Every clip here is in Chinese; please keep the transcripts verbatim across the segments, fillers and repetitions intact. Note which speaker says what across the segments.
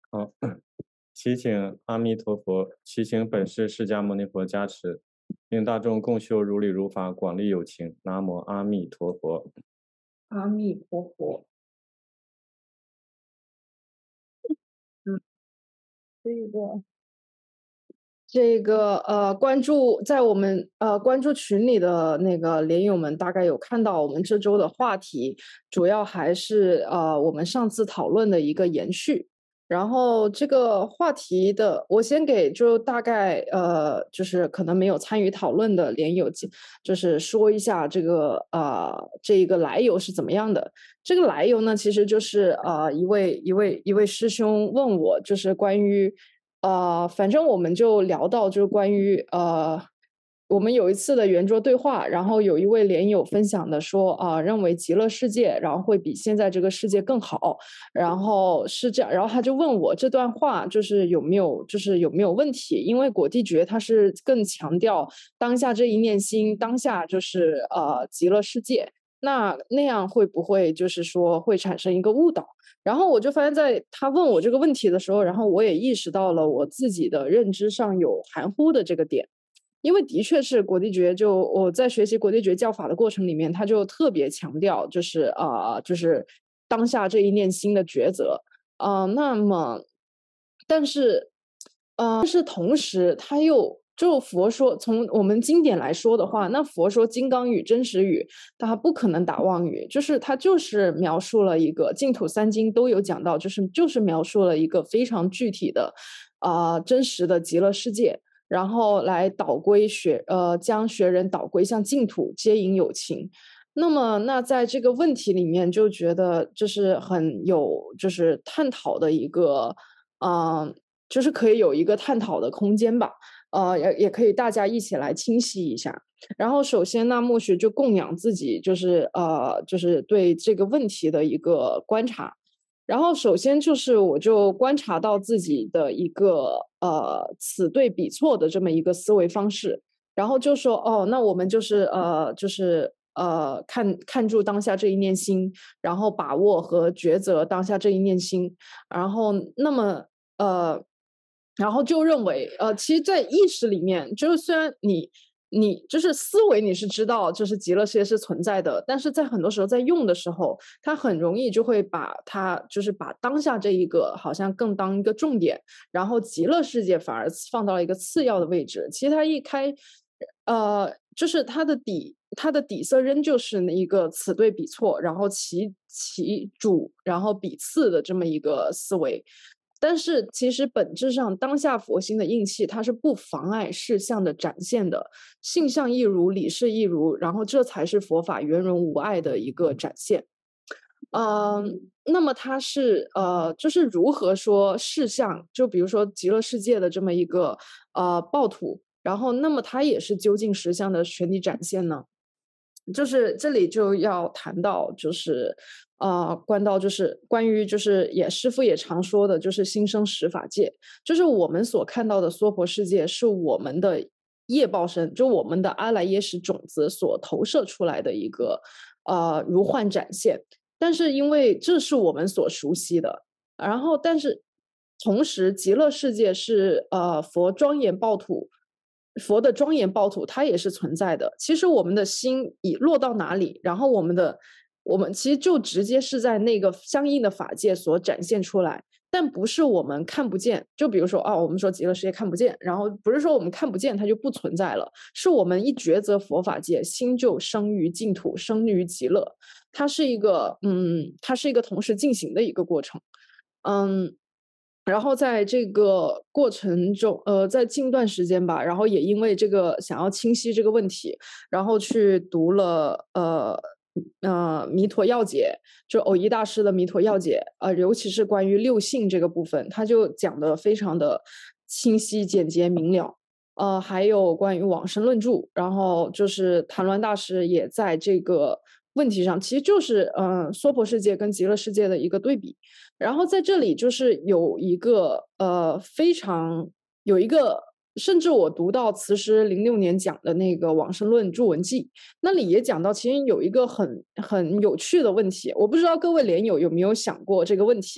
Speaker 1: 好，祈请阿弥陀佛，祈请本师释迦牟尼佛加持，令大众共修如理如法，广利有情。南无阿弥陀佛。
Speaker 2: 阿弥陀佛。嗯，这个这个呃，关注在我们呃关注群里的那个连友们，大概有看到我们这周的话题，主要还是呃我们上次讨论的一个延续。然后这个话题的，我先给就大概呃，就是可能没有参与讨论的连友，就是说一下这个呃这一个来由是怎么样的。这个来由呢，其实就是呃一位一位一位师兄问我，就是关于。呃，反正我们就聊到就是关于呃，我们有一次的圆桌对话，然后有一位连友分享的说，啊、认为极乐世界，然后会比现在这个世界更好，然后是这样，然后他就问我这段话就是有没有就是有没有问题，因为果地觉他是更强调当下这一念心，当下就是呃极乐世界，那那样会不会就是说会产生一个误导？然后我就发现在他问我这个问题的时候，然后我也意识到了我自己的认知上有含糊的这个点。因为的确是果地觉，就我在学习果地觉教法的过程里面，他就特别强调，就是啊、呃就是当下这一念心的抉择啊、呃那么，但是，呃，但是同时他又就佛说，从我们经典来说的话，那佛说金刚语、真实语，它不可能打妄语，就是它就是描述了一个净土三经都有讲到，就是就是描述了一个非常具体的，啊、真实的极乐世界。然后来导归学，呃，将学人导归向净土，接引有情。那么，那在这个问题里面，就觉得这是很有，就是探讨的一个，嗯、就是可以有一个探讨的空间吧。呃，也也可以大家一起来清晰一下。然后，首先呢，默许就供养自己，就是呃，就是对这个问题的一个观察。然后首先就是我就观察到自己的一个呃此对彼错的这么一个思维方式，然后就说哦，那我们就是呃就是呃看看住当下这一念心，然后把握和抉择当下这一念心，然后那么呃然后就认为，呃，其实，在意识里面，就是虽然你你就是思维你是知道，就是极乐世界是存在的，但是在很多时候在用的时候，它很容易就会把它就是把当下这一个好像更当一个重点，然后极乐世界反而放到了一个次要的位置。其实它一开，呃，就是它的底，它的底色仍旧是那一个此对彼错，然后其其主，然后彼次的这么一个思维。但是其实本质上，当下佛心的印气，它是不妨碍事相的展现的，性相亦如，理事亦如，然后这才是佛法圆融无碍的一个展现。嗯，那么它是呃，就是如何说事相，就比如说极乐世界的这么一个呃报土，然后那么它也是究竟实相的全体展现呢？就是这里就要谈到，就是呃，关到就是关于就是也师父也常说的，就是心生十法界，就是我们所看到的娑婆世界是我们的业报身，就我们的阿赖耶识种子所投射出来的一个呃如幻展现。但是因为这是我们所熟悉的，然后但是同时极乐世界是呃佛庄严报土，佛的庄严报土它也是存在的。其实我们的心已落到哪里，然后我们的我们其实就直接是在那个相应的法界所展现出来。但不是我们看不见，就比如说哦，我们说极乐世界看不见，然后不是说我们看不见它就不存在了，是我们一抉择佛法界，心就生于净土，生于极乐。它是一个嗯，它是一个同时进行的一个过程。嗯，然后在这个过程中，呃，在近段时间吧，然后也因为这个想要清晰这个问题，然后去读了呃呃《弥陀要解》，就藕益大师的《弥陀要解》，呃，尤其是关于六性这个部分，他就讲的非常的清晰、简洁、明了。呃，还有关于往生论著，然后就是谭鸾大师也在这个问题上，其实就是呃娑婆世界跟极乐世界的一个对比。然后在这里就是有一个呃非常有一个，甚至我读到慈师零六年讲的那个《往生论注文记》，那里也讲到，其实有一个很很有趣的问题，我不知道各位莲友有没有想过这个问题。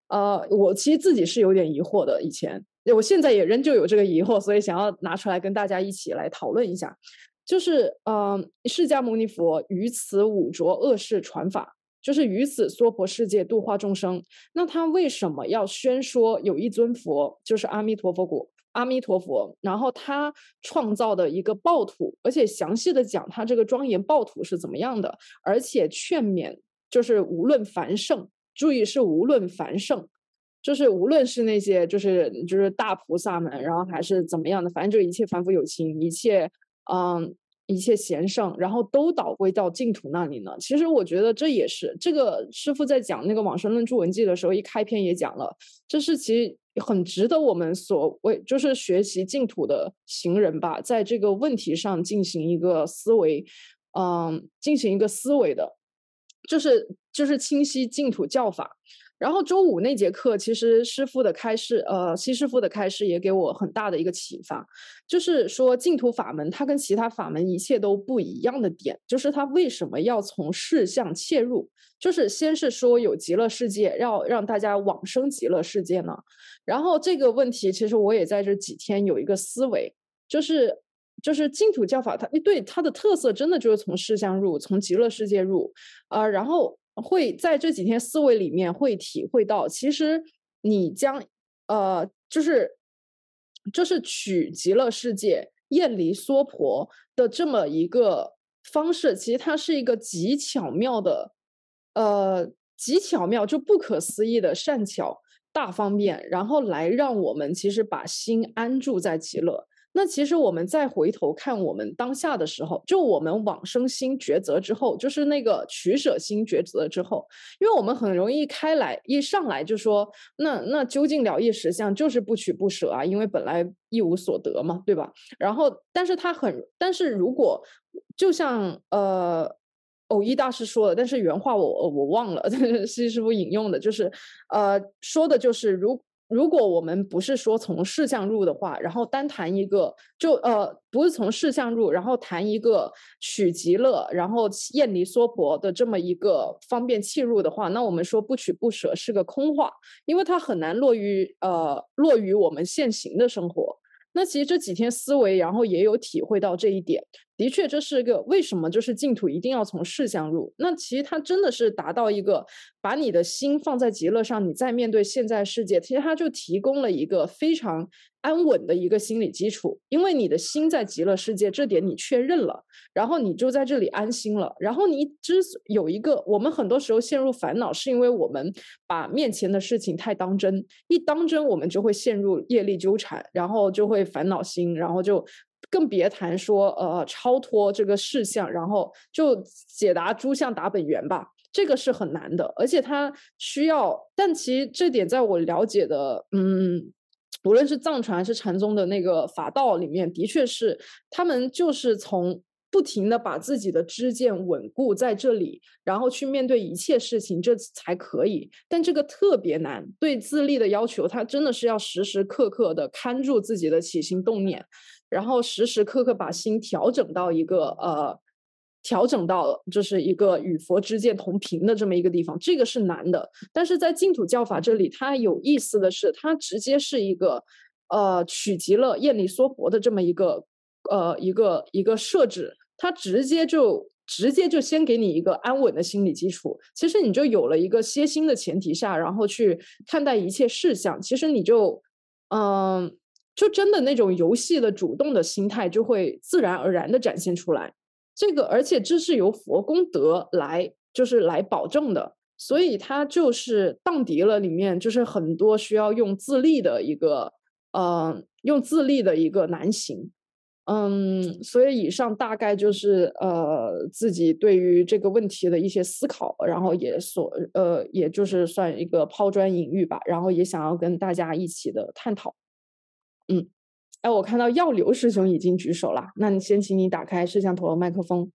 Speaker 2: 呃，我其实自己是有点疑惑的，以前我现在也仍旧有这个疑惑，所以想要拿出来跟大家一起来讨论一下。就是，呃，释迦牟尼佛于此五浊恶世传法，就是于此娑婆世界度化众生。那他为什么要宣说有一尊佛，就是阿弥陀佛果阿弥陀佛，然后他创造的一个报土，而且详细的讲他这个庄严报土是怎么样的，而且劝勉就是无论凡圣，注意是无论凡圣，就是无论是那些就是就是大菩萨们，然后还是怎么样的，反正就一切凡夫有情，一切嗯一切贤圣，然后都导归到净土那里呢。其实我觉得这也是这个师父在讲那个往生论注文记的时候，一开篇也讲了，这是其实很值得我们所谓就是学习净土的行人吧，在这个问题上进行一个思维，嗯，进行一个思维的，就是就是清晰净土教法。然后周五那节课，其实师父的开示，呃，西师父的开示也给我很大的一个启发，就是说净土法门它跟其他法门一切都不一样的点，就是它为什么要从事相切入，就是先是说有极乐世界，要让大家往生极乐世界呢。然后这个问题，其实我也在这几天有一个思维，就是就是净土教法它，对它的特色真的就是从事相入，从极乐世界入，呃，然后会在这几天思维里面会体会到，其实你将呃，就是就是取极乐世界厌离娑婆的这么一个方式，其实它是一个极巧妙的，呃，极巧妙就不可思议的善巧大方便，然后来让我们其实把心安住在极乐。那其实我们再回头看我们当下的时候，就我们往生心抉择之后，就是那个取舍心抉择之后，因为我们很容易开来一上来就说，那那究竟了义实相就是不取不舍啊，因为本来一无所得嘛，对吧？然后，但是他很，但是如果就像呃。偶一大师说的，但是原话我我忘了，是师傅引用的，就是呃说的就是如如果我们不是说从事相入的话，然后单谈一个，就呃不是从事相入，然后谈一个取极乐，然后厌离娑婆的这么一个方便契入的话，那我们说不取不舍是个空话，因为它很难落于呃落于我们现行的生活。那其实这几天思维，然后也有体会到这一点。的确，这是个为什么就是净土一定要从事相入。那其实它真的是达到一个把你的心放在极乐上，你再面对现在世界，其实它就提供了一个非常安稳的一个心理基础，因为你的心在极乐世界，这点你确认了，然后你就在这里安心了。然后你之有一个，我们很多时候陷入烦恼，是因为我们把面前的事情太当真，一当真我们就会陷入业力纠缠，然后就会烦恼心，然后就。更别谈说呃超脱这个事项，然后就解答诸相答本源吧，这个是很难的，而且它需要，但其实这点在我了解的，嗯，无论是藏传还是禅宗的那个法道里面，的确是他们就是从不停的把自己的知见稳固在这里，然后去面对一切事情，这才可以。但这个特别难，对自立的要求，他真的是要时时刻刻的看住自己的起心动念。然后时时刻刻把心调整到一个呃，调整到就是一个与佛之见同频的这么一个地方，这个是难的。但是在净土教法这里，它有意思的是，它直接是一个呃取极乐厌离娑婆的这么一个呃一个一个设置，它直接就直接就先给你一个安稳的心理基础，其实你就有了一个歇心的前提下，然后去看待一切事项，其实你就嗯。呃就真的那种游戏的主动的心态就会自然而然的展现出来。这个而且这是由佛功德来就是来保证的，所以它就是荡涤了里面就是很多需要用自力的一个呃用自力的一个难行。嗯，所以以上大概就是呃自己对于这个问题的一些思考，然后也所呃也就是算一个抛砖引玉吧，然后也想要跟大家一起的探讨。嗯，哎，我看到药流师兄已经举手了，那你先请你打开摄像头的麦克风。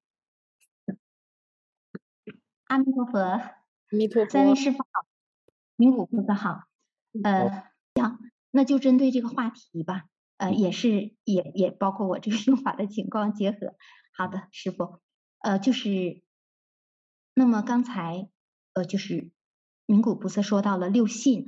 Speaker 3: 阿弥陀佛，阿
Speaker 2: 弥陀佛，
Speaker 3: 三位师父好，名古菩萨好。呃，行，那就针对这个话题吧，呃，也是也也包括我这个用法的情况结合。好的，师父，呃，就是那么刚才呃就是名古菩萨说到了六信，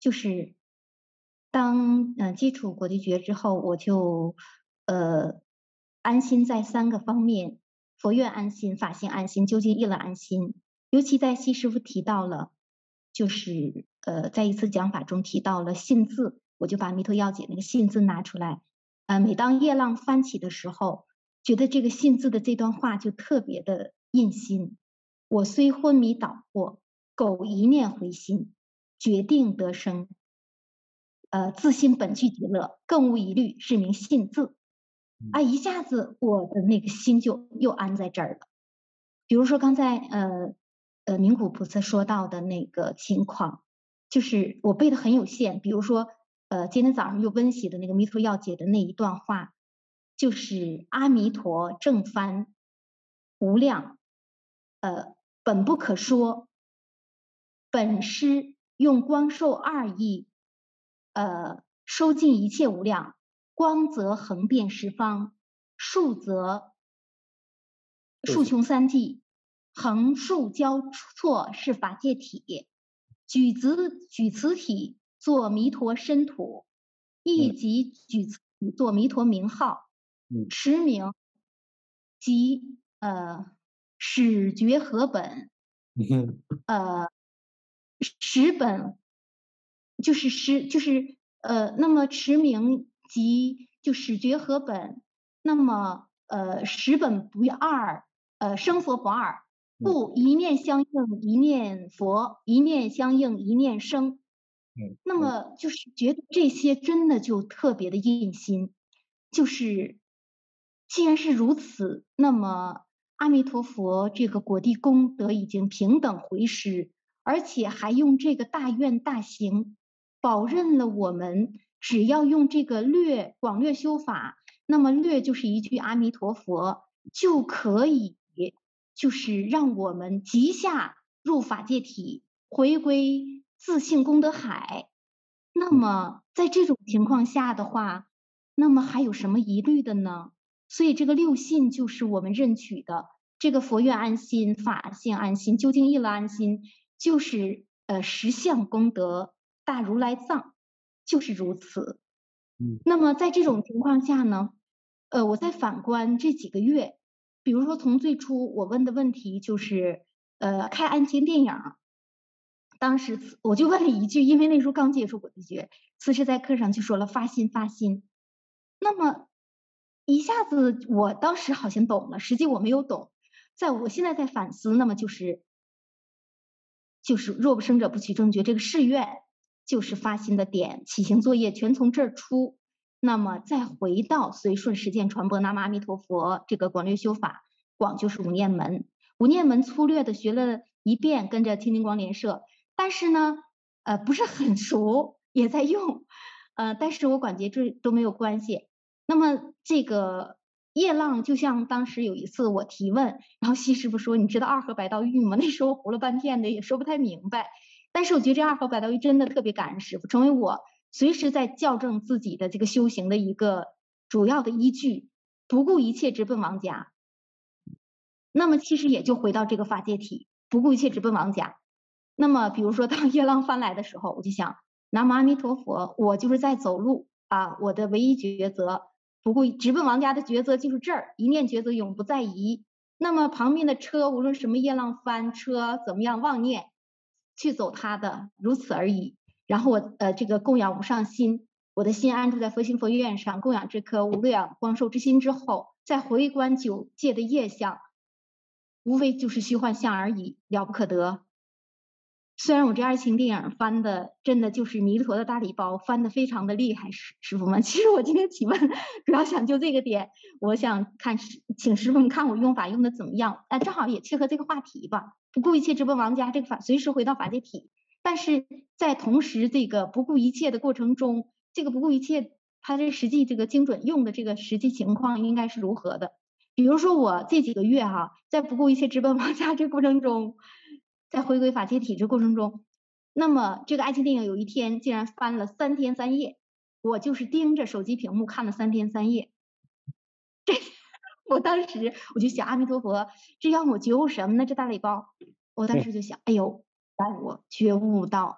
Speaker 3: 就是当呃基础果地觉之后，我就呃安心在三个方面：佛愿安心、法性安心、究竟意乐安心。尤其在西师父提到了，就是呃在一次讲法中提到了信字，我就把《弥陀要解》那个信字拿出来。呃，每当夜浪翻起的时候，觉得这个信字的这段话就特别的印心。我虽昏迷倒卧，苟一念回心，决定得生。呃，自心本具极乐，更无疑虑，是名信字。啊，一下子我的那个心就又安在这儿了。比如说刚才呃呃明古菩萨说到的那个情况，就是我背的很有限。比如说呃今天早上又温习的那个《弥陀要解》的那一段话，就是阿弥陀正翻无量，呃本不可说，本师用光寿二义，呃收尽一切无量。光则横遍十方，数则数穷三际，横竖交错是法界体。举子举此体作弥陀身土，亦即举此体作弥陀名号。持名即呃始觉合本，呃始本就是始就是呃那么持名即就始觉合本，那么呃始本不二，呃生佛不二，故一念相应一念佛，一念相应一念生。那么就是觉得这些真的就特别的印心，就是既然是如此，那么阿弥陀佛这个果地功德已经平等回师，而且还用这个大愿大行保任了我们，只要用这个略广略修法，那么略就是一句阿弥陀佛，就可以就是让我们即下入法界体，回归自性功德海。那么在这种情况下的话，那么还有什么疑虑的呢？所以这个六信就是我们认取的，这个佛愿安心、法性安心、究竟意乐安心，就是呃实相功德大如来藏，就是如此。
Speaker 1: 嗯，
Speaker 3: 那么在这种情况下呢，呃，我再反观这几个月，比如说从最初我问的问题就是，呃，看案情电影。当时我就问了一句，因为那时候刚接触果地觉，此时在课上就说了发心发心。那么一下子我当时好像懂了，实际我没有懂。在我现在在反思，那么就是就是若不生者不取正觉，这个誓愿就是发心的点，起行作业全从这儿出。那么再回到随顺实践传播南无阿弥陀佛这个广略修法，广就是五念门，五念门粗略的学了一遍，跟着清净光联社。但是呢，呃，不是很熟，也在用，呃，但是我感觉这都没有关系。那么这个夜浪就像当时有一次我提问，然后西师傅说：“你知道二合白道玉吗？”那时候糊了半天的，也说不太明白。但是我觉得这二合白道玉真的特别感恩师傅，成为我随时在校正自己的这个修行的一个主要的依据，不顾一切直奔王家。那么其实也就回到这个法界体，不顾一切直奔王家。那么比如说当夜浪翻来的时候，我就想南无阿弥陀佛，我就是在走路啊，我的唯一抉择，不顾直奔王家的抉择就是这儿，一念抉择永不再移。那么旁边的车无论什么夜浪翻车怎么样妄念去走它的，如此而已。然后我呃这个供养无上心，我的心安住在佛心佛愿上，供养这颗无量光寿之心之后，再回观九界的业相，无非就是虚幻相而已，了不可得。虽然我这爱情电影翻的真的就是弥陀的大礼包，翻的非常的厉害，师师傅们。其实我今天提问主要想就这个点，我想看师请师傅们看我用法用的怎么样，啊，正好也切合这个话题吧。不顾一切直奔王家，这个法随时回到法界体，但是在同时这个不顾一切的过程中，这个不顾一切，它这实际这个精准用的这个实际情况应该是如何的？比如说我这几个月哈、啊，在不顾一切直奔王家这过程中。在回归法界体制过程中，那么这个爱情电影有一天竟然翻了三天三夜，我就是盯着手机屏幕看了三天三夜。这我当时我就想，阿弥陀佛，这让我觉悟什么呢？这大礼包，我当时就想，哎呦，让我觉悟到，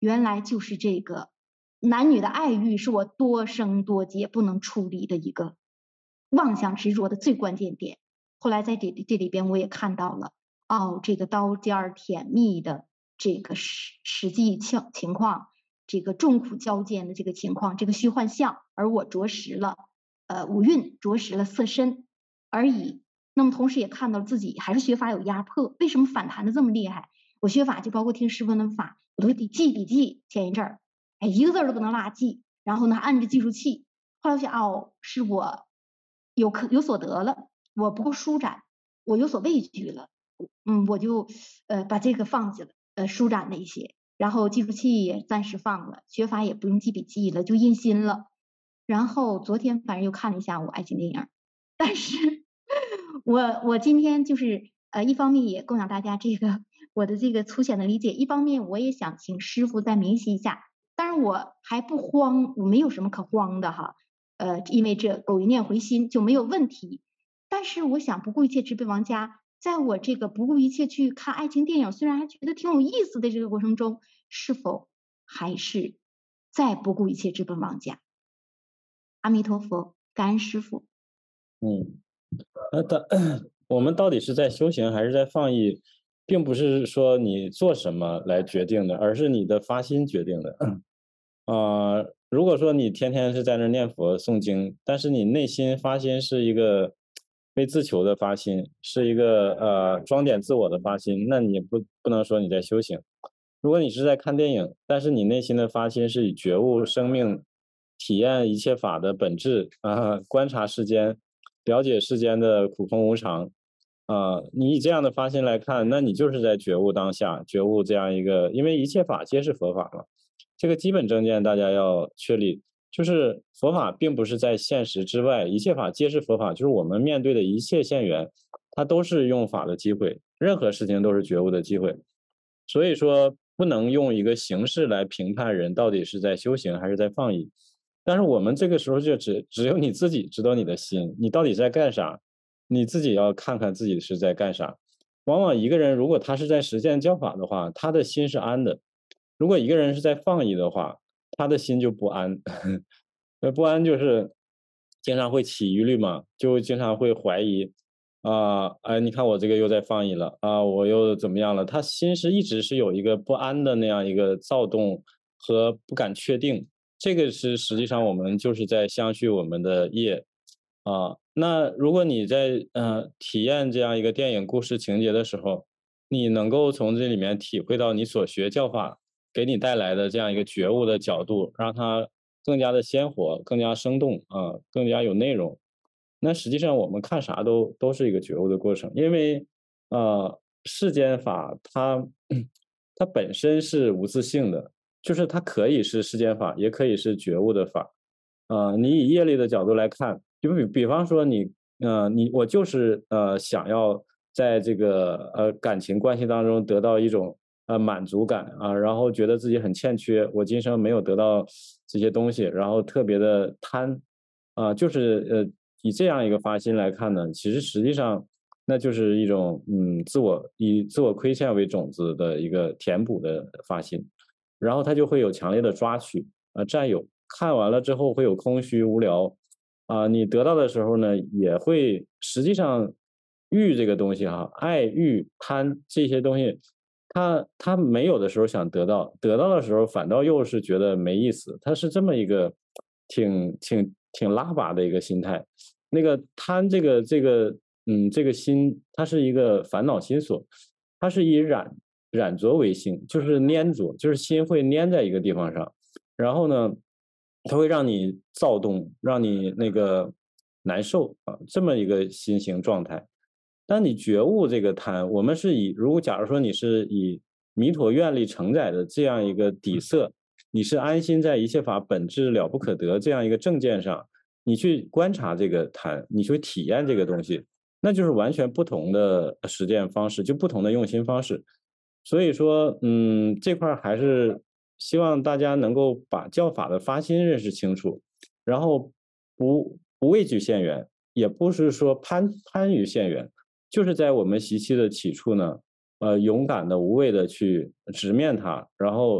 Speaker 3: 原来就是这个男女的爱欲是我多生多劫不能处理的一个妄想执着的最关键点。后来在这这里边我也看到了，哦，这个刀尖甜蜜的这个实实际情情况，这个众苦交煎的这个情况，这个虚幻相，而我着实了，呃，五蕴着实了色身而已。那么同时也看到自己还是学法有压迫，为什么反弹的这么厉害？我学法就包括听师傅的法，我都得记笔记。前一阵儿，哎，一个字都不能落记，然后呢按着计数器。后来我想，哦，是我有可有所得了，我不够舒展，我有所畏惧了，嗯，我就呃把这个放下了，呃，舒展了一些，然后计数器也暂时放了，学法也不用记笔记了，就印心了。然后昨天反正又看了一下午爱情电影，但是我我今天就是呃，一方面也供养大家这个我的这个粗浅的理解，一方面我也想请师傅再明细一下。当然我还不慌，我没有什么可慌的哈，呃，因为这苟一念回心就没有问题。但是我想不顾一切直奔王家，在我这个不顾一切去看爱情电影，虽然还觉得挺有意思的这个过程中，是否还是再不顾一切直奔王家？阿弥陀佛，感恩师父。
Speaker 1: 嗯，那到我们到底是在修行还是在放逸，并不是说你做什么来决定的，而是你的发心决定的。啊、呃，如果说你天天是在那念佛诵经，但是你内心发心是一个为自求的发心，是一个呃装点自我的发心，那你不不能说你在修行。如果你是在看电影，但是你内心的发心是以觉悟生命、体验一切法的本质啊，观察世间，了解世间的苦空无常啊，你以这样的发心来看，那你就是在觉悟当下，觉悟这样一个，因为一切法皆是佛法嘛。这个基本正见大家要确立，就是佛法并不是在现实之外，一切法皆是佛法，就是我们面对的一切现缘，它都是用法的机会，任何事情都是觉悟的机会。所以说不能用一个形式来评判人到底是在修行还是在放逸。但是我们这个时候就只只有你自己知道你的心，你到底在干啥，你自己要看看自己是在干啥。往往一个人如果他是在实践教法的话，他的心是安的；如果一个人是在放逸的话，他的心就不安。那不安就是经常会起疑虑嘛，就经常会怀疑啊，哎，你看我这个又在放逸了啊，我又怎么样了？他心是一直是有一个不安的那样一个躁动和不敢确定。这个是实际上我们就是在相续我们的业啊。那如果你在呃体验这样一个电影故事情节的时候，你能够从这里面体会到你所学教法给你带来的这样一个觉悟的角度，让它更加的鲜活、更加生动啊，更加有内容。那实际上我们看啥都都是一个觉悟的过程，因为呃世间法它它本身是无自性的。就是它可以是世间法，也可以是觉悟的法。啊、呃，你以业力的角度来看，就比比方说你，呃，你我就是呃想要在这个呃感情关系当中得到一种呃满足感啊，然后觉得自己很欠缺，我今生没有得到这些东西，然后特别的贪啊、呃，就是呃以这样一个发心来看呢，其实实际上那就是一种嗯自我以自我亏欠为种子的一个填补的发心。然后他就会有强烈的抓取啊、呃、占有，看完了之后会有空虚无聊啊、呃，你得到的时候呢，也会实际上欲这个东西哈、啊，爱欲贪这些东西，他他没有的时候想得到，得到的时候反倒又是觉得没意思，他是这么一个挺挺挺拉拔的一个心态。那个贪这个这个嗯这个心，它是一个烦恼心所，它是以染染着为性，就是粘着，就是心会粘在一个地方上，然后呢，它会让你躁动，让你那个难受啊，这么一个心情状态。当你觉悟这个贪，我们是以如果假如说你是以弥陀愿力承载的这样一个底色，你是安心在一切法本质了不可得这样一个正见上，你去观察这个贪，你去体验这个东西，那就是完全不同的实践方式，就不同的用心方式。所以说，嗯，这块还是希望大家能够把教法的发心认识清楚，然后不不畏惧现缘，也不是说攀攀于现缘，就是在我们习气的起处呢，呃，勇敢的、无畏的去直面它，然后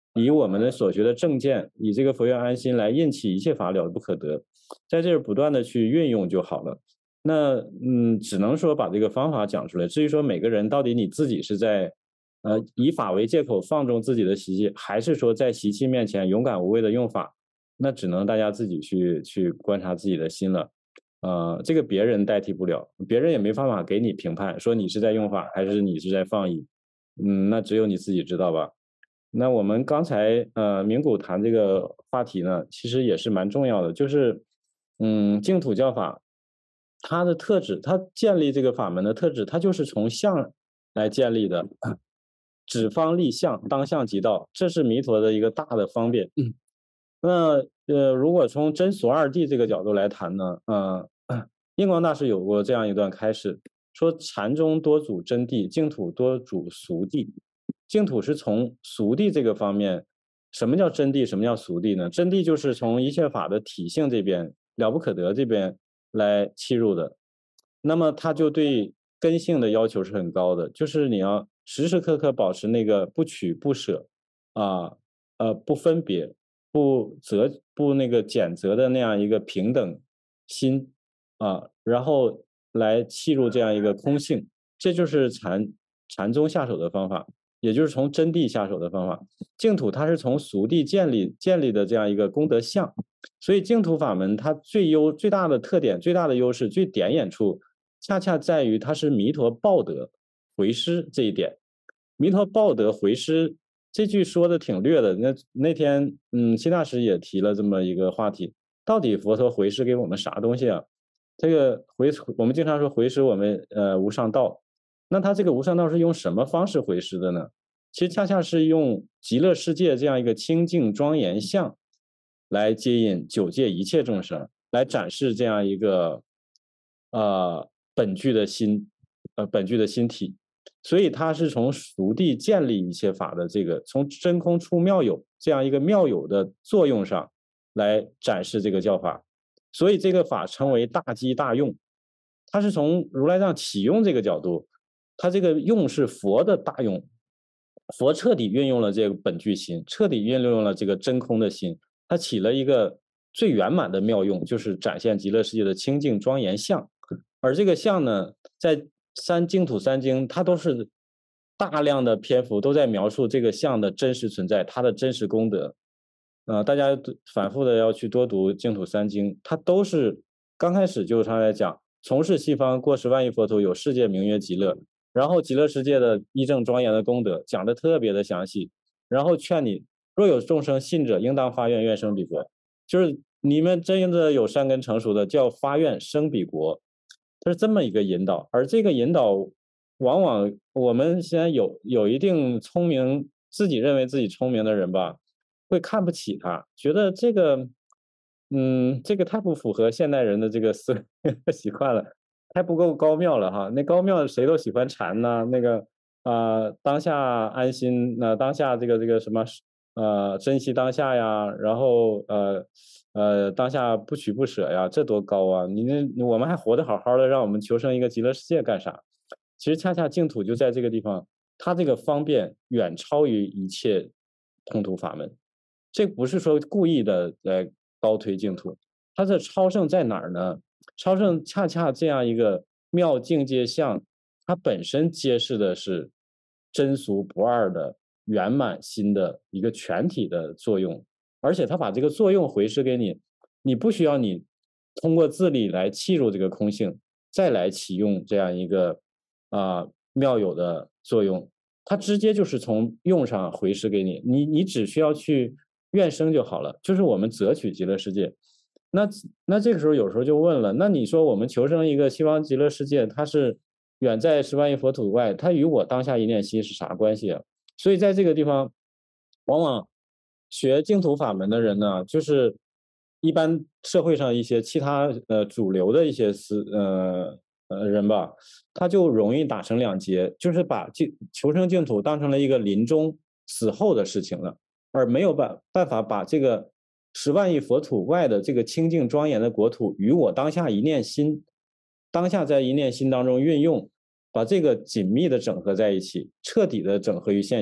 Speaker 1: 以我们的所学的正见，以这个佛愿安心来印起一切法了不可得，在这儿不断的去运用就好了。那嗯，只能说把这个方法讲出来。至于说每个人到底你自己是在呃以法为借口放纵自己的习气，还是说在习气面前勇敢无畏的用法，那只能大家自己去去观察自己的心了。呃，这个别人代替不了，别人也没办法给你评判，说你是在用法还是你是在放逸，嗯，那只有你自己知道吧。那我们刚才呃明谷谈这个话题呢，其实也是蛮重要的，就是嗯净土教法它的特质，它建立这个法门的特质，它就是从相来建立的，指方立相，当相即道，这是弥陀的一个大的方便。那呃，如果从真俗二谛这个角度来谈呢，呃，印光大师有过这样一段开示，说禅中多主真谛，净土多主俗谛。净土是从俗谛这个方面，什么叫真谛，什么叫俗谛呢？真谛就是从一切法的体性这边，了不可得这边来切入的。那么它就对根性的要求是很高的，就是你要时时刻刻保持那个不取不舍啊，呃，不分别。不择不那个拣择的那样一个平等心啊，然后来契入这样一个空性，这就是禅禅宗下手的方法，也就是从真谛下手的方法。净土它是从俗谛建立建立的这样一个功德相，所以净土法门它最优最大的特点、最大的优势、最点眼处，恰恰在于它是弥陀报德回师这一点。弥陀报德回师这句说的挺略的，那那天，嗯，辛大师也提了这么一个话题，到底佛陀回师给我们啥东西啊？这个回，我们经常说回师我们呃无上道，那他这个无上道是用什么方式回师的呢？其实恰恰是用极乐世界这样一个清净庄严相，来接引九界一切众生，来展示这样一个呃本具的心，呃本具的心体。所以它是从俗谛建立一切法的这个，从真空出妙有这样一个妙有的作用上来展示这个教法，所以这个法称为大机大用。它是从如来藏启用这个角度，它这个用是佛的大用，佛彻底运用了这个本具心，彻底运用了这个真空的心，它起了一个最圆满的妙用，就是展现极乐世界的清净庄严相。而这个相呢，在三净土三经，它都是大量的篇幅都在描述这个相的真实存在，它的真实功德。呃，大家反复的要去多读净土三经，它都是刚开始就是他在讲，从事西方过十万亿佛土，有世界名曰极乐，然后极乐世界的一正庄严的功德讲的特别的详细，然后劝你若有众生信者，应当发愿愿生彼国，就是你们真的有善根成熟的，叫发愿生彼国。它是这么一个引导，而这个引导往往我们现在有有一定聪明，自己认为自己聪明的人吧，会看不起他，觉得这个嗯这个太不符合现代人的这个思习惯了，太不够高妙了哈。那高妙谁都喜欢禅呢，那个啊、呃、当下安心，那、呃、当下这个这个什么呃珍惜当下呀，然后呃呃当下不取不舍呀，这多高啊！你那我们还活得好好的，让我们求生一个极乐世界干啥？其实恰恰净土就在这个地方，它这个方便远超于一切通途法门。这不是说故意的来高推净土，它的超胜在哪儿呢？超胜恰恰这样一个妙境界相，它本身揭示的是真俗不二的圆满心的一个全体的作用，而且它把这个作用回施给你，你不需要你通过自力来契入这个空性，再来启用这样一个啊、呃、妙有的作用，它直接就是从用上回施给你，你你只需要去愿生就好了，就是我们择取极乐世界。那那这个时候有时候就问了，那你说我们求生一个西方极乐世界，它是远在十万亿佛土外，它与我当下一念心是啥关系啊？所以在这个地方，往往学净土法门的人呢，就是一般社会上一些其他呃主流的一些思呃呃人吧，他就容易打成两截，就是把净求生净土当成了一个临终死后的事情了，而没有办办法把这个十万亿佛土外的这个清净庄严的国土与我当下一念心，当下在一念心当中运用，把这个紧密的整合在一起，彻底的整合于现行。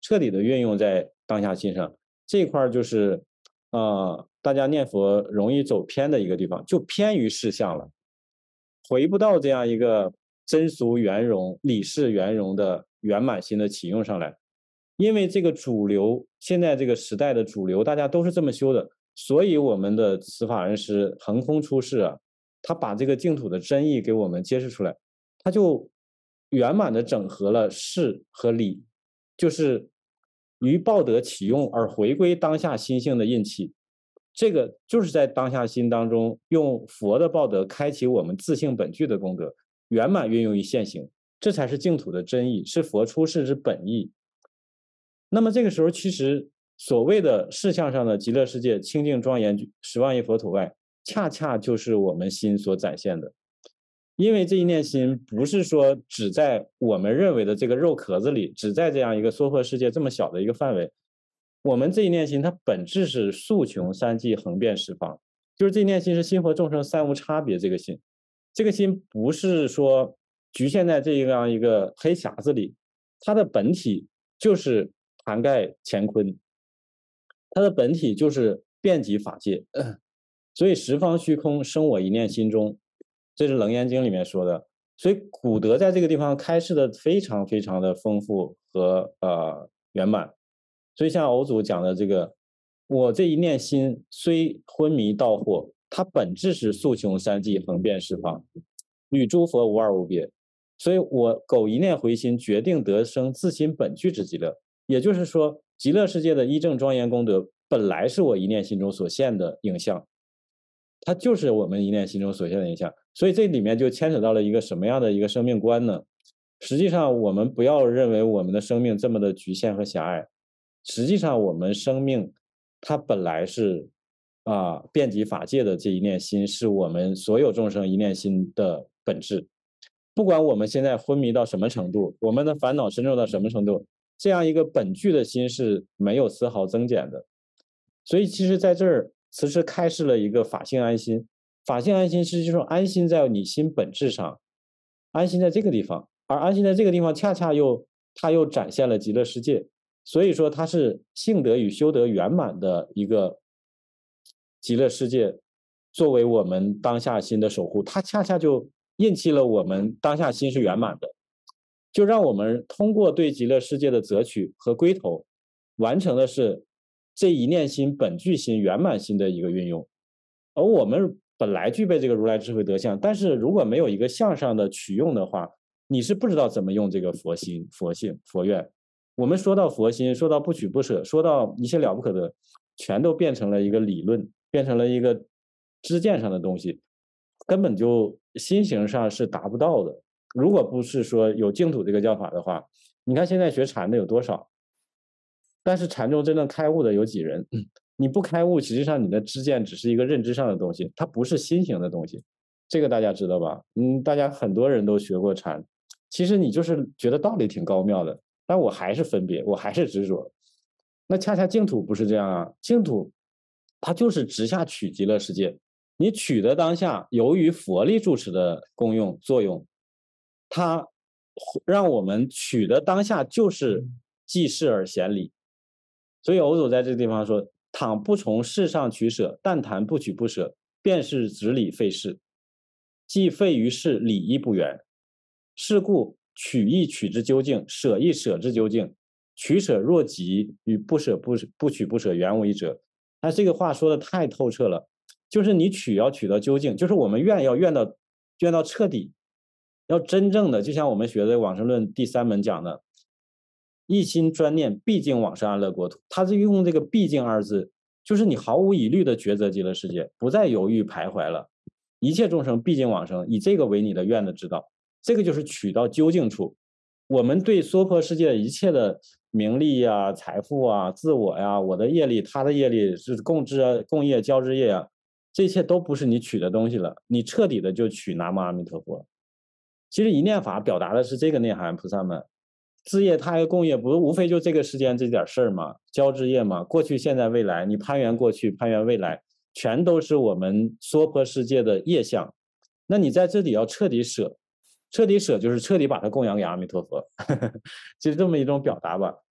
Speaker 1: 彻底的运用在当下心上。这一块就是呃大家念佛容易走偏的一个地方，就偏于事项了，回不到这样一个真俗圆融、理事圆融的圆满心的启用上来。因为这个主流，现在这个时代的主流，大家都是这么修的，所以我们的慈法恩师横空出世啊，他把这个净土的真意给我们揭示出来，他就圆满的整合了事和理，就是于报德启用而回归当下心性的印气。这个就是在当下心当中，用佛的报德开启我们自性本具的功德，圆满运用于现行，这才是净土的真意，是佛出世之本意。那么这个时候，其实所谓的事项上的极乐世界清净庄严十万亿佛土外，恰恰就是我们心所展现的。因为这一念心不是说只在我们认为的这个肉壳子里，只在这样一个娑婆世界这么小的一个范围，我们这一念心它本质是速穷三际横遍十方，就是这一念心是心佛众生三无差别。这个心这个心不是说局限在这样一个黑匣子里，它的本体就是涵盖乾坤，它的本体就是遍及法界，所以十方虚空生我一念心中，这是楞严经里面说的。所以古德在这个地方开示的非常非常的丰富和呃圆满。所以像偶祖讲的这个，我这一念心虽昏迷道惑，它本质是速穷三际横遍十方，与诸佛无二无别。所以我苟一念回心，决定得生自心本具之极乐。也就是说，极乐世界的一正庄严功德本来是我一念心中所现的影像，它就是我们一念心中所现的影像。所以这里面就牵扯到了一个什么样的一个生命观呢？实际上我们不要认为我们的生命这么的局限和狭隘，实际上我们生命它本来是啊遍及法界的这一念心，是我们所有众生一念心的本质。不管我们现在昏迷到什么程度，我们的烦恼深重到什么程度，这样一个本具的心是没有丝毫增减的。所以其实在这儿此时开示了一个法性安心，法性安心是就是安心在你心本质上，安心在这个地方，而安心在这个地方恰恰又它又展现了极乐世界。所以说它是性德与修德圆满的一个极乐世界，作为我们当下心的守护，它恰恰就印记了我们当下心是圆满的，就让我们通过对极乐世界的择取和归投，完成的是这一念心本具心圆满心的一个运用。而我们本来具备这个如来智慧德相，但是如果没有一个向上的取用的话，你是不知道怎么用这个佛心、佛性、佛愿。我们说到佛心，说到不取不舍，说到一切了不可得，全都变成了一个理论，变成了一个知见上的东西，根本就心形上是达不到的。如果不是说有净土这个教法的话，你看现在学禅的有多少，但是禅中真正开悟的有几人？你不开悟，实际上你的知见只是一个认知上的东西，它不是心形的东西，这个大家知道吧？嗯，大家很多人都学过禅，其实你就是觉得道理挺高妙的，但我还是分别，我还是执着。那恰恰净土不是这样啊，净土它就是直下取极乐世界。你取的当下，由于佛力住持的功用作用，它让我们取的当下就是济世而显理。所以偶祖在这个地方说，倘不从世上取舍，但谈不取不舍，便是执理废事，既废于世，理亦不圆。是故取亦取之究竟，舍亦舍之究竟，取舍若即，与不舍不不取不舍原无一辙。他这个话说的太透彻了，就是你取要取到究竟，就是我们愿要愿到愿到彻底，要真正的，就像我们学的往生论第三门讲的，一心专念毕竟往生安乐国土。他是用这个毕竟二字，就是你毫无疑虑的抉择极乐世界，不再犹豫徘徊了，一切众生毕竟往生，以这个为你的愿的指导。这个就是取到究竟处。我们对娑婆世界一切的名利啊、财富啊、自我呀、啊、我的业力、他的业力是共知啊、共业、交织业啊，这一切都不是你取的东西了，你彻底的就取南无阿弥陀佛。其实一念法表达的是这个内涵，菩萨们，自业、他业、共业，不无非就这个时间这点事儿嘛，交织业嘛，过去、现在、未来，你攀缘过去、攀缘未来，全都是我们娑婆世界的业相。那你在这里要彻底舍。彻底舍就是彻底把它供养给阿弥陀佛，其实这么一种表达吧。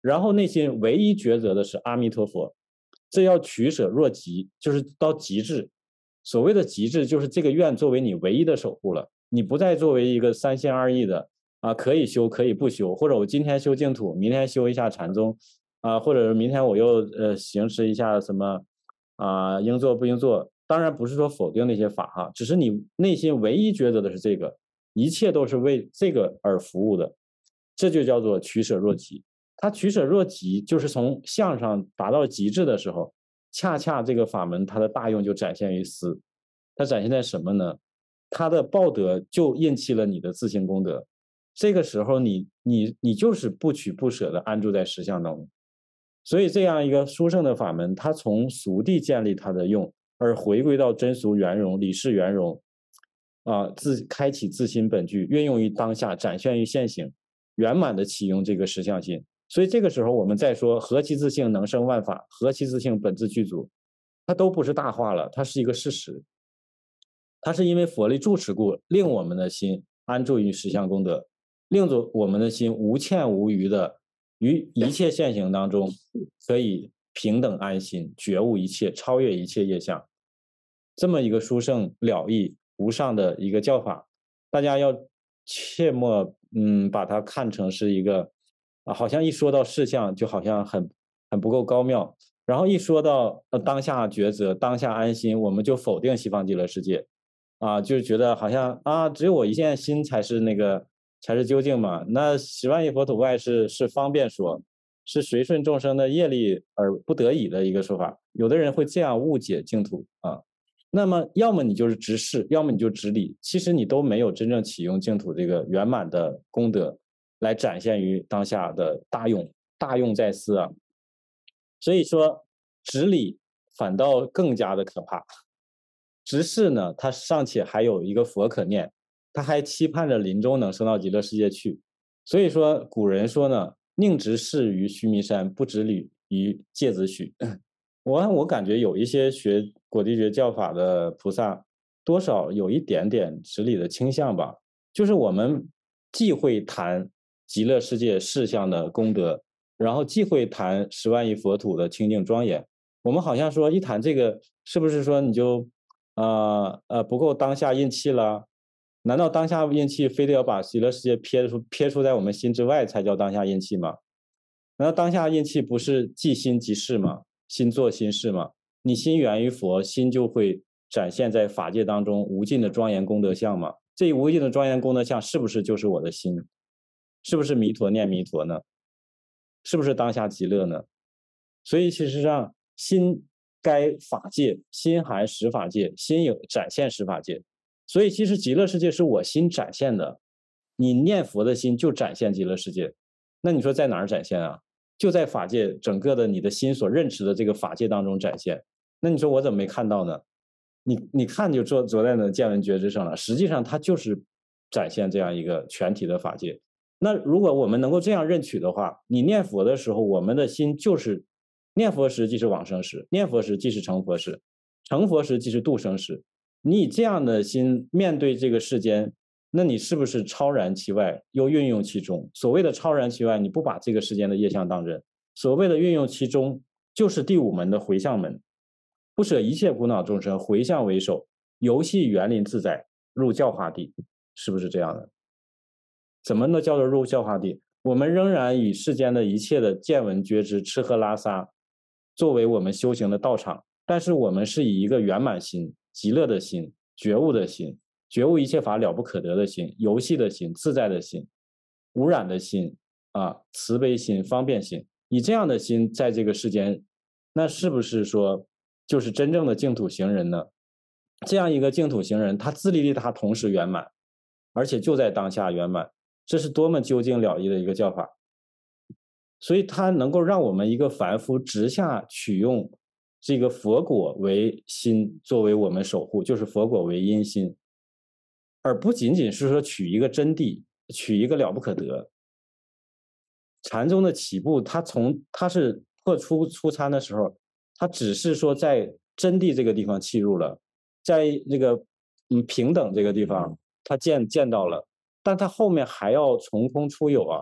Speaker 1: 然后内心唯一抉择的是阿弥陀佛，这要取舍若极，就是到极致。所谓的极致，就是这个愿作为你唯一的守护了，你不再作为一个三心二意的啊，可以修可以不修，或者我今天修净土，明天修一下禅宗啊，或者明天我又呃行持一下什么啊应做不应做。当然不是说否定那些法哈，只是你内心唯一抉择的是这个，一切都是为这个而服务的，这就叫做取舍若极。它取舍若极，就是从相上达到极致的时候，恰恰这个法门它的大用就展现于思。它展现在什么呢？它的报德就印弃了你的自性功德，这个时候你你你就是不取不舍的安住在实相当中。所以这样一个殊胜的法门，它从俗谛建立它的用，而回归到真俗圆融、理事圆融啊，自开启自心本具，运用于当下，展现于现行，圆满的启用这个实相心。所以这个时候我们再说何其自性能生万法，何其自性本自具足，它都不是大话了，它是一个事实。它是因为佛力住持故，令我们的心安住于实相功德，令我们的心无欠无余的于一切现行当中可以平等安心，觉悟一切，超越一切业相。这么一个殊胜了义无上的一个教法，大家要切莫嗯把它看成是一个啊，好像一说到事项就好像很很不够高妙，然后一说到呃当下抉择、当下安心，我们就否定西方极乐世界啊，就觉得好像啊只有我一线心才是那个才是究竟嘛。那十万亿佛土外是是方便说，是随顺众生的业力而不得已的一个说法。有的人会这样误解净土啊。那么要么你就是直视，要么你就直理，其实你都没有真正启用净土这个圆满的功德来展现于当下的大用，大用在思啊。所以说直理反倒更加的可怕。直视呢，它尚且还有一个佛可念，他还期盼着临终能升到极乐世界去。所以说古人说呢，宁直视于须弥山，不直理于芥子许。我我感觉有一些学果地觉教法的菩萨，多少有一点点直理的倾向吧。就是我们既会谈极乐世界事项的功德，然后既会谈十万亿佛土的清净庄严。我们好像说一谈这个，是不是说你就呃呃不够当下印气了？难道当下印气非得要把极乐世界撇出撇出在我们心之外才叫当下印气吗？难道当下印气不是即心即事吗？心作心事嘛，你心源于佛，心就会展现在法界当中无尽的庄严功德相嘛。这无尽的庄严功德相是不是就是我的心？是不是弥陀念弥陀呢？是不是当下极乐呢？所以其实上心该法界，心含实法界，心有展现实法界。所以其实极乐世界是我心展现的，你念佛的心就展现极乐世界。那你说在哪儿展现啊？就在法界整个的你的心所认识的这个法界当中展现。那你说我怎么没看到呢？你你看就坐坐在那见闻觉知上了，实际上它就是展现这样一个全体的法界。那如果我们能够这样认取的话，你念佛的时候，我们的心就是念佛时即是往生时，念佛时即是成佛时，成佛时即是度生时。你以这样的心面对这个世间，那你是不是超然其外，又运用其中？所谓的超然其外，你不把这个世间的业相当真；所谓的运用其中，就是第五门的回向门，不舍一切苦恼众生，回向为首，游戏园林自在，入教化地，是不是这样的？怎么能叫做入教化地？我们仍然以世间的一切的见闻觉知、吃喝拉撒作为我们修行的道场，但是我们是以一个圆满心、极乐的心、觉悟的心。觉悟一切法了不可得的心，游戏的心，自在的心，无染的心啊，慈悲心，方便心，以这样的心在这个世间，那是不是说就是真正的净土行人呢？这样一个净土行人，他自利利他同时圆满，而且就在当下圆满，这是多么究竟了义的一个教法。所以它能够让我们一个凡夫直下取用这个佛果为心，作为我们守护，就是佛果为因心。而不仅仅是说取一个真谛，取一个了不可得。禅宗的起步，它从它是破初初参的时候，它只是说在真谛这个地方契入了，在这个嗯平等这个地方，他见见到了，但他后面还要从空出有啊，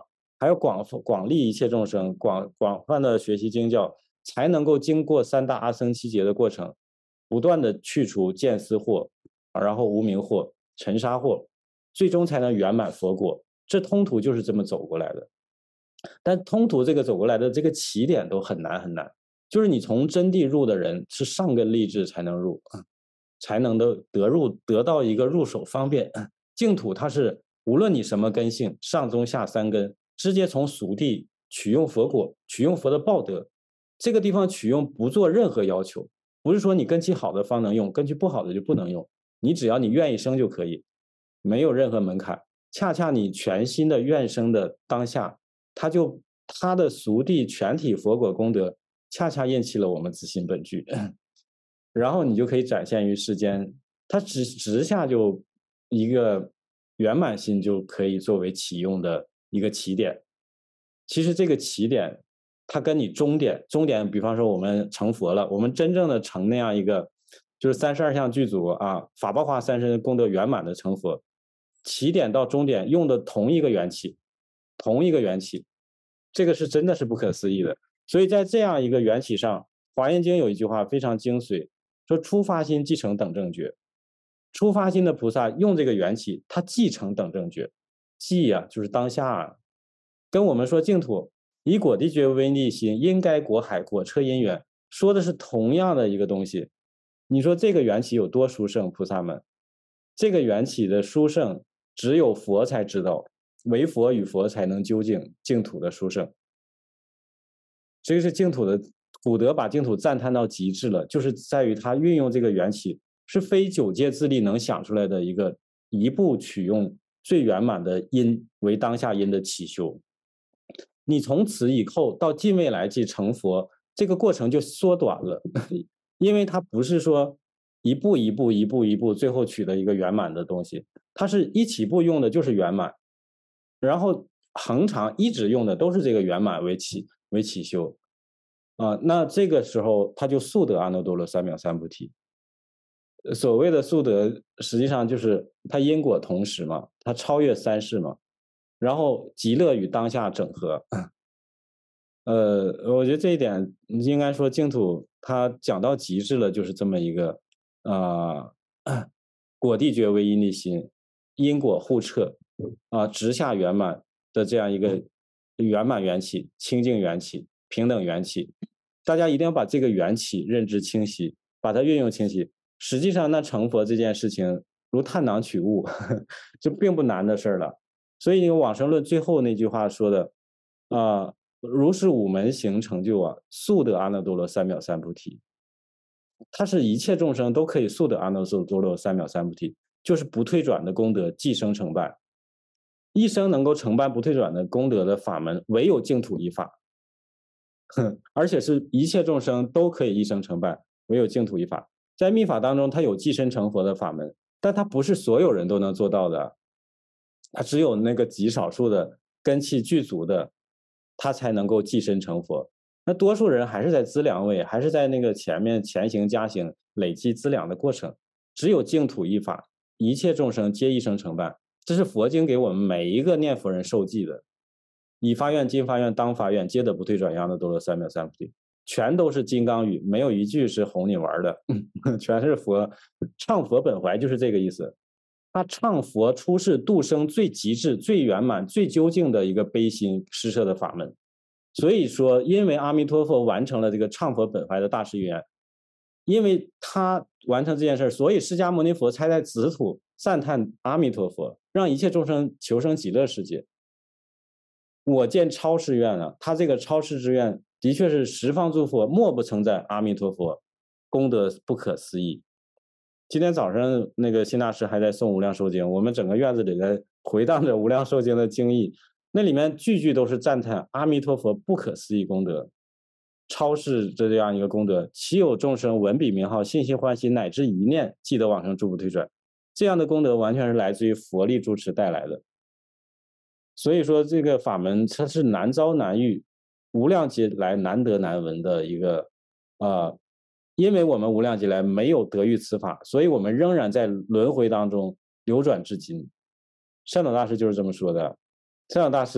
Speaker 1: 还要广广利一切众生，广广泛的学习经教，才能够经过三大阿僧祇劫的过程，不断的去除见思惑，然后无明惑、尘沙惑，最终才能圆满佛果。这通途就是这么走过来的。但通途这个走过来的这个起点都很难很难，就是你从真谛入的人是上根立志才能入，才能的得入得到一个入手方便。净土它是无论你什么根性，上中下三根，直接从俗谛取用佛果，取用佛的报德。这个地方取用不做任何要求，不是说你根基好的方能用，根基不好的就不能用，你只要你愿意生就可以，没有任何门槛。恰恰你全心的愿生的当下，他就他的俗谛全体佛果功德，恰恰印起了我们自信本具，然后你就可以展现于世间。他直直下就一个圆满心就可以作为启用的一个起点。其实这个起点，它跟你终点，终点，比方说我们成佛了，我们真正的成那样一个，就是三十二相具足啊，法报化三身功德圆满的成佛，起点到终点用的同一个缘起，同一个缘起，这个是真的是不可思议的。所以在这样一个缘起上，华严经有一句话非常精髓，说初发心即成等正觉。初发心的菩萨用这个缘起，他即成等正觉。即啊，就是当下啊，跟我们说净土以果地觉为立心，因该果海，果彻因缘，说的是同样的一个东西。你说这个缘起有多殊胜，菩萨们？这个缘起的殊胜，只有佛才知道，唯佛与佛才能究竟净土的殊胜。这个是净土的古德把净土赞叹到极致了，就是在于他运用这个缘起，是非九界自力能想出来的一个一步取用最圆满的因为当下因的起修。你从此以后到近未来即成佛，这个过程就缩短了，因为它不是说一步一步一步一步最后取得一个圆满的东西，它是一起步用的就是圆满，然后恒常一直用的都是这个圆满为起为起修啊，那这个时候他就速得阿耨多罗三藐三菩提。所谓的速得，实际上就是它因果同时嘛，它超越三世嘛，然后极乐与当下整合。呃，我觉得这一点应该说净土它讲到极致了，就是这么一个啊、呃，果地觉为因地心，因果互彻啊、呃，直下圆满的这样一个圆满缘起、清净缘起、平等缘起。大家一定要把这个缘起认知清晰，把它运用清晰。实际上，那成佛这件事情如探囊取物，呵呵，就并不难的事儿了。所以，往生论最后那句话说的啊、呃，如是五门行成就啊，速得阿耨多罗三藐三菩提。它是一切众生都可以速得阿耨多罗三藐三菩提，就是不退转的功德，即生成办。一生能够成办不退转的功德的法门，唯有净土一法。而且是一切众生都可以一生成办，唯有净土一法。在密法当中，它有即身成佛的法门，但它不是所有人都能做到的，它只有那个极少数的根器具足的，他才能够即身成佛。那多数人还是在资粮位，还是在那个前面前行加行累积资粮的过程。只有净土一法，一切众生皆一生成办，这是佛经给我们每一个念佛人受记的。已发愿、今发愿、当发愿，皆得不退转阿耨多罗三藐三菩提。全都是金刚语，没有一句是哄你玩的，全是佛唱佛本怀，就是这个意思。他唱佛出世度生最极致、最圆满、最究竟的一个悲心施设的法门。所以说，因为阿弥陀佛完成了这个唱佛本怀的大誓愿，因为他完成这件事，所以释迦牟尼佛才在子土赞叹阿弥陀佛，让一切众生求生极乐世界。我见超誓愿了，他这个超誓之愿的确是十方诸佛莫不称赞阿弥陀佛，功德不可思议。今天早上那个辛大师还在诵无量寿经，我们整个院子里在回荡着无量寿经的经义，那里面句句都是赞叹阿弥陀佛不可思议功德，超世这样一个功德，岂有众生闻彼名号，信心欢喜，乃至一念即得往生诸不退转。这样的功德完全是来自于佛力住持带来的。所以说这个法门它是难遭难遇，无量劫来难得难闻的一个呃，因为我们无量劫来没有得遇此法，所以我们仍然在轮回当中流转至今。善导大师就是这么说的。善导大师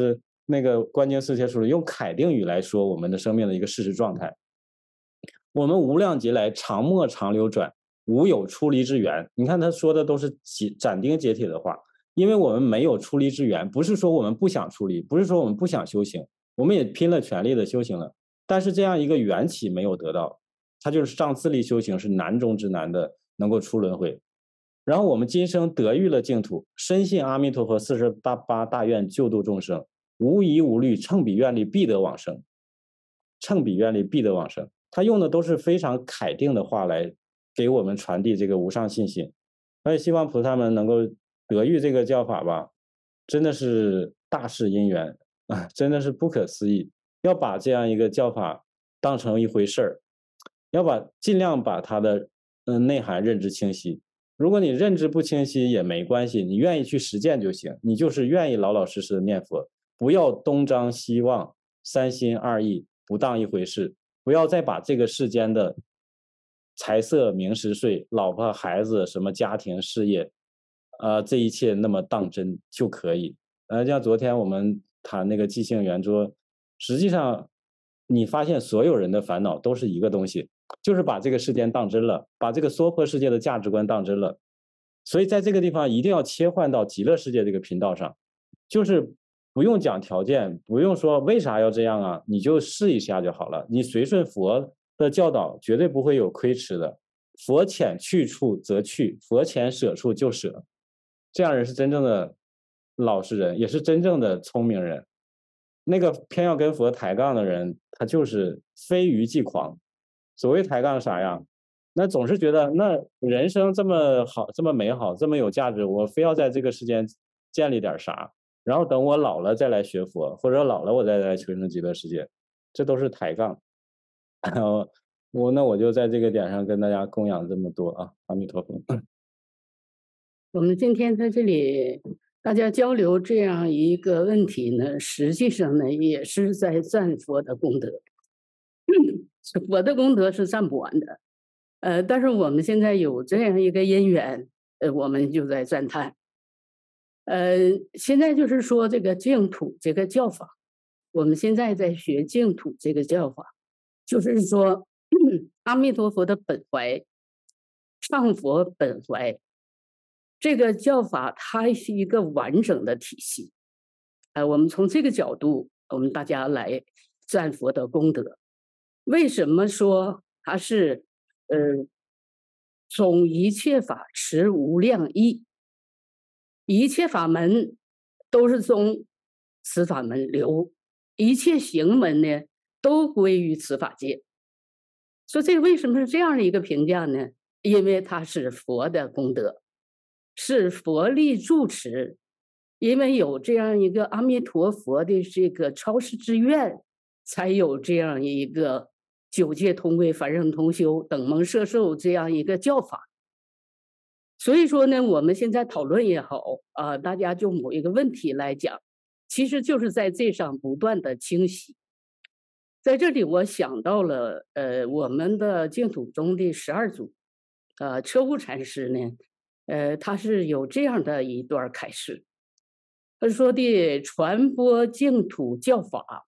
Speaker 1: 那个观经四切处用凯定语来说我们的生命的一个事实状态。我们无量劫来常没常流转，无有出离之缘。你看他说的都是斩钉截铁的话，因为我们没有出离之缘，不是说我们不想出离，不是说我们不想修行，我们也拼了全力的修行了，但是这样一个缘起没有得到，它就是上自力修行是难中之难的，能够出轮回。然后我们今生得遇了净土，深信阿弥陀佛四十八大愿救度众生，无疑无虑，乘彼愿力必得往生，乘彼愿力必得往生。他用的都是非常凯定的话来给我们传递这个无上信心。所以希望菩萨们能够得遇这个教法吧，真的是大事因缘啊，真的是不可思议。要把这样一个教法当成一回事儿，要把尽量把它的嗯内涵认知清晰。如果你认知不清晰也没关系，你愿意去实践就行，你就是愿意老老实实的念佛，不要东张西望，三心二意，不当一回事。不要再把这个世间的财色名食睡、老婆孩子、什么家庭事业，呃，这一切那么当真就可以。呃，像昨天我们谈那个即兴圆桌，实际上你发现所有人的烦恼都是一个东西，就是把这个世间当真了，把这个娑婆世界的价值观当真了。所以在这个地方一定要切换到极乐世界这个频道上，就是不用讲条件，不用说为啥要这样啊，你就试一下就好了。你随顺佛的教导，绝对不会有亏吃的。佛遣去处则去，佛遣舍处就舍。这样人是真正的老实人，也是真正的聪明人。那个偏要跟佛抬杠的人，他就是非愚即狂。所谓抬杠啥呀？那总是觉得那人生这么好，这么美好，这么有价值，我非要在这个世间建立点啥，然后等我老了再来学佛，或者老了我再来求生极乐世界，这都是抬杠。我那我就在这个点上跟大家供养这么多啊，阿弥陀佛。
Speaker 4: 我们今天在这里大家交流这样一个问题呢，实际上呢也是在赞佛的功德。佛的功德是赞不完的，呃，但是我们现在有这样一个因缘，呃，我们就在赞叹。呃，现在就是说这个净土这个教法，我们现在在学净土这个教法，就是说阿弥陀佛的本怀，上佛本怀，这个教法它是一个完整的体系。呃，我们从这个角度，我们大家来赞佛的功德。为什么说它是呃总一切法持无量义？一切法门都是从此法门流，一切行门呢都归于此法界。所以这为什么是这样的一个评价呢？因为它是佛的功德，是佛力住持，因为有这样一个阿弥陀佛的这个超世之愿，才有这样一个九界同归、凡圣同修、等蒙摄受这样一个教法。所以说呢，我们现在讨论也好啊、呃，大家就某一个问题来讲，其实就是在这上不断的清洗。在这里，我想到了呃，我们的净土中的十二祖，呃，车务禅师呢，呃，他是有这样的一段开示，他说的传播净土教法，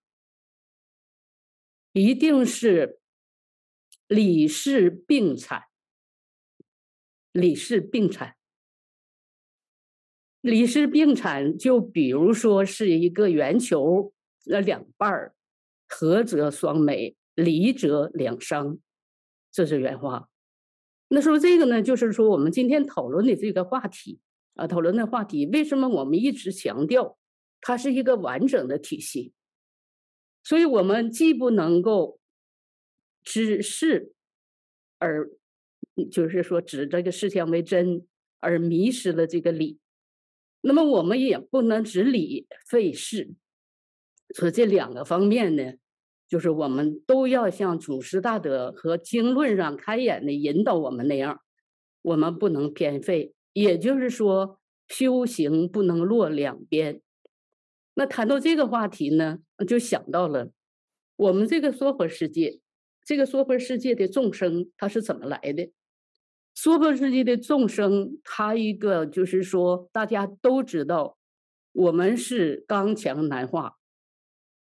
Speaker 4: 一定是理事并产。理事并产，理事并产，就比如说是一个圆球，那两半儿，合则双美，离则两伤，这是原话。那说这个呢，就是说我们今天讨论的这个话题啊，讨论的话题，为什么我们一直强调它是一个完整的体系？所以我们既不能够只是而就是说指这个事项为真而迷失了这个理，那么我们也不能只理废事。所以这两个方面呢，就是我们都要像祖师大德和经论上开眼的引导我们那样，我们不能偏废，也就是说修行不能落两边。那谈到这个话题呢，就想到了我们这个娑婆世界，这个娑婆世界的众生它是怎么来的？娑婆世界的众生，它一个就是说大家都知道，我们是刚强难化，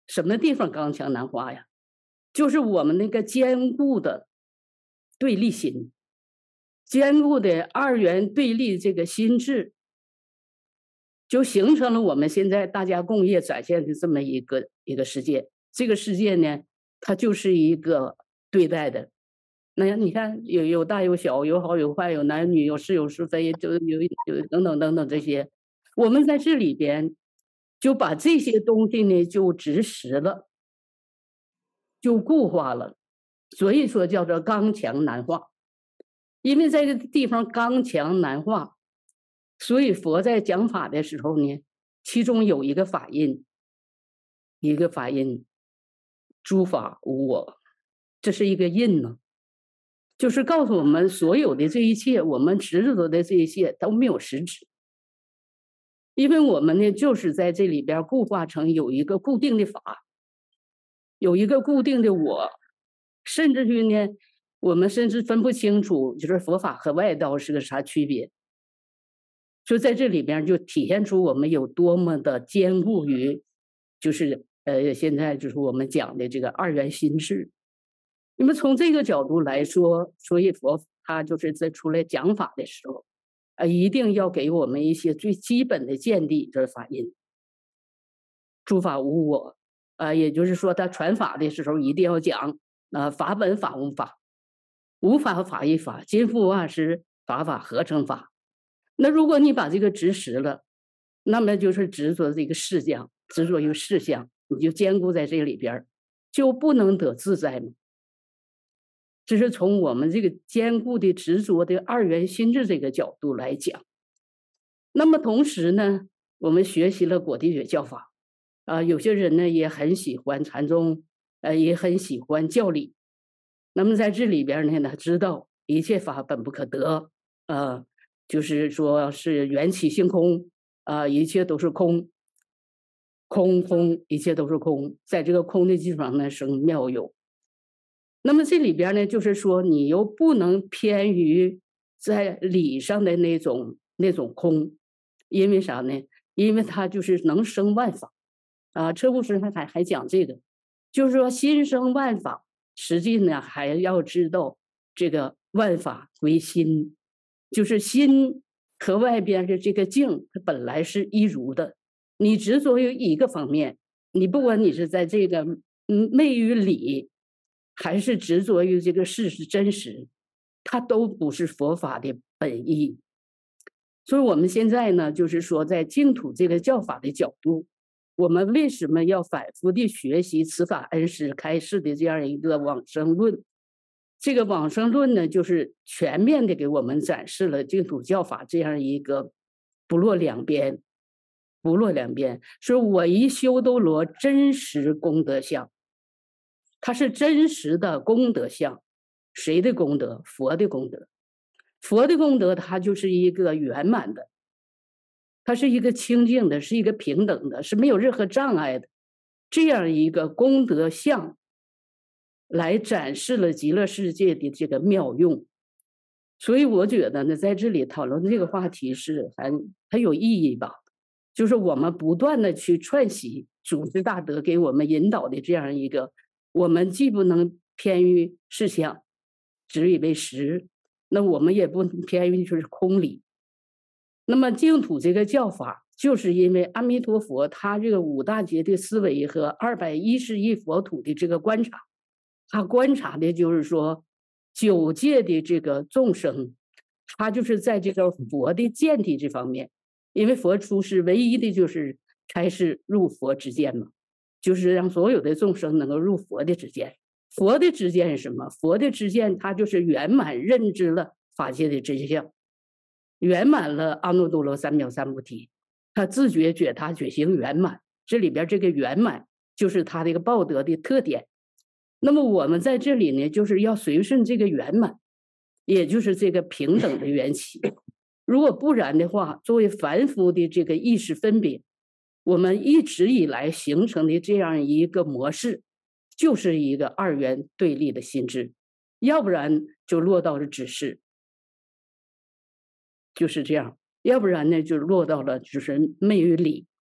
Speaker 4: 什么地方刚强难化呀？就是我们那个坚固的对立心，坚固的二元对立这个心智，就形成了我们现在大家共业展现的这么一个一个世界。这个世界呢，它就是一个对待的。那你看，有有大有小，有好有坏，有男女，有是有是非，就有有等等等等这些。我们在这里边就把这些东西呢就直实了，就固化了，所以说叫做刚强难化。因为在这个地方刚强难化，所以佛在讲法的时候呢，其中有一个法印，一个法印，诸法无我，这是一个印呢，就是告诉我们所有的这一切，我们执着的这一切都没有实质。因为我们呢，就是在这里边固化成有一个固定的法，有一个固定的我，甚至于呢，我们甚至分不清楚，就是佛法和外道是个啥区别。就在这里边就体现出我们有多么的坚固于，就是呃，现在就是我们讲的这个二元心智。那么从这个角度来说，所以佛他就是在出来讲法的时候，呃，一定要给我们一些最基本的见地，这是法印。诸法无我，呃，也就是说他传法的时候一定要讲，呃，法本法无法，无法法一法，今复万时，法法合成法。那如果你把这个执实了，那么就是执着这个事项，执着于事项，你就坚固在这里边，就不能得自在嘛。这是从我们这个坚固的执着的二元心智这个角度来讲。那么同时呢，我们学习了果地觉教法，啊、呃，有些人呢也很喜欢禅宗，呃，也很喜欢教理。那么在这里边呢，他知道一切法本不可得，呃，就是说是缘起性空，啊、呃，一切都是空，空空，一切都是空，在这个空的地方呢生妙有。那么这里边呢，就是说你又不能偏于在理上的那种那种空，因为啥呢？因为它就是能生万法啊。车布师他还还讲这个，就是说心生万法，实际呢还要知道这个万法归心，就是心和外边的这个境，它本来是一如的。你执着于一个方面，你不管你是在这个嗯昧于理，还是执着于这个事实真实，它都不是佛法的本意。所以我们现在呢，就是说在净土这个教法的角度，我们为什么要反复的学习慈法恩师开示的这样一个往生论？这个往生论呢，就是全面的给我们展示了净土教法这样一个不落两边，不落两边，说我一修兜罗真实功德相。它是真实的功德相，谁的功德？佛的功德。佛的功德，它就是一个圆满的，它是一个清净的，是一个平等的，是没有任何障碍的，这样一个功德相，来展示了极乐世界的这个妙用。所以我觉得呢，在这里讨论这个话题是很很有意义吧，就是我们不断的去串习祖师大德给我们引导的这样一个。我们既不能偏于事项，只以为实，那我们也不能偏于就是空理。那么净土这个教法，就是因为阿弥陀佛他这个五大劫的思维和二百一十亿佛土的这个观察，他观察的就是说九界的这个众生，他就是在这个佛的见地这方面，因为佛出世唯一的就是开示入佛之见嘛。就是让所有的众生能够入佛的知见。佛的知见是什么？佛的知见，它就是圆满认知了法界的真相，圆满了阿耨多罗三藐三菩提，他自觉觉他觉行圆满。这里边这个圆满就是他的一个报德的特点。那么我们在这里呢，就是要随顺这个圆满，也就是这个平等的缘起。如果不然的话，作为凡夫的这个意识分别，我们一直以来形成的这样一个模式，就是一个二元对立的心智，要不然就落到了只是，就是这样；要不然呢，就落到了就是昧于理。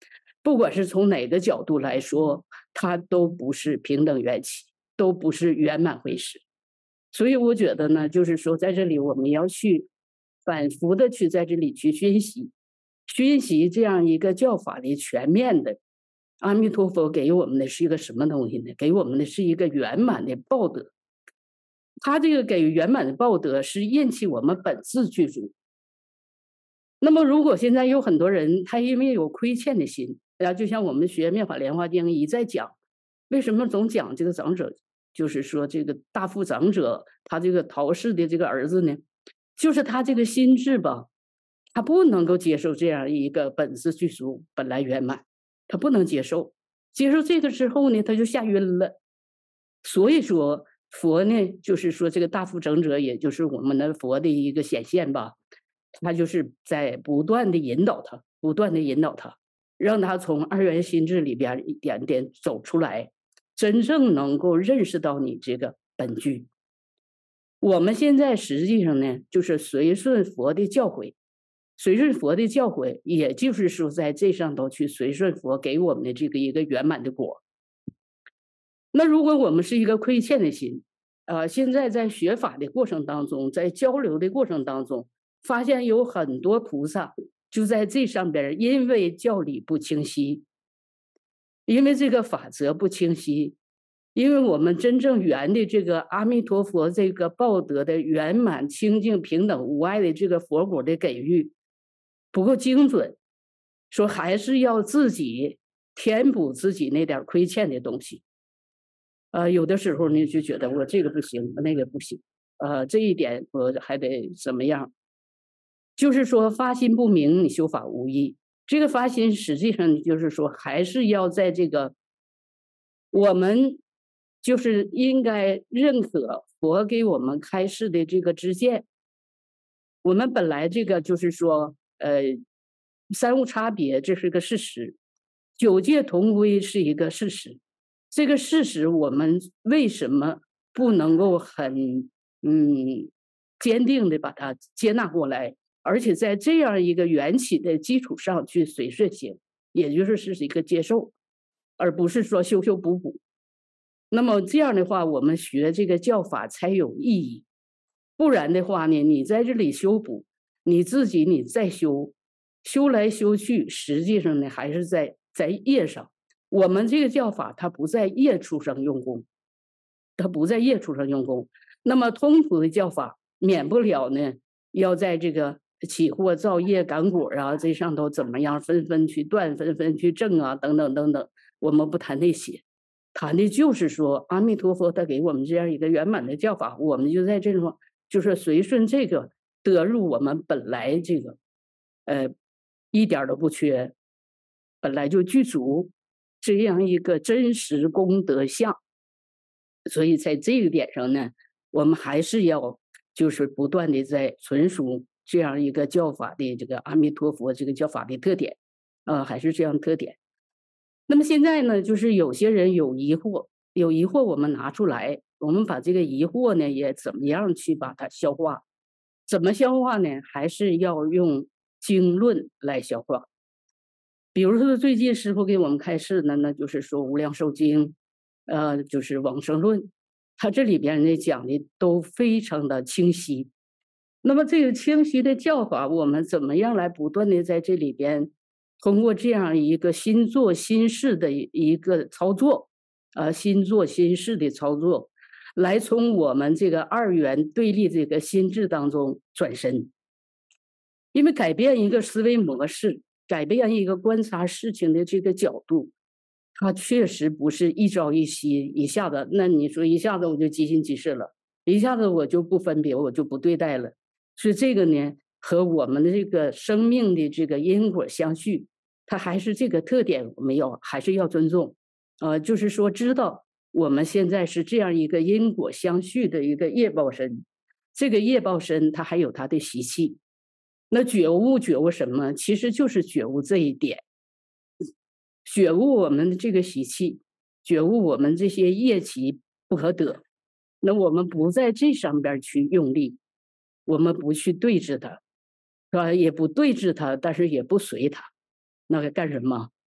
Speaker 4: 不管是从哪个角度来说，它都不是平等缘起，都不是圆满会实。所以我觉得呢，就是说在这里我们要去反复的去在这里去熏习，熏习这样一个教法的全面的。阿弥陀佛给我们的是一个什么东西呢？给我们的是一个圆满的报德。他这个给予圆满的报德是引起我们本自具足。那么如果现在有很多人他因为有亏欠的心，啊，就像我们学妙法莲华经一再讲，为什么总讲这个长者，就是说这个大富长者他这个陶氏的这个儿子呢，就是他这个心智吧，他不能够接受这样一个本自具足本来圆满，他不能接受，接受这个之后呢，他就吓晕了。所以说佛呢，就是说这个大富长者，也就是我们的佛的一个显现吧，他就是在不断的引导他，不断的引导他，让他从二元心智里边一点点走出来，真正能够认识到你这个本具。我们现在实际上呢，就是随顺佛的教诲，随顺佛的教诲，也就是说在这上头去随顺佛给我们的这个一个圆满的果。那如果我们是一个亏欠的心，呃，现在在学法的过程当中，在交流的过程当中，发现有很多菩萨就在这上边，因为教理不清晰，因为这个法则不清晰，因为我们真正圆的这个阿弥陀佛这个报德的圆满清净平等无碍的这个佛果的给予不够精准，说还是要自己填补自己那点亏欠的东西。呃，有的时候呢就觉得我这个不行，那个不行，呃，这一点我还得怎么样？就是说发心不明，你修法无益。这个发心实际上就是说，还是要在这个我们就是应该认可佛给我们开示的这个知见。我们本来这个就是说，呃，三无差别这是个事实，九界同归是一个事实。这个事实我们为什么不能够很嗯坚定的把它接纳过来，而且在这样一个缘起的基础上去随顺行，也就是是一个接受，而不是说修修补补。那么这样的话，我们学这个教法才有意义。不然的话呢，你在这里修补，你自己你再修，修来修去，实际上呢还是在在业上。我们这个教法它不在业处上用功，它不在业处上用功。那么通俗的教法免不了呢，要在这个起惑造业感果啊，这上头怎么样纷纷去断，纷纷去证啊，等等等等。我们不谈那些，谈的就是说阿弥陀佛他给我们这样一个圆满的教法，我们就在这种就是随顺这个得入我们本来这个呃一点都不缺，本来就具足这样一个真实功德相。所以在这个点上呢，我们还是要就是不断的在纯熟这样一个教法的这个阿弥陀佛这个教法的特点，呃，还是这样特点。那么现在呢，就是有些人有疑惑，有疑惑我们拿出来，我们把这个疑惑呢也怎么样去把它消化？怎么消化呢？还是要用经论来消化。比如说最近师父给我们开示呢，那就是说无量寿经，呃，就是往生论，它这里边呢讲的都非常的清晰。那么这个清晰的教法，我们怎么样来不断的在这里边，通过这样一个新做新事的一个操作，呃，新做新事的操作，来从我们这个二元对立这个心智当中转身。因为改变一个思维模式，改变一个观察事情的这个角度，它确实不是一朝一夕一下子。那你说一下子我就即心即事了，一下子我就不分别，我就不对待了。所以这个呢，和我们的这个生命的这个因果相续，它还是这个特点，我们要还是要尊重。呃，就是说知道我们现在是这样一个因果相续的一个业报身，这个业报身它还有它的习气。那觉悟觉悟什么？其实就是觉悟这一点，觉悟我们的这个习气，觉悟我们这些业起不可得。那我们不在这上边去用力，我们不去对峙它，是吧？也不对峙它，但是也不随它，那个干什么？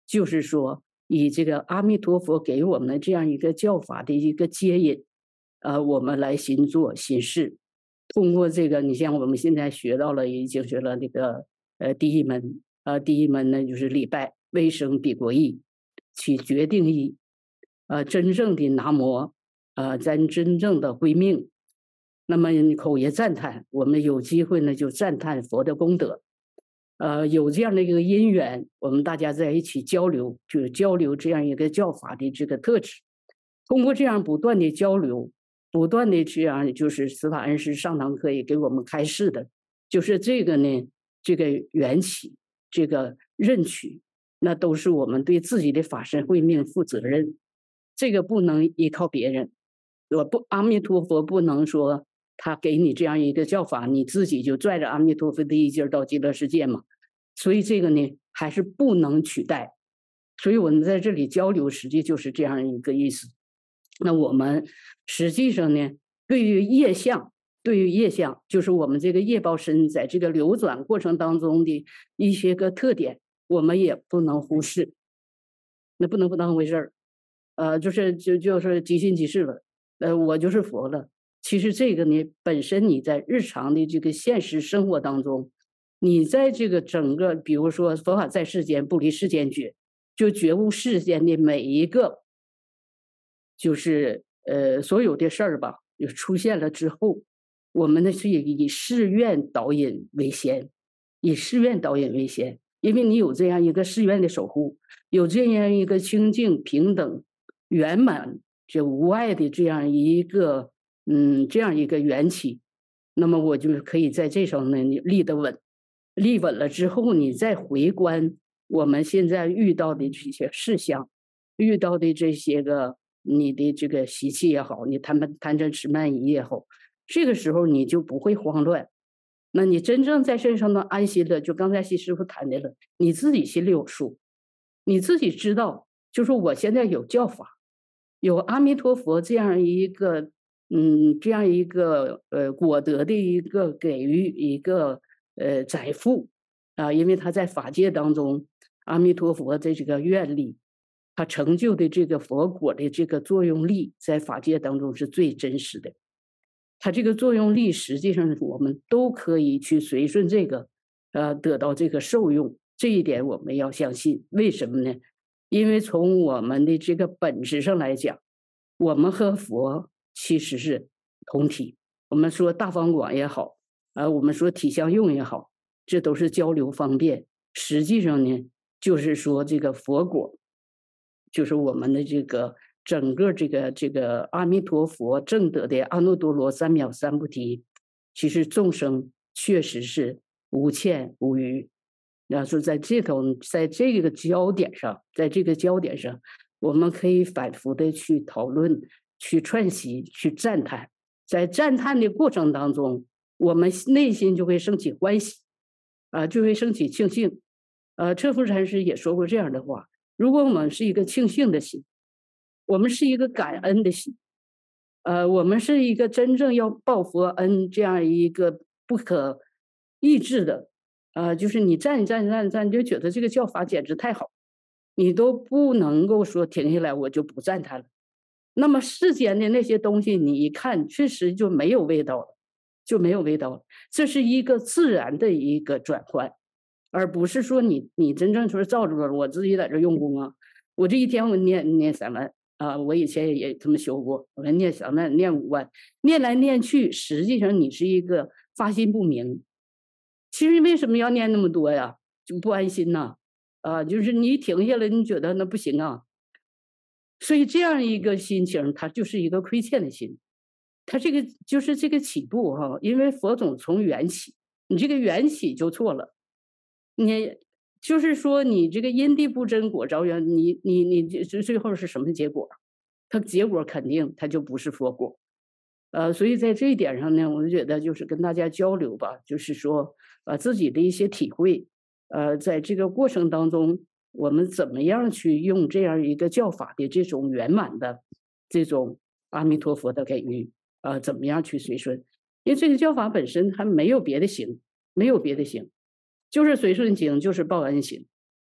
Speaker 4: 就是说以这个阿弥陀佛给我们的这样一个教法的一个接引，呃，我们来行做行事。通过这个，你像我们现在学到了，已经学了这个呃第一门，呃第一门呢就是礼拜卫生彼国义，取决定义，呃真正的拿摩，呃咱真正的归命。那么口也赞叹，我们有机会呢就赞叹佛的功德，呃有这样的一个因缘，我们大家在一起交流，就是交流这样一个教法的这个特质。通过这样不断的交流，不断的这样，就是司法恩师上堂课也给我们开示的，就是这个呢，这个缘起，这个认取，那都是我们对自己的法身慧命负责任，这个不能依靠别人。我不，阿弥陀佛不能说他给你这样一个教法，你自己就拽着阿弥陀佛的一劲儿到极乐世界嘛。所以这个呢，还是不能取代。所以我们在这里交流，实际就是这样一个意思。那我们实际上呢，对于业相，对于业相，就是我们这个业报身在这个流转过程当中的一些个特点，我们也不能忽视，那不能不当回事儿，呃，就是就就是即心即是了，呃，我就是佛了。其实这个呢，本身你在日常的这个现实生活当中，你在这个整个，比如说佛法在世间，不离世间觉，就觉悟世间的每一个。就是呃所有的事儿吧，就出现了之后，我们呢是以誓愿导引为先，以誓愿导引为先，因为你有这样一个誓愿的守护，有这样一个清净平等圆满这无碍的这样一个嗯这样一个缘起，那么我就可以在这上呢立得稳，立稳了之后，你再回观我们现在遇到的这些事项，遇到的这些个。你的这个习气也好，你贪贪嗔痴慢疑也好，这个时候你就不会慌乱。那你真正在身上呢安心了，就刚才西师傅谈的了，你自己心里有数，你自己知道，就说我现在有教法，有阿弥陀佛这样一个嗯这样一个呃果德的一个给予一个呃载付啊，因为他在法界当中，阿弥陀佛的这个愿力。它成就的这个佛果的这个作用力，在法界当中是最真实的。它这个作用力，实际上我们都可以去随顺这个，呃，得到这个受用。这一点我们要相信。为什么呢？因为从我们的这个本质上来讲，我们和佛其实是同体。我们说大方广也好，啊、呃，我们说体相用也好，这都是交流方便。实际上呢，就是说这个佛果。就是我们的这个整个这个这个阿弥陀佛正得的阿耨多罗三藐三菩提，其实众生确实是无欠无余。要说在这头，在这个焦点上，在这个焦点上，我们可以反复的去讨论、去串习、去赞叹。在赞叹的过程当中，我们内心就会升起欢喜，啊、呃，就会升起庆幸。呃，彻福禅师也说过这样的话。如果我们是一个庆幸的心，我们是一个感恩的心，呃，我们是一个真正要报佛恩这样一个不可抑制的，呃，就是你赞一赞赞赞，就觉得这个教法简直太好，你都不能够说停下来，我就不赞它了。那么世间的那些东西，你一看确实就没有味道了，就没有味道了。这是一个自然的一个转换。而不是说你你真正说照着了，我自己在这用功啊，我这一天我念念三万啊，我以前也也这么修过，我念三万念五万，念来念去，实际上你是一个发心不明。其实为什么要念那么多呀？就不安心呐，啊，就是你一停下来，你觉得那不行啊。所以这样一个心情，它就是一个亏欠的心，它这个就是这个起步哈、啊，因为佛总从缘起，你这个缘起就错了。你就是说，你这个因地不真果着缘，你你你这最后是什么结果？它结果肯定它就不是佛果。呃，所以在这一点上呢，我就觉得就是跟大家交流吧，就是说把自己的一些体会，呃，在这个过程当中，我们怎么样去用这样一个教法的这种圆满的这种阿弥陀佛的给予，呃，怎么样去随顺？因为这个教法本身还没有别的行，没有别的行。就是随顺行，就是报恩行，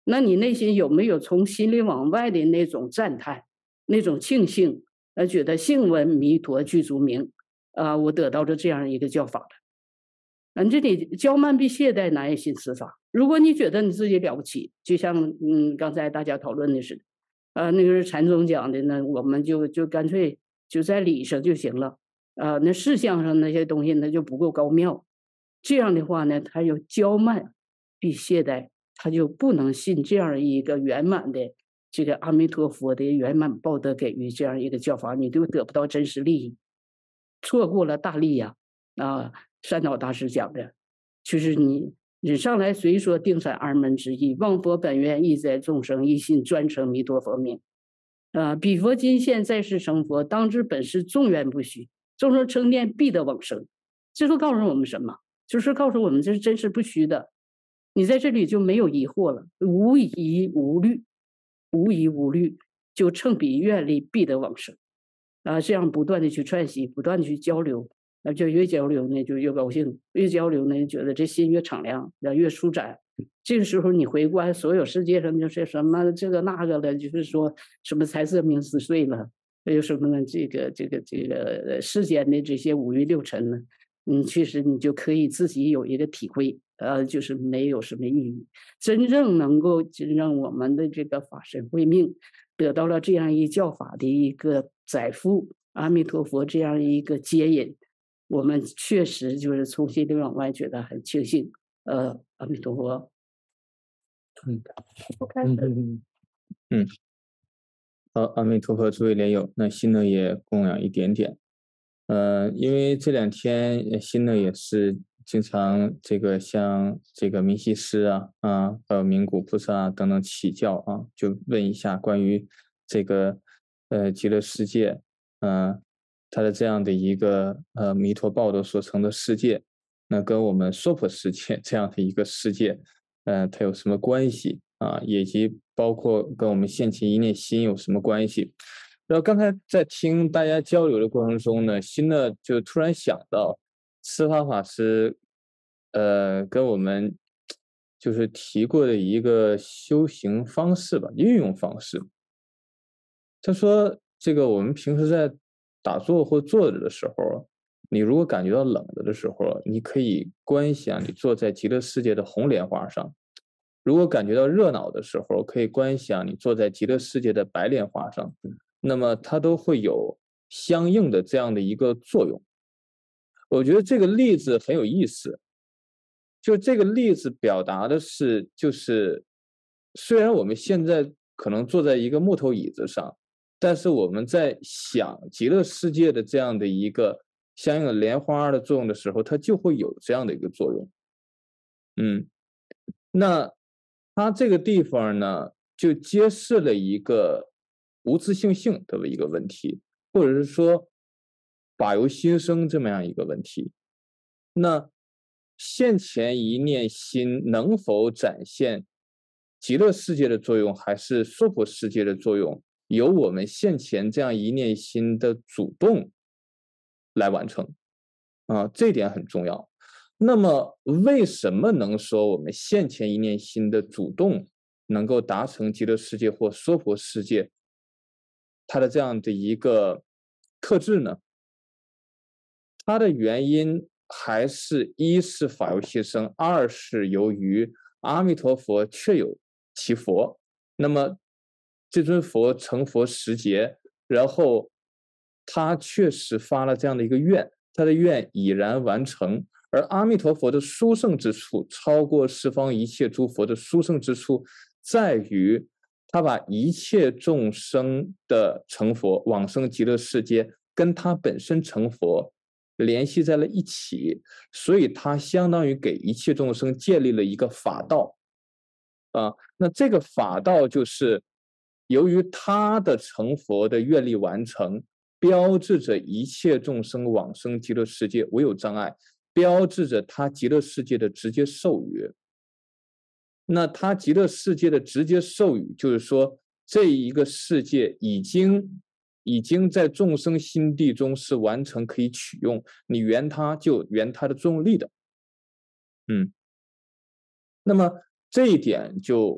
Speaker 4: 那你内心有没有从心里往外的那种赞叹，那种庆幸，呃，觉得幸闻弥陀具足名啊，我得到了这样一个教法了。嗯，这里骄慢必懈怠，难以信此法。如果你觉得你自己了不起，就像嗯刚才大家讨论的似的，呃，那个是禅宗讲的呢，我们就就干脆就在理上就行了，啊、呃，那事项上那些东西那就不够高妙。这样的话呢，他有骄慢必懈怠，他就不能信这样一个圆满的这个阿弥陀佛的圆满报德给予这样一个教法，你就得不到真实利益，错过了大利呀！啊，善导大师讲的，就是你你上来虽说定闪二门之意，望佛本愿意在众生一心专称弥陀佛名。啊，彼佛今现在世成佛，当知本是众缘不虚，众生称念必得往生。这说告诉我们什么？就是告诉我们这是真实不虚的。你在这里就没有疑惑了，无疑无虑，无疑无虑，就乘彼愿力必得往生。啊，这样不断的去串习，不断的去交流，那就越交流呢就越高兴，越交流呢觉得这心越敞亮，越舒展。这个时候你回观所有世界上就是什么这个那个的，就是说什么财色名食睡了，还有什么呢？这个这个这个世间的这些五欲六尘呢，你其实你就可以自己有一个体会，呃，就是没有什么意义。真正能够让我们的这个法身慧命得到了这样一教法的一个载负，阿弥陀佛这样一个接引，我们确实就是从心里往外觉得很庆幸。呃，阿弥陀佛。
Speaker 1: 嗯，
Speaker 2: 我开始。
Speaker 5: 嗯嗯，好，阿弥陀佛，诸位莲友，那心呢也供养一点点。呃，因为这两天心呢也是经常这个向这个明熹师啊啊，还有名古菩萨啊等等请教啊，就问一下关于这个呃极乐世界，呃，它的这样的一个呃弥陀报德所成的世界。那跟我们娑婆世界这样的一个世界，呃，它有什么关系啊？以及包括跟我们现前一念心有什么关系？然后刚才在听大家交流的过程中呢，心呢就突然想到，慈法法师，呃，跟我们就是提过的一个修行方式吧，运用方式。他说，这个我们平时在打坐或坐着的时候，你如果感觉到冷的的时候，你可以观想你坐在极乐世界的红莲花上；如果感觉到热闹的时候，可以观想你坐在极乐世界的白莲花上。那么它都会有相应的这样的一个作用。我觉得这个例子很有意思，就这个例子表达的是，就是虽然我们现在可能坐在一个木头椅子上，但是我们在想极乐世界的这样的一个相应的莲花的作用的时候，它就会有这样的一个作用。嗯，那它这个地方呢，就揭示了一个无自性性的一个问题，或者是说法由心生这么样一个问题。那现前一念心能否展现极乐世界的作用，还是娑婆世界的作用，由我们现前这样一念心的主动来完成啊，这点很重要。那么为什么能说我们现前一念心的主动能够达成极乐世界或娑婆世界它的这样的一个特质呢？它的原因还是一是法由心生，二是由于阿弥陀佛确有其佛，那么这尊佛成佛时节，然后他确实发了这样的一个愿，他的愿已然完成。而阿弥陀佛的殊胜之处，超过十方一切诸佛的殊胜之处，在于他把一切众生的成佛、往生极乐世界，跟他本身成佛联系在了一起，所以他相当于给一切众生建立了一个法道啊。那这个法道就是由于他的成佛的愿力完成，标志着一切众生往生极乐世界唯有障碍，标志着他极乐世界的直接授予。那他极乐世界的直接授予，就是说这一个世界已经已经在众生心地中是完成可以取用，你圆它就圆它的作用力的。嗯，那么这一点就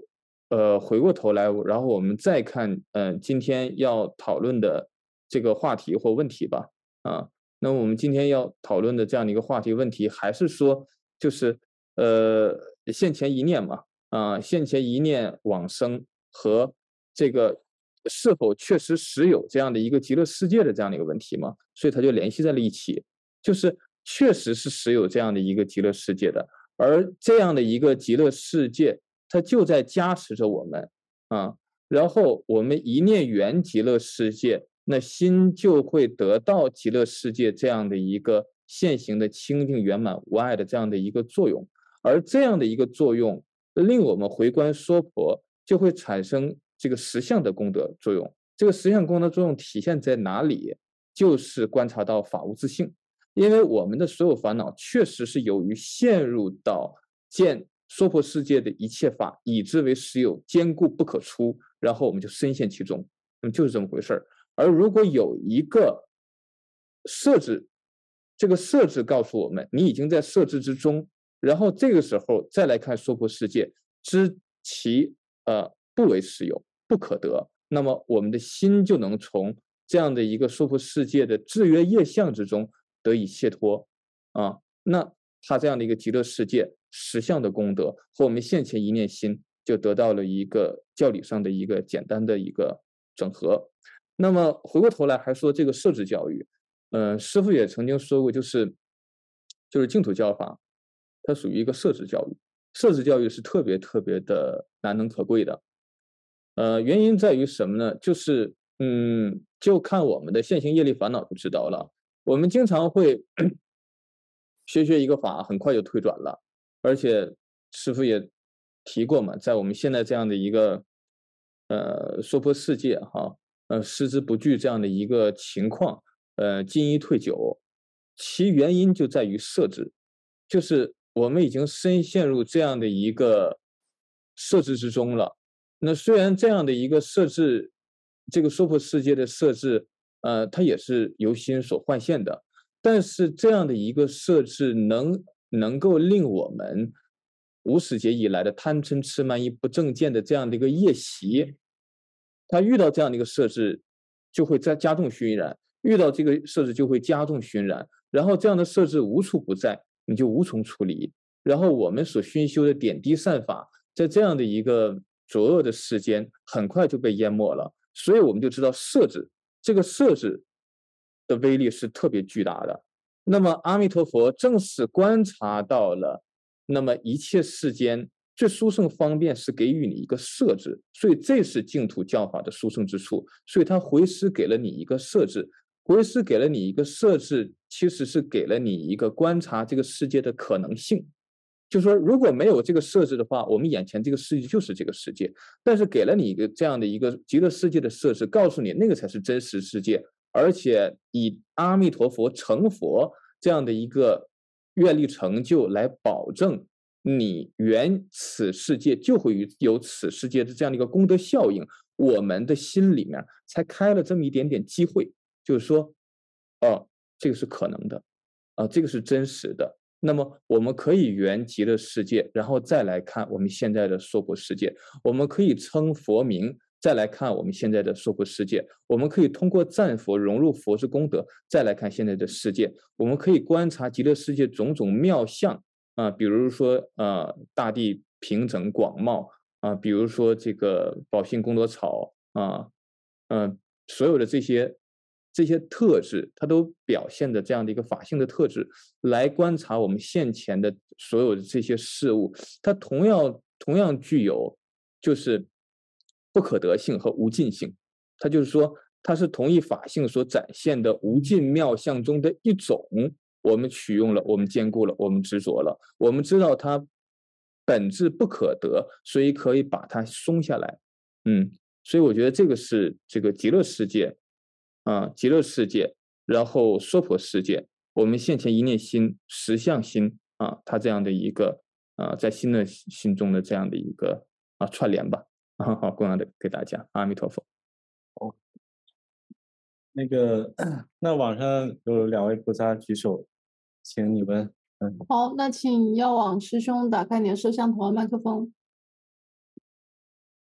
Speaker 5: 呃回过头来，然后我们再看，呃，今天要讨论的这个话题或问题吧，啊，那我们今天要讨论的这样的一个话题问题，还是说就是呃现前一念嘛，啊，现前一念往生和这个是否确实实有这样的一个极乐世界的这样的一个问题嘛，所以它就联系在了一起，就是确实是实有这样的一个极乐世界的，而这样的一个极乐世界，它就在加持着我们啊，然后我们一念缘极乐世界，那心就会得到极乐世界这样的一个现行的清净圆满无碍的这样的一个作用，而这样的一个作用，令我们回观娑婆，就会产生这个实相的功德作用。这个实相功德作用体现在哪里？就是观察到法无自性，因为我们的所有烦恼确实是由于陷入到见娑婆世界的一切法，以之为实有，坚固不可出，然后我们就深陷其中，那么就是这么回事儿。而如果有一个设置，这个设置告诉我们，你已经在设置之中，然后这个时候再来看娑婆世界，知其呃不为实有，不可得，那么我们的心就能从这样的一个娑婆世界的制约业相之中得以解脱啊。那他这样的一个极乐世界实相的功德和我们现前一念心就得到了一个教理上的一个简单的一个整合。那么回过头来还说这个设置教育，呃，师父也曾经说过，就是就是净土教法，它属于一个设置教育，设置教育是特别特别的难能可贵的。呃，原因在于什么呢？就是嗯，就看我们的现行业力烦恼就知道了。我们经常会学学一个法，很快就退转了，而且师父也提过嘛，在我们现在这样的一个呃娑婆世界哈，呃师之不具这样的一个情况，呃进一退九，其原因就在于设置，就是我们已经深陷入这样的一个设置之中了。那虽然这样的一个设置，这个娑婆世界的设置，呃，它也是由心所幻现的，但是这样的一个设置能能够令我们无始劫以来的贪嗔痴慢疑不正见的这样的一个业习，他遇到这样的一个设置，就会再加重熏染；遇到这个设置就会加重熏染，然后这样的设置无处不在，你就无从处理。然后我们所熏修的点滴善法，在这样的一个浊恶的世间，很快就被淹没了。所以我们就知道设置这个设置的威力是特别巨大的。那么阿弥陀佛正是观察到了，那么一切世间最殊胜方便是给予你一个设置，所以这是净土教法的殊胜之处。所以他回师给了你一个设置，回师给了你一个设置，其实是给了你一个观察这个世界的可能性。就说如果没有这个设置的话，我们眼前这个世界就是这个世界，但是给了你一个这样的一个极乐世界的设置，告诉你那个才是真实世界，而且以阿弥陀佛成佛这样的一个愿力成就来保证你圆此世界就会有此世界的这样的一个功德效应，我们的心里面才开了这么一点点机会，就是说哦，这个是可能的啊，这个是真实的。那么我们可以圆极乐世界，然后再来看我们现在的娑婆世界。我们可以称佛名，再来看我们现在的娑婆世界。我们可以通过赞佛融入佛之功德，再来看现在的世界。我们可以观察极乐世界种种妙相啊、呃，比如说呃大地平整广袤啊、呃，比如说这个宝性功德草啊，嗯、呃，所有的这些。这些特质，它都表现的这样的一个法性的特质，来观察我们现前的所有的这些事物，它同样同样具有就是不可得性和无尽性。它就是说，它是同一法性所展现的无尽妙相中的一种。我们取用了，我们兼顾了，我们执着了，我们知道它本质不可得，所以可以把它松下来。嗯，所以我觉得这个是这个极乐世界。啊，极乐世界，然后娑婆世界，我们现前一念心、实相心啊，它这样的一个啊，在心的心中的这样的一个啊串联吧。啊，好，供养的给大家，阿弥陀佛。
Speaker 1: 哦，那个，那网上有两位菩萨举手，请你们。嗯，
Speaker 2: 好，那请药网师兄打开你的摄像头和麦克风。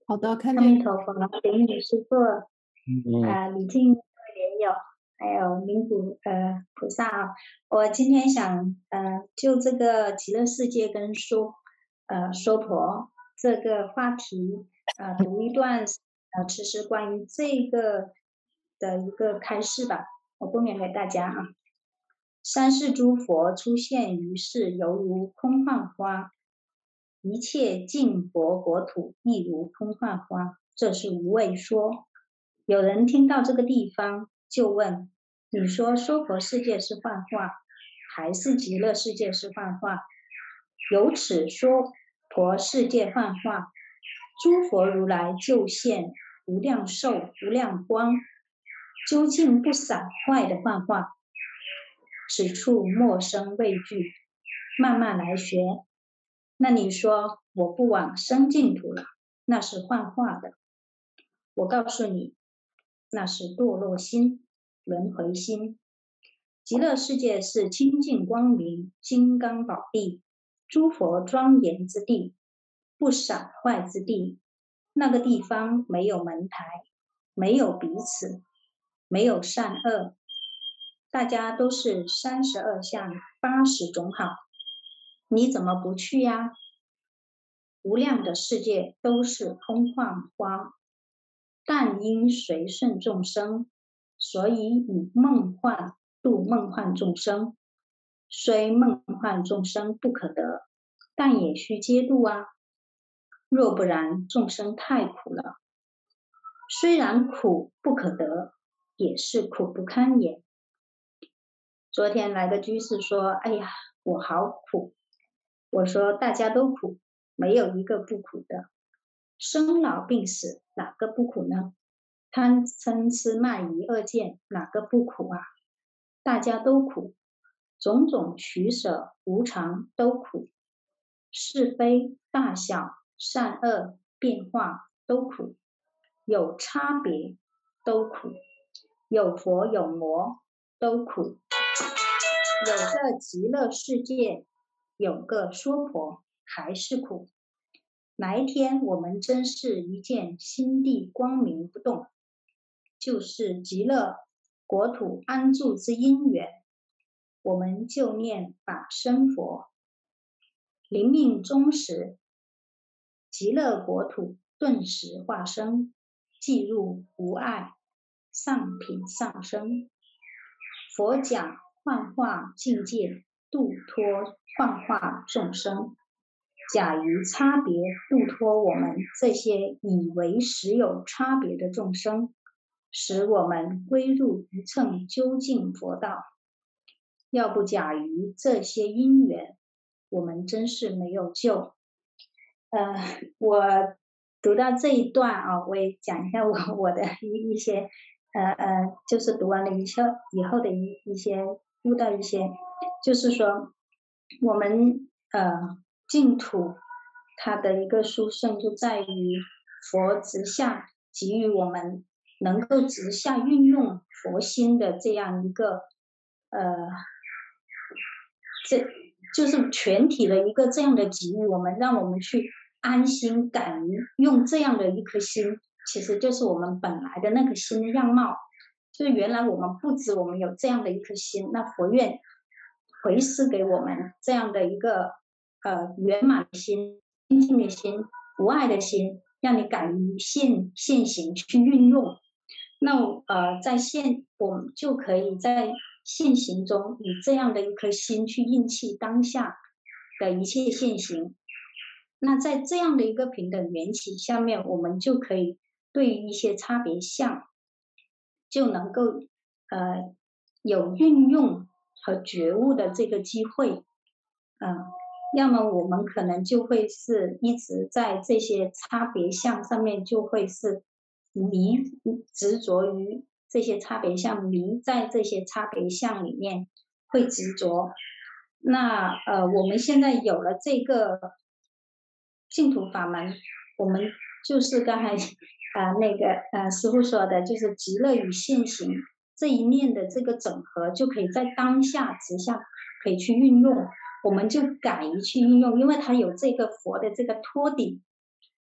Speaker 2: 好的，看
Speaker 6: 阿弥
Speaker 2: 见。
Speaker 6: 陀佛，莲女师父，
Speaker 1: 嗯
Speaker 6: 啊、李静莲友，还有明普呃菩萨啊，我今天想呃就这个极乐世界跟说呃说婆这个话题啊、呃、读一段呃其实关于这个的一个开示吧，我供养给大家啊。三世诸佛出现于世，犹如空幻花。一切净佛国土亦如空幻花，这是无畏说。有人听到这个地方，就问：你说娑婆世界是幻化，还是极乐世界是幻化？由此娑婆世界幻化，诸佛如来就现无量寿、无量光，究竟不散坏的幻化。此处莫生畏惧，慢慢来学。那你说我不往生净土了，那是幻化的。我告诉你，那是堕落心、轮回心。极乐世界是清净光明、金刚宝地，诸佛庄严之地，不散坏之地。那个地方没有门台，没有彼此，没有善恶，大家都是三十二相、八十种好。你怎么不去呀？无量的世界都是空幻花，但因随顺众生，所以以梦幻度梦幻众生。虽梦幻众生不可得，但也须皆度啊。若不然，众生太苦了。虽然苦不可得，也是苦不堪言。昨天来个居士说：哎呀，我好苦。我说大家都苦，没有一个不苦的。生老病死，哪个不苦呢？贪嗔痴慢疑二见，哪个不苦啊？大家都苦。种种取舍无常都苦，是非大小善恶变化都苦，有差别都苦，有佛有魔都苦，有个极乐世界，有个娑婆还是苦。哪一天我们真是一见心地光明不动，就是极乐国土安住之因缘，我们就念法身佛。临命终时，极乐国土顿时化生，即入无碍上品上升。佛讲幻化境界，度脱幻化众生，假于差别度脱我们这些以为实有差别的众生，使我们归入一乘究竟佛道。要不假于这些因缘，我们真是没有救。呃，我读到这一段啊，我也讲一下我我的一一些呃呃，就是读完了以后以后的一一些悟到一些，就是说我们呃净土它的一个殊胜就在于佛直下给予我们能够直下运用佛心的这样一个呃，这就是全体的一个这样的给予，我们让我们去安心敢于用这样的一颗心，其实就是我们本来的那颗心的样貌。就是原来我们不知我们有这样的一颗心，那佛愿回施给我们这样的一个呃圆满的心、清净的心、无爱的心，让你敢于现现行去运用。那呃，在现我们就可以在现行中以这样的一颗心去应气当下的一切现行。那在这样的一个平等缘起下面，我们就可以对于一些差别相就能够呃有运用和觉悟的这个机会，嗯、呃，要么我们可能就会是一直在这些差别相上面就会是迷执着于这些差别相，迷在这些差别相里面会执着。那呃我们现在有了这个净土法门，我们就是刚才啊、呃、那个呃师父说的，就是极乐与现行这一念的这个整合，就可以在当下直下可以去运用，我们就敢于去运用，因为它有这个佛的这个托底，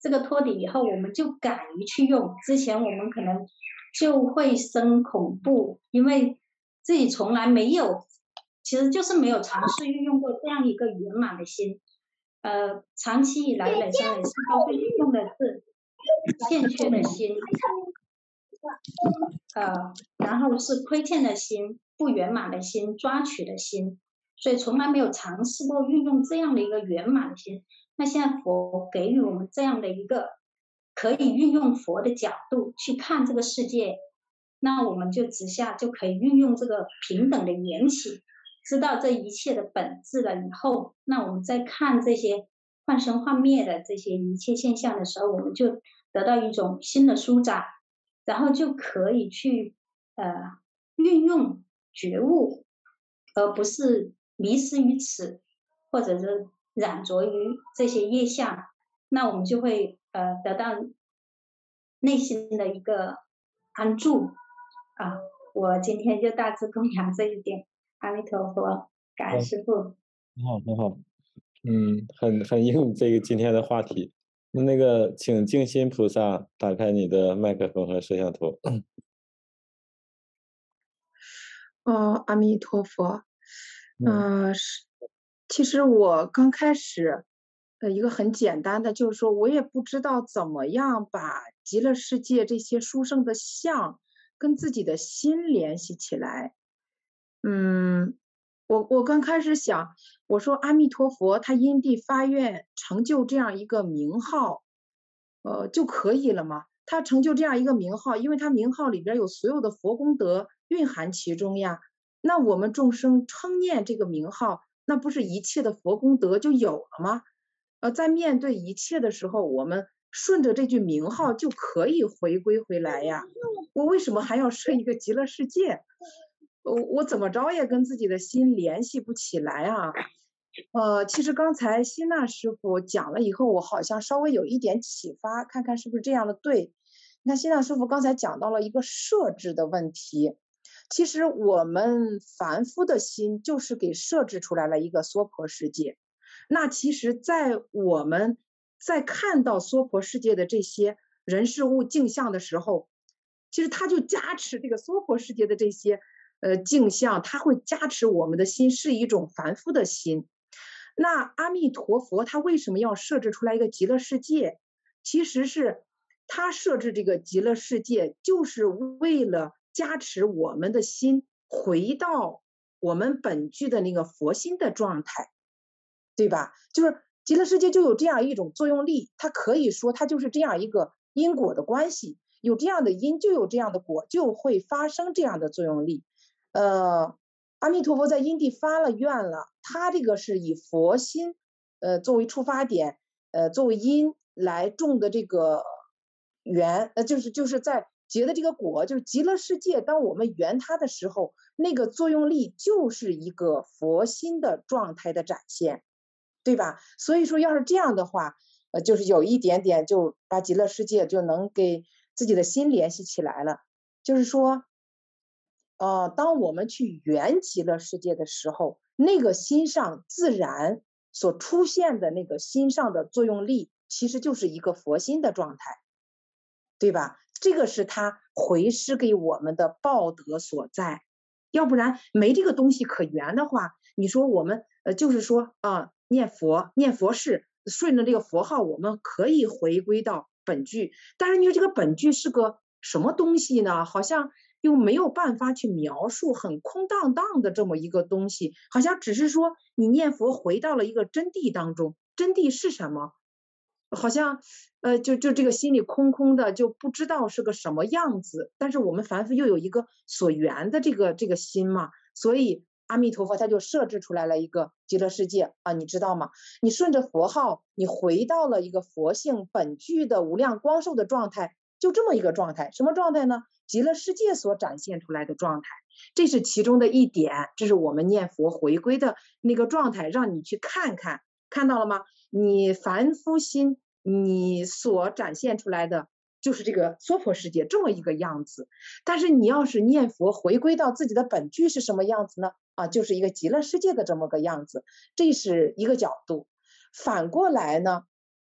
Speaker 6: 这个托底以后，我们就敢于去用。之前我们可能就会生恐怖，因为自己从来没有，其实就是没有尝试运用过这样一个圆满的心。呃，长期以来累生累世都会运用的是欠缺的心，呃，然后是亏欠的心、不圆满的心、抓取的心，所以从来没有尝试过运用这样的一个圆满的心。那现在佛给予我们这样的一个可以运用佛的角度去看这个世界，那我们就直下就可以运用这个平等的缘起，知道这一切的本质了以后，那我们再看这些幻生幻灭的这些一切现象的时候，我们就得到一种新的舒展，然后就可以去呃运用觉悟，而不是迷失于此，或者是染着于这些业相，那我们就会呃得到内心的一个安住啊。我今天就大致供养这一点，阿弥陀佛，感恩师父。
Speaker 1: 很好，很好，嗯，很很应这个今天的话题。那那个，请静心菩萨打开你的麦克风和摄像头。
Speaker 2: 哦，阿弥陀佛。嗯、呃，是，其实我刚开始，呃，一个很简单的，就是说我也不知道怎么样把极乐世界这些殊胜的相跟自己的心联系起来。嗯，我我刚开始想，我说阿弥陀佛，他因地发愿成就这样一个名号，呃，就可以了嘛。他成就这样一个名号，因为他名号里边有所有的佛功德蕴含其中呀。那我们众生称念这个名号，那不是一切的佛功德就有了吗？呃，在面对一切的时候，我们顺着这句名号就可以回归回来呀。我为什么还要设一个极乐世界？我我怎么着也跟自己的心联系不起来啊。呃，其实刚才希娜师傅讲了以后，我好像稍微有一点启发，看看是不是这样的对。你看希娜师傅刚才讲到了一个设置的问题，其实我们凡夫的心就是给设置出来了一个娑婆世界。那其实在我们在看到娑婆世界的这些人事物镜像的时候，其实它就加持这个娑婆世界的这些呃镜像，它会加持我们的心是一种凡夫的心。那阿弥陀佛他为什么要设置出来一个极乐世界？其实是他设置这个极乐世界就是为了加持我们的心回到我们本具的那个佛心的状态，对吧？就是极乐世界就有这样一种作用力，它可以说它就是这样一个因果的关系，有这样的因就有这样的果，就会发生这样的作用力。呃，阿弥陀佛在因地发了愿了，他这个是以佛心呃作为出发点，呃作为因来种的这个缘，呃就是就是在结的这个果，就是极乐世界。当我们缘它的时候，那个作用力就是一个佛心的状态的展现，对吧？所以说要是这样的话，呃就是有一点点就把极乐世界就能给自己的心联系起来了。就是说呃，当我们去缘极乐世界的时候，那个心上自然所出现的那个心上的作用力，其实就是一个佛心的状态，对吧？这个是他回施给我们的报德所在。要不然没这个东西可缘的话，你说我们呃就是说啊、呃，念佛念佛是顺着这个佛号，我们可以回归到本具。但是你说这个本具是个什么东西呢？好像又没有办法去描述，很空荡荡的这么一个东西，好像只是说你念佛回到了一个真谛当中。真谛是什么？好像呃就就这个心里空空的，就不知道是个什么样子。但是我们凡夫又有一个所缘的这个这个心嘛，所以阿弥陀佛他就设置出来了一个极乐世界啊，你知道吗？你顺着佛号，你回到了一个佛性本具的无量光寿的状态，就这么一个状态。什么状态呢？极乐世界所展现出来的状态，这是其中的一点，这是我们念佛回归的那个状态，让你去看看，看到了吗？你凡夫心你所展现出来的就是这个娑婆世界这么一个样子。但是你要是念佛回归到自己的本具是什么样子呢？啊，就是一个极乐世界的这么个样子，这是一个角度。反过来呢，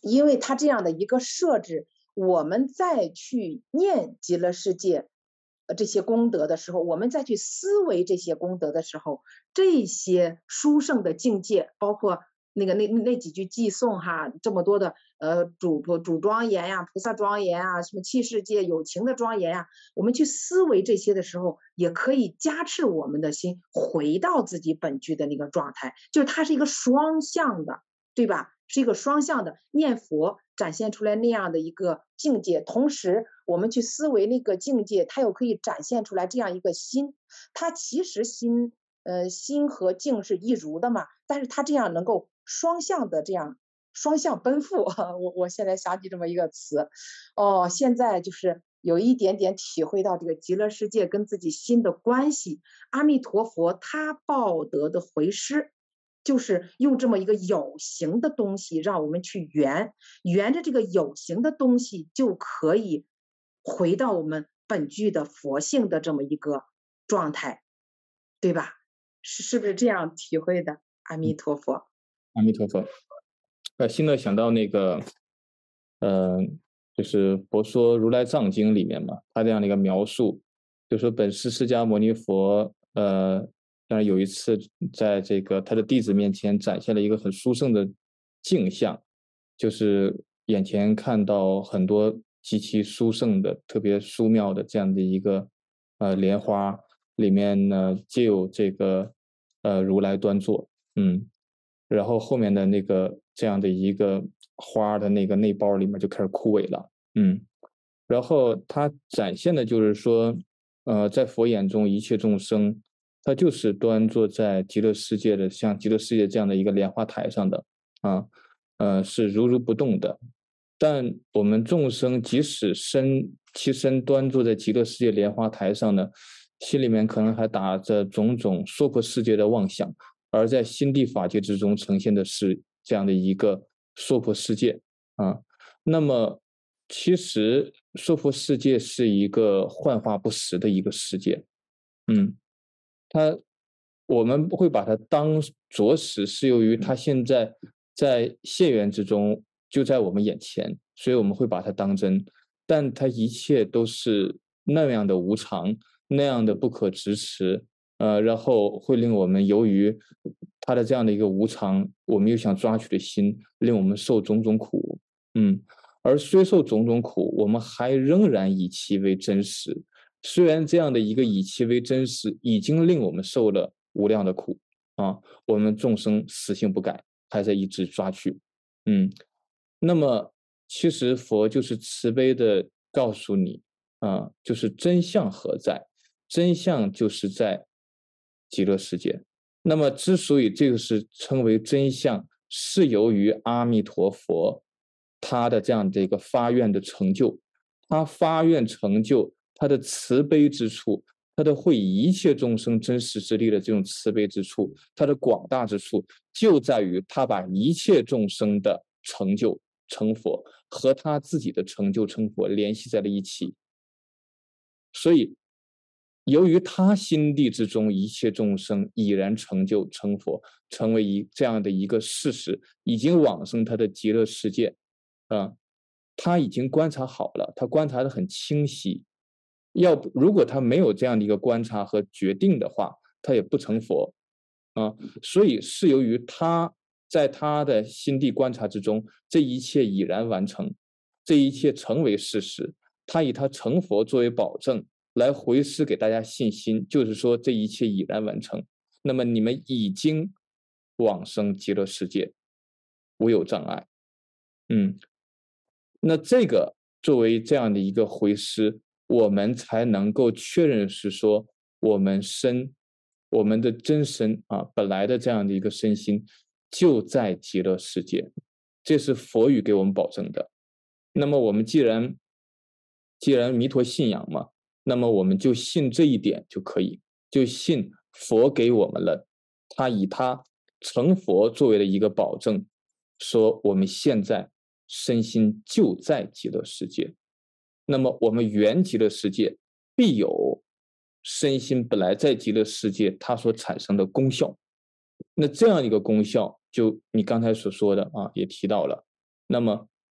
Speaker 7: 因为它这样的一个设置，我们再去念极乐世界呃这些功德的时候，我们再去思维这些功德的时候，这些殊胜的境界，包括那个那那几句偈颂哈，这么多的呃主主庄严呀、菩萨庄严啊、什么器世界有情的庄严呀，我们去思维这些的时候，也可以加持我们的心回到自己本具的那个状态，就是它是一个双向的，对吧？是一个双向的，念佛展现出来那样的一个境界，同时我们去思维那个境界，它又可以展现出来这样一个心。它其实心，呃，心和境是一如的嘛，但是它这样能够双向的这样双向奔赴。我我现在想起这么一个词，哦，现在就是有一点点体会到这个极乐世界跟自己心的关系。阿弥陀佛他报得的回师，就是用这么一个有形的东西让我们去圆，圆着这个有形的东西，就可以回到我们本具的佛性的这么一个状态，对吧？是是不是这样体会的？阿弥陀佛，
Speaker 5: 阿弥陀佛。呃，新的想到那个，呃，就是《佛说如来藏经》里面嘛，他这样的一个描述，就说本师释迦牟尼佛，呃。当然有一次，在这个他的弟子面前展现了一个很殊胜的镜像，就是眼前看到很多极其殊胜的、特别殊妙的这样的一个呃莲花，里面呢皆有这个呃如来端坐，嗯，然后后面的那个这样的一个花的那个内包里面就开始枯萎了，嗯，然后他展现的就是说，呃，在佛眼中一切众生。它就是端坐在极乐世界的，像极乐世界这样的一个莲花台上的啊，呃，是如如不动的。但我们众生即使身其身端坐在极乐世界莲花台上呢，心里面可能还打着种种娑婆世界的妄想，而在心地法界之中呈现的是这样的一个娑婆世界啊。那么，其实娑婆世界是一个幻化不实的一个世界，嗯。它，我们会把它当着实，是由于它现在在现缘之中，就在我们眼前，所以我们会把它当真。但它一切都是那样的无常，那样的不可执持，呃，然后会令我们由于它的这样的一个无常，我们又想抓取的心，令我们受种种苦，嗯，而虽受种种苦，我们还仍然以其为真实。虽然这样的一个以其为真实，已经令我们受了无量的苦啊，我们众生死性不改，还在一直抓取，嗯，那么其实佛就是慈悲的告诉你啊，就是真相何在？真相就是在极乐世界。那么之所以这个是称为真相，是由于阿弥陀佛他的这样的一个发愿的成就，他发愿成就。他的慈悲之处，他的会一切众生真实之力的这种慈悲之处，他的广大之处，就在于他把一切众生的成就成佛和他自己的成就成佛联系在了一起。所以，由于他心地之中一切众生已然成就成佛，成为一这样的一个事实，已经往生他的极乐世界，啊，他已经观察好了，他观察得很清晰。要不如果他没有这样的一个观察和决定的话，他也不成佛啊。所以是由于他在他的心地观察之中，这一切已然完成，这一切成为事实。他以他成佛作为保证，来回施给大家信心，就是说这一切已然完成。那么你们已经往生极乐世界，无有障碍。嗯，那这个作为这样的一个回施。我们才能够确认是说，我们身，我们的真身啊，本来的这样的一个身心，就在极乐世界，这是佛语给我们保证的。那么我们既然既然弥陀信仰嘛，那么我们就信这一点就可以，就信佛给我们了，他以他成佛作为了一个保证，说我们现在身心就在极乐世界。那么我们原极乐世界必有身心本来在极乐世界它所产生的功效，那这样一个功效，就你刚才所说的啊，也提到了。那么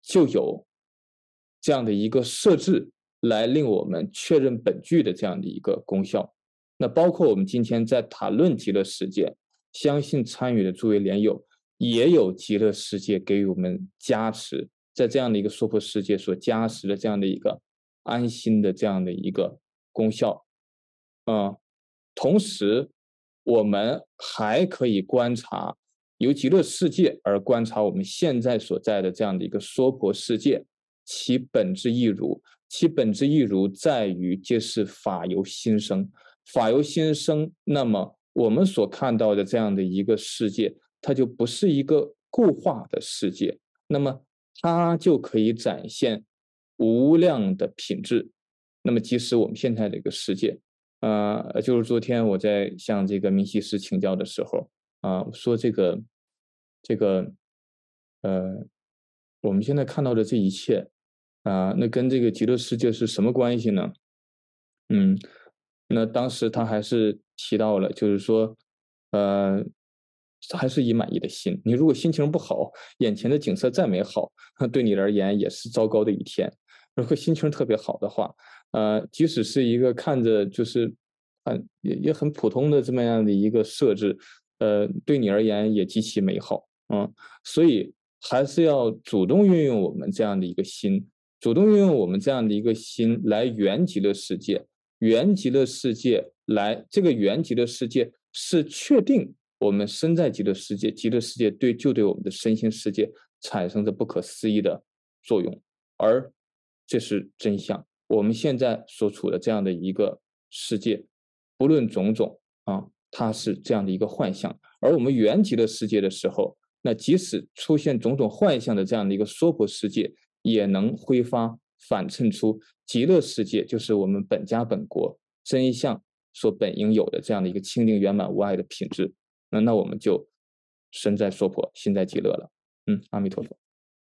Speaker 5: 就有这样的一个设置来令我们确认本句的这样的一个功效。那包括我们今天在谈论极乐世界，相信参与的诸位莲友也有极乐世界给予我们加持，在这样的一个娑婆世界所加持的这样的一个安心的这样的一个功效。嗯，同时我们还可以观察由极乐世界而观察我们现在所在的这样的一个娑婆世界，其本质亦如，其本质亦如在于皆是法由心生，法由心生，那么我们所看到的这样的一个世界，它就不是一个固化的世界，那么它就可以展现无量的品质。那么即使我们现在这个世界，呃，就是昨天我在向这个明西师请教的时候，啊、呃，说这个这个呃，我们现在看到的这一切啊、呃，那跟这个极乐世界是什么关系呢？嗯，那当时他还是提到了，就是说，呃，还是以满意的心。你如果心情不好，眼前的景色再美好，对你而言也是糟糕的一天。如果心情特别好的话，呃，即使是一个看着就是很也也很普通的这么样的一个设置，呃，对你而言也极其美好。嗯，所以还是要主动运用我们这样的一个心，主动运用我们这样的一个心来圆极乐世界。圆极乐世界来，这个圆极乐世界是确定我们身在极乐世界，极乐世界对就对我们的身心世界产生着不可思议的作用，而这是真相。我们现在所处的这样的一个世界，不论种种啊，它是这样的一个幻象。而我们圆极乐世界的时候，那即使出现种种幻象的这样的一个娑婆世界，也能挥发反衬出极乐世界就是我们本家本国真相所本应有的这样的一个清净圆满无碍的品质。那那我们就身在娑婆，心在极乐了。嗯，阿弥陀佛。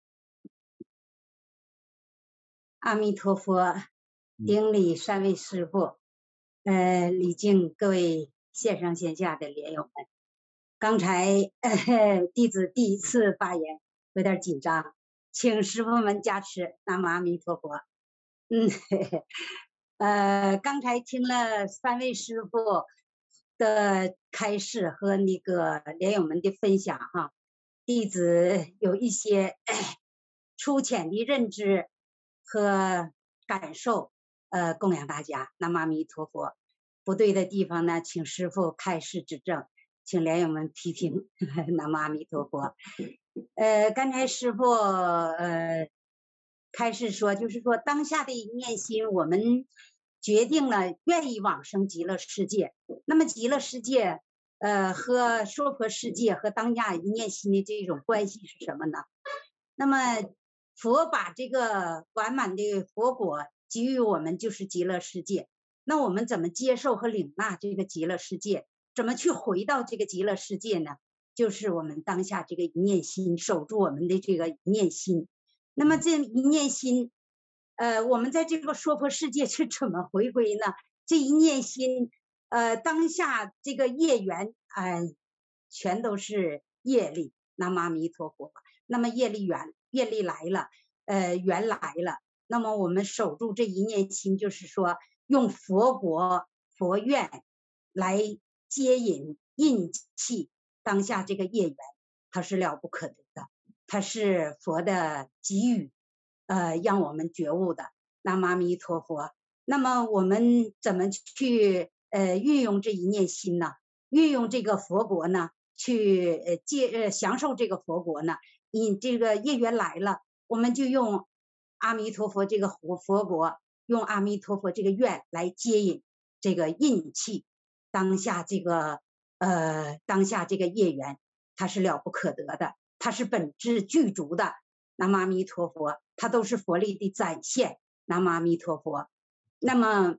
Speaker 8: 阿弥陀佛，顶礼三位师父，呃，礼敬各位线上线下的莲友们。刚才、呃、弟子第一次发言，有点紧张，请师父们加持。南无阿弥陀佛。嗯，呃，刚才听了三位师父的开示和那个莲友们的分享哈，弟子有一些粗浅的认知和感受，呃，供养大家。南无阿弥陀佛。不对的地方呢，请师父开示指正，请莲友们批评。南无阿弥陀佛。呃，刚才师父呃开示说，就是说当下的一念心，我们决定了愿意往生极乐世界。那么极乐世界，呃，和娑婆世界和当下一念心的这种关系是什么呢？那么佛把这个完满的佛果给予我们，就是极乐世界。那我们怎么接受和领纳这个极乐世界？怎么去回到这个极乐世界呢？就是我们当下这个一念心，守住我们的这个一念心。那么这一念心，呃，我们在这个娑婆世界是怎么回归呢？这一念心，呃，当下这个业缘，哎、呃，全都是业力。南无阿弥陀佛。那么业力缘，业力来了，呃，缘来了。那么我们守住这一念心，就是说用佛国佛愿来接引印气当下这个业缘，它是了不可得的，它是佛的给予，呃，让我们觉悟的。南无阿弥陀佛。那么我们怎么去呃运用这一念心呢？运用这个佛国呢，去呃接呃享受这个佛国呢？你这个业缘来了，我们就用阿弥陀佛这个佛佛国，用阿弥陀佛这个愿来接引这个印气，当下这个呃当下这个业缘，它是了不可得的，它是本质具足的。南无阿弥陀佛，它都是佛力的展现。南无阿弥陀佛。那么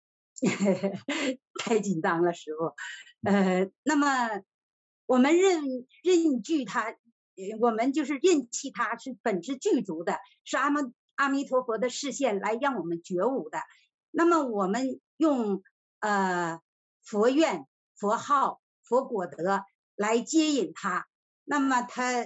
Speaker 8: 太紧张了，师父。呃，那么我们认认据它，我们就是认其它是本质具足的，是阿弥阿弥陀佛的视线来让我们觉悟的。那么我们用呃佛愿、佛号、佛果德来接引它，那么它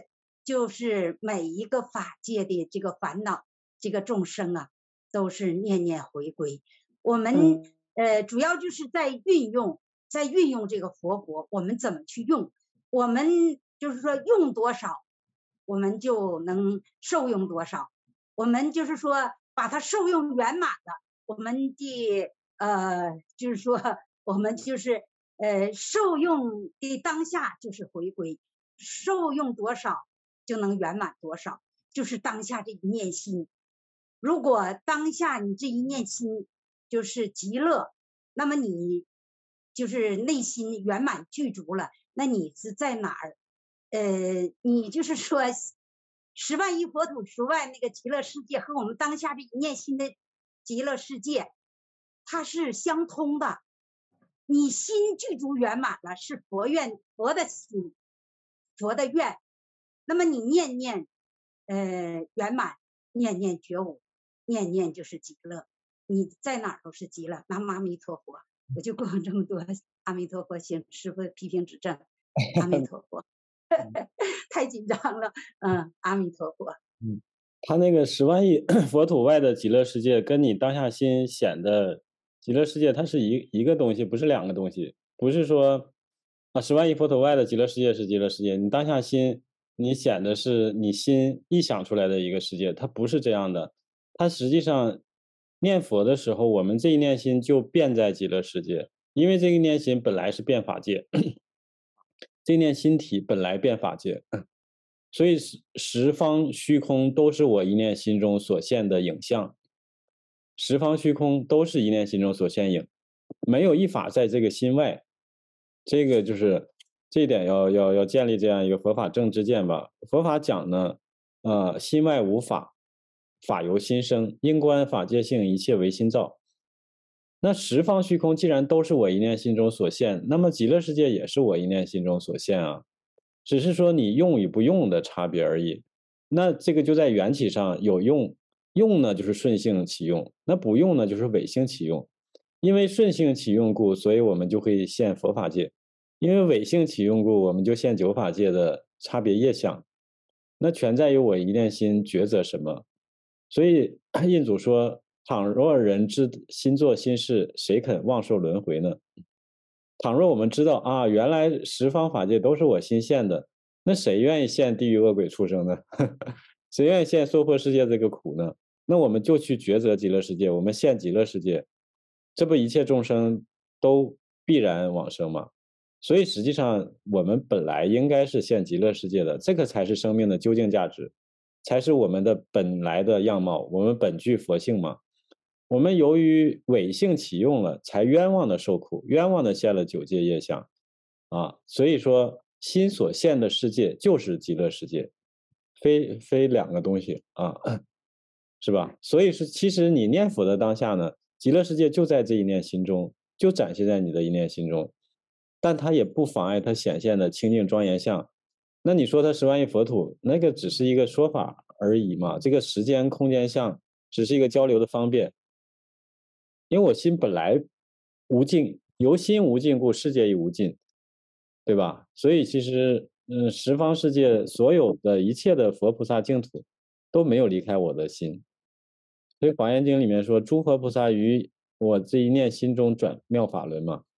Speaker 8: 就是每一个法界的这个烦恼，这个众生啊，都是念念回归。我们呃主要就是在运用，在运用这个佛国，我们怎么去用？我们就是说用多少，我们就能受用多少。我们就是说把它受用圆满了，我们的呃就是说我们就是呃受用的当下就是回归，受用多少就能圆满多少，就是当下这一念心。如果当下你这一念心就是极乐，那么你就是内心圆满具足了，那你是在哪儿？呃，你就是说十万亿佛土十万那个极乐世界和我们当下这一念心的极乐世界，它是相通的。你心具足圆满了，是佛愿佛的心，佛的愿。那么你念念呃圆满，念念觉悟，念念就是极乐，你在哪儿都是极乐。南无阿弥陀佛。我就供这么多，阿弥陀佛，请师父批评指正。阿弥陀佛。太紧张了，嗯，阿弥陀佛。
Speaker 1: 嗯，他那个十万亿佛土外的极乐世界，跟你当下心显的极乐世界，它是一一个东西，不是两个东西。不是说啊，十万亿佛土外的极乐世界是极乐世界，你当下心你显的是你心臆想出来的一个世界，它不是这样的。它实际上念佛的时候，我们这一念心就变在极乐世界，因为这一念心本来是变法界。这念心体本来变法界，所以十方虚空都是我一念心中所现的影像，十方虚空都是一念心中所现影，没有一法在这个心外。这个就是这一点要要要建立这样一个佛法正知见吧。佛法讲呢，呃，心外无法，法由心生，因观法界性，一切为心造。那十方虚空既然都是我一念心中所现，那么极乐世界也是我一念心中所现啊，只是说你用与不用的差别而已。那这个就在缘起上有用，用呢就是顺性起用，那不用呢就是违性起用。因为顺性起用故，所以我们就会现佛法界；因为违性起用故，我们就现九法界的差别业相。那全在于我一念心抉择什么。所以印祖说，倘若人知心作心事，谁肯妄受轮回呢？倘若我们知道啊，原来十方法界都是我心现的，那谁愿意现地狱恶鬼畜生呢？谁愿意现娑婆世界这个苦呢？那我们就去抉择极乐世界，我们现极乐世界，这不一切众生都必然往生吗？所以实际上我们本来应该是现极乐世界的，这个才是生命的究竟价值，才是我们的本来的样貌，我们本具佛性嘛。我们由于违性起用了，才冤枉的受苦，冤枉的现了九界业相啊。所以说心所现的世界就是极乐世界，非非两个东西啊，是吧？所以是其实你念佛的当下呢，极乐世界就在这一念心中，就展现在你的一念心中，但它也不妨碍它显现的清净庄严相。那你说它十万亿佛土，那个只是一个说法而已嘛，这个时间空间相只是一个交流的方便。因为我心本来无尽，由心无尽故，世界亦无尽，对吧？所以其实，嗯，十方世界所有的一切的佛菩萨净土都没有离开我的心。所以《华严经》里面说，诸佛菩萨于我这一念心中转妙法轮嘛，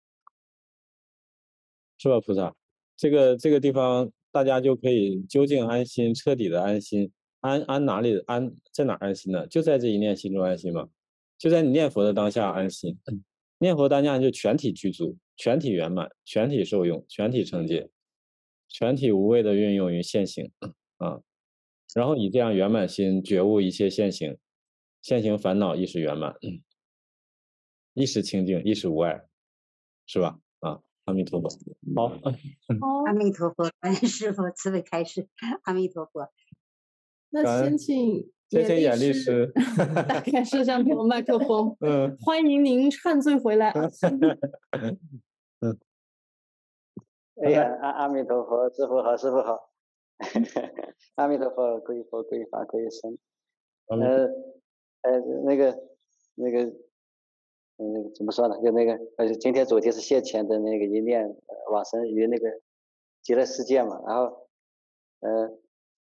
Speaker 1: 是吧？菩萨，这个这个地方大家就可以究竟安心，彻底的安心。安安哪里安？在哪儿安心呢？就在这一念心中安心嘛。就在你念佛的当下安心，念佛当下就全体具足，全体圆满，全体受用，全体成就，全体无畏的运用于现行啊。然后以这样圆满心觉悟一切现行，现行烦恼意识圆满，意识清净，意识无碍，是吧？啊，阿弥陀佛。好，
Speaker 8: 阿弥陀佛，感恩师父慈悲开示，阿弥陀佛。
Speaker 2: 那先请
Speaker 1: 先请严律
Speaker 2: 师
Speaker 1: 师
Speaker 2: 打开摄像头麦克风，
Speaker 1: 嗯，
Speaker 2: 欢迎您忏罪回来。
Speaker 1: 嗯，
Speaker 9: 哎呀，阿阿弥陀佛，师父好，师父好。阿弥陀佛，皈佛皈法皈僧。呃呃，那个那个，嗯，怎么说呢？就那个，呃，今天主题是现前的那个一念、呃、往生于那个极乐世界嘛。然后，呃，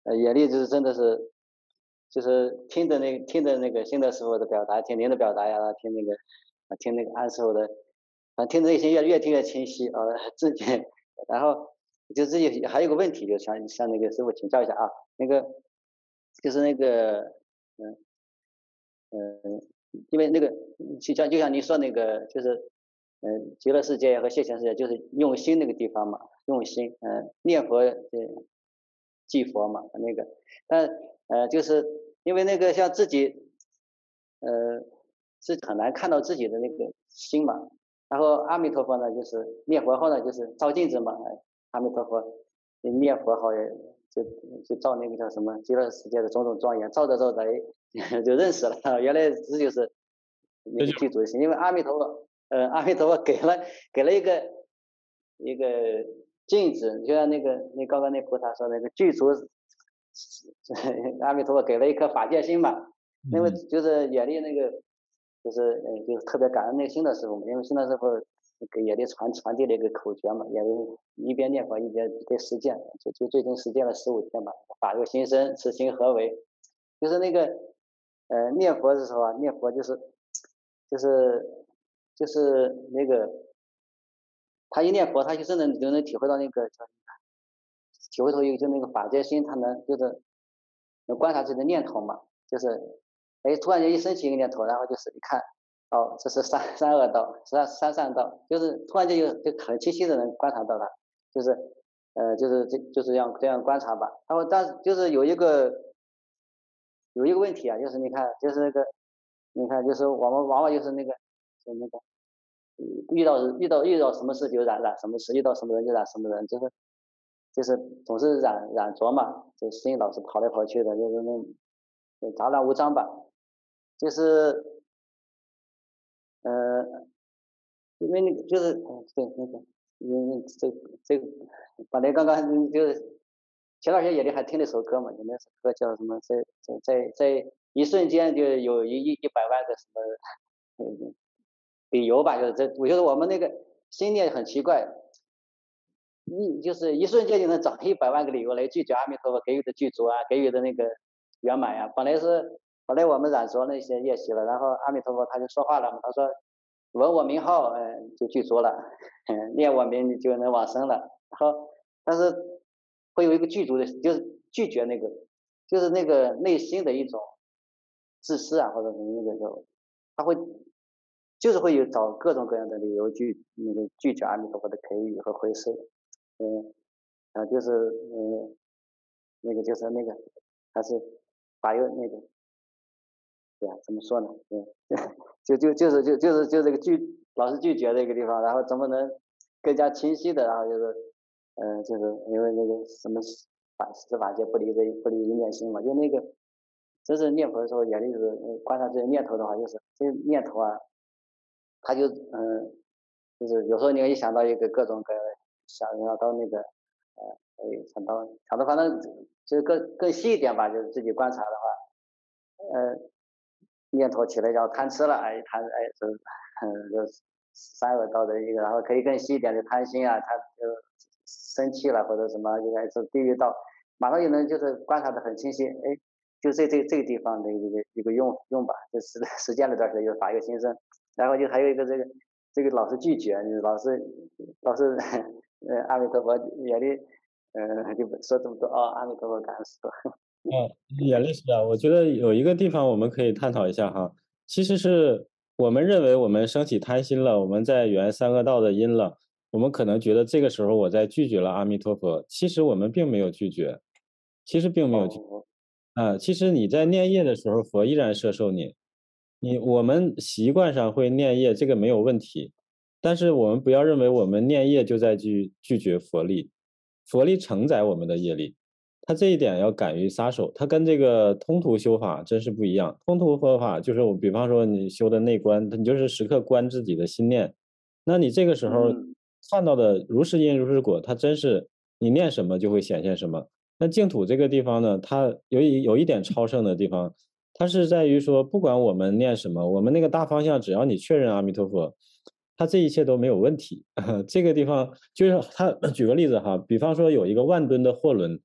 Speaker 9: 呃，眼力就是真的是，就是听着那听着那个新的师傅的表达，听您的表达呀，听那个，啊听那个安师傅的，啊听着内心越越听越清晰啊，自己，然后就自己还有个问题，就向向那个师傅请教一下啊，那个就是那个嗯嗯，因为那个就像就像您说那个就是嗯极乐世界和现前世界就是用心那个地方嘛，用心嗯念佛嗯记佛嘛那个，但呃就是因为那个像自己呃是很难看到自己的那个心嘛，然后阿弥陀佛呢就是念佛后呢就是照镜子嘛，哎阿弥陀佛念佛好也就就照那个叫什么极乐世界的种种庄严，照着照着哎就认识了，原来这就是那个具足的心，因为阿弥陀佛呃阿弥陀佛给了给了一个一个镜子，就像那个那刚刚那菩萨说那个具足阿弥陀佛给了一颗法界心嘛，因为就是眼力那个就是呃就是特别感恩那个新的师傅嘛，因为新的师傅给眼力传传递了一个口诀嘛，也是一边念佛一边在实践，就就最近实践了十五天吧，法入心生，此心何为？就是那个呃念佛的时候啊，念佛就是就是就是那个他一念佛，他就真的就能体会到那个叫体会到一个就那个法界心，他能就是能观察自己的念头嘛，就是哎突然间一升起一个念头，然后就是一看哦这是三三恶道，三三善道，就是突然间就就很清晰的能观察到它，就是呃就是这就是这样这样观察吧。然后但就是有一个有一个问题啊，就是你看就是那个你看就是我们往往就是那个就那个遇到遇到遇到什么事就染染什么事，遇到什么人就染什么人，就是就是总是染染着嘛，就心老是跑来跑去的，就是那杂乱无章吧，就是呃，因为那个就是嗯对那个因为这这个本来刚刚就是前段时间也还听了首歌嘛，有那首歌叫什么在在在在一瞬间就有一一一百万个什么嗯理由吧，就是这我觉得我们那个心念很奇怪。一就是一瞬间就能找一百万个理由来拒绝阿弥陀佛给予的具足啊，给予的那个圆满呀、啊。本来是本来我们染着那些业习了，然后阿弥陀佛他就说话了嘛，他说闻我名号，嗯、呃，就具足了，嗯，念我名就能往生了。然后但是会有一个具足的，就是拒绝那个，就是那个内心的一种自私啊，或者是那个就他会。就是会有找各种各样的理由拒那个拒绝阿弥陀佛的给予和回收。嗯，啊，就是嗯，那个就是那个，还是还有那个，对呀、啊，怎么说呢？嗯，就就就是就就是就这个拒老是拒绝这个地方，然后怎么能更加清晰的，然后就是，嗯、呃，就是因为那个什么法十法界不离这不离一念心嘛，就那个，真是念佛的时候，也就是观察这些念头的话，就是这些念头啊，他就嗯，就是有时候你一想到一个各种各想要到那个。呃，哎，想到想到，反正就是更更细一点吧，就是自己观察的话，呃，念头起来叫贪吃了，哎，贪，哎，这，嗯，这三恶道的一个，然后可以更细一点的贪心啊，他就生气了或者什么，应该是地狱道，马上就能就是观察的很清晰，哎，就这这这个地方的一个一个用用吧，就实实践了段时间就发一个心声，然后就还有一个这个这个老是拒绝，老是老是。呃，阿弥陀佛，眼力，呃，就说这么多哦，阿弥陀佛，感恩师父。
Speaker 1: 嗯，眼力是啊，我觉得有一个地方我们可以探讨一下哈，其实是我们认为我们升起贪心了，我们在圆三恶道的因了，我们可能觉得这个时候我在拒绝了阿弥陀佛，其实我们并没有拒绝，其实并没有拒绝，啊，其实你在念业的时候，佛依然摄受你，你我们习惯上会念业，这个没有问题。但是我们不要认为我们念业就在拒拒绝佛力，佛力承载我们的业力，他这一点要敢于撒手，他跟这个通途修法真是不一样。通途佛法就是我，比方说你修的内观，你就是时刻观自己的心念，那你这个时候看到的如是因如是果，它真是你念什么就会显现什么。那净土这个地方呢，它有一有一点超胜的地方，它是在于说，不管我们念什么，我们那个大方向，只要你确认阿弥陀佛。他这一切都没有问题，这个地方就是他举个例子哈，比方说有一个万吨的货轮，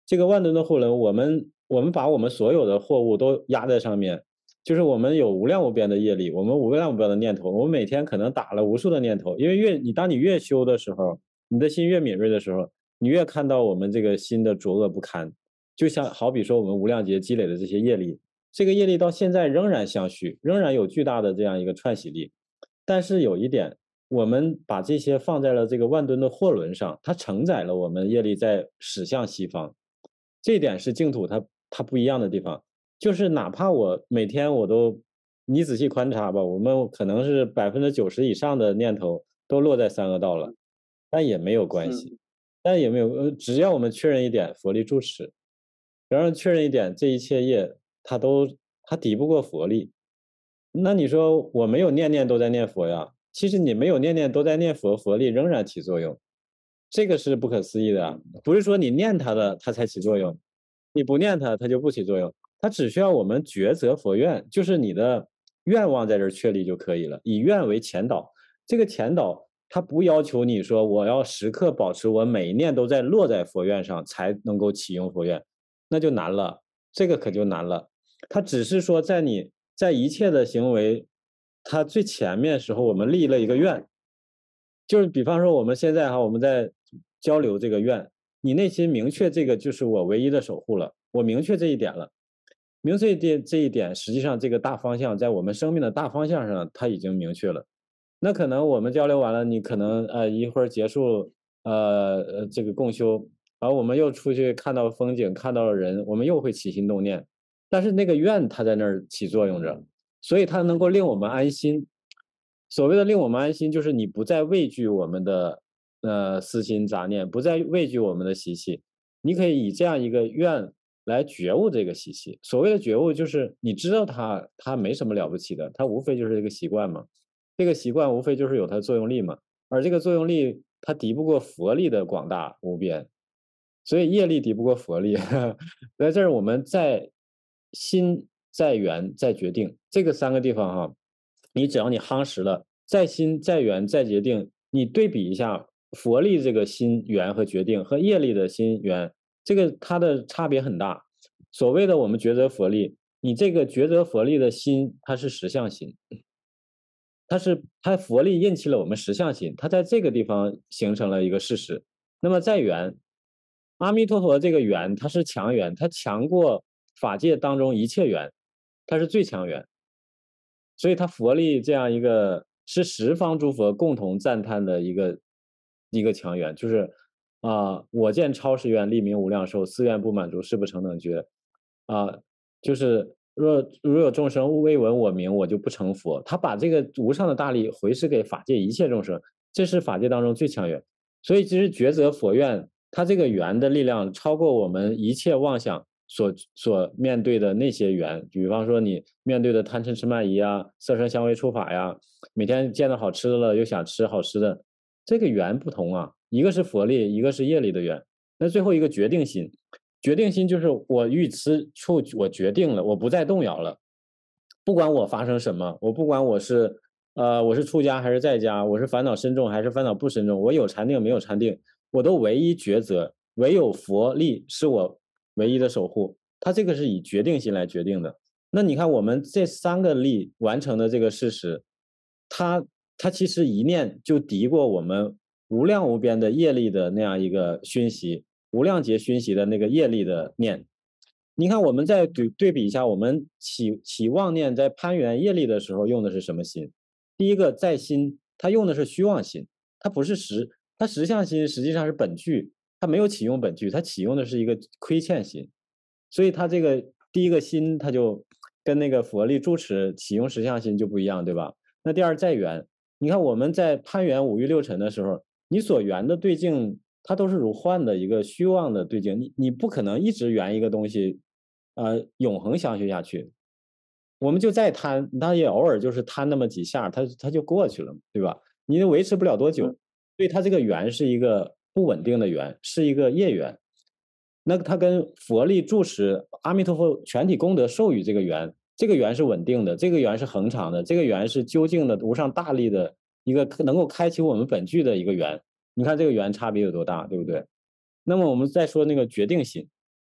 Speaker 1: 这个万吨的货轮，我们我们把我们所有的货物都压在上面，就是我们有无量无边的业力，我们无量无边的念头，我们每天可能打了无数的念头，因为越你当你越修的时候，你的心越敏锐的时候，你越看到我们这个心的浊恶不堪，就像好比说我们无量劫积累的这些业力，这个业力到现在仍然相续，仍然有巨大的这样一个串习力。但是有一点，我们把这些放在了这个万吨的货轮上，它承载了我们业力在驶向西方，这一点是净土它它不一样的地方。就是哪怕我每天我都，你仔细观察吧，我们可能是百分之九十以上的念头都落在三恶道了，但也没有关系，但也没有，呃，只要我们确认一点，佛力住持，然后确认一点，这一切业它都它抵不过佛力。那你说我没有念念都在念佛呀？其实你没有念念都在念佛，佛力仍然起作用，这个是不可思议的啊！不是说你念它的它才起作用，你不念它它就不起作用。它只需要我们抉择佛愿，就是你的愿望在这儿确立就可以了，以愿为前导。这个前导它不要求你说我要时刻保持我每一念都在落在佛愿上才能够启用佛愿，那就难了，这个可就难了。它只是说在你在一切的行为它最前面时候我们立了一个愿，就是比方说我们现在哈我们在交流这个愿，你内心明确这个就是我唯一的守护了，我明确这一点了，明确这这一点，实际上这个大方向在我们生命的大方向上它已经明确了。那可能我们交流完了，你可能呃一会儿结束呃呃这个共修，然后我们又出去看到风景，看到了人，我们又会起心动念，但是那个愿它在那儿起作用着，所以它能够令我们安心。所谓的令我们安心，就是你不再畏惧我们的呃私心杂念，不再畏惧我们的习气，你可以以这样一个愿来觉悟这个习气。所谓的觉悟，就是你知道它它没什么了不起的，它无非就是一个习惯嘛，这个习惯无非就是有它的作用力嘛，而这个作用力它敌不过佛力的广大无边，所以业力敌不过佛力。在这儿我们在心在缘在决定这个三个地方哈，你只要你夯实了，在心在缘在决定，你对比一下佛力这个心缘和决定和业力的心缘，这个它的差别很大。所谓的我们抉择佛力，你这个抉择佛力的心它是实相心，它是它佛力印起了我们实相心，它在这个地方形成了一个事实。那么在缘，阿弥陀佛这个缘它是强缘，它强过法界当中一切缘，它是最强缘，所以它佛力这样一个是十方诸佛共同赞叹的一个一个强缘，就是啊、呃，我见超世愿，利名无量寿，思愿不满足，誓不成等觉啊、呃，就是若如有众生未闻我名，我就不成佛。他把这个无上的大力回施给法界一切众生，这是法界当中最强缘。所以其实抉择佛愿，它这个缘的力量超过我们一切妄想所所面对的那些缘，比方说你面对的贪嗔痴慢疑啊，色声香味触法呀，每天见到好吃的了又想吃好吃的，这个缘不同啊，一个是佛力，一个是业力的缘。那最后一个决定心，决定心就是我欲此处我决定了，我不再动摇了，不管我发生什么，我不管我是呃我是出家还是在家，我是烦恼深重还是烦恼不深重，我有禅定没有禅定，我都唯一抉择，唯有佛力是我唯一的守护，它这个是以决定心来决定的。那你看我们这三个力完成的这个事实，它它其实一念就敌过我们无量无边的业力的那样一个熏习，无量劫熏习的那个业力的念。你看我们再对对比一下，我们起起妄念在攀缘业力的时候用的是什么心？第一个在心，它用的是虚妄心，它不是实，它实相心实际上是本具，它没有启用本具，它启用的是一个亏欠心，所以它这个第一个心，它就跟那个佛力住持启用实相心就不一样，对吧？那第二在缘，你看我们在攀缘五欲六尘的时候，你所缘的对境，它都是如幻的一个虚妄的对境，你你不可能一直缘一个东西，呃，永恒相续下去。我们就再贪，它也偶尔就是贪那么几下，它它就过去了，对吧？你维持不了多久，所以它这个缘是一个不稳定的缘，是一个业缘。那它跟佛力住持阿弥陀佛全体功德授予这个缘，这个缘是稳定的，这个缘是恒常的，这个缘是究竟的无上大力的一个能够开启我们本具的一个缘。你看这个缘差别有多大，对不对？那么我们再说那个决定心，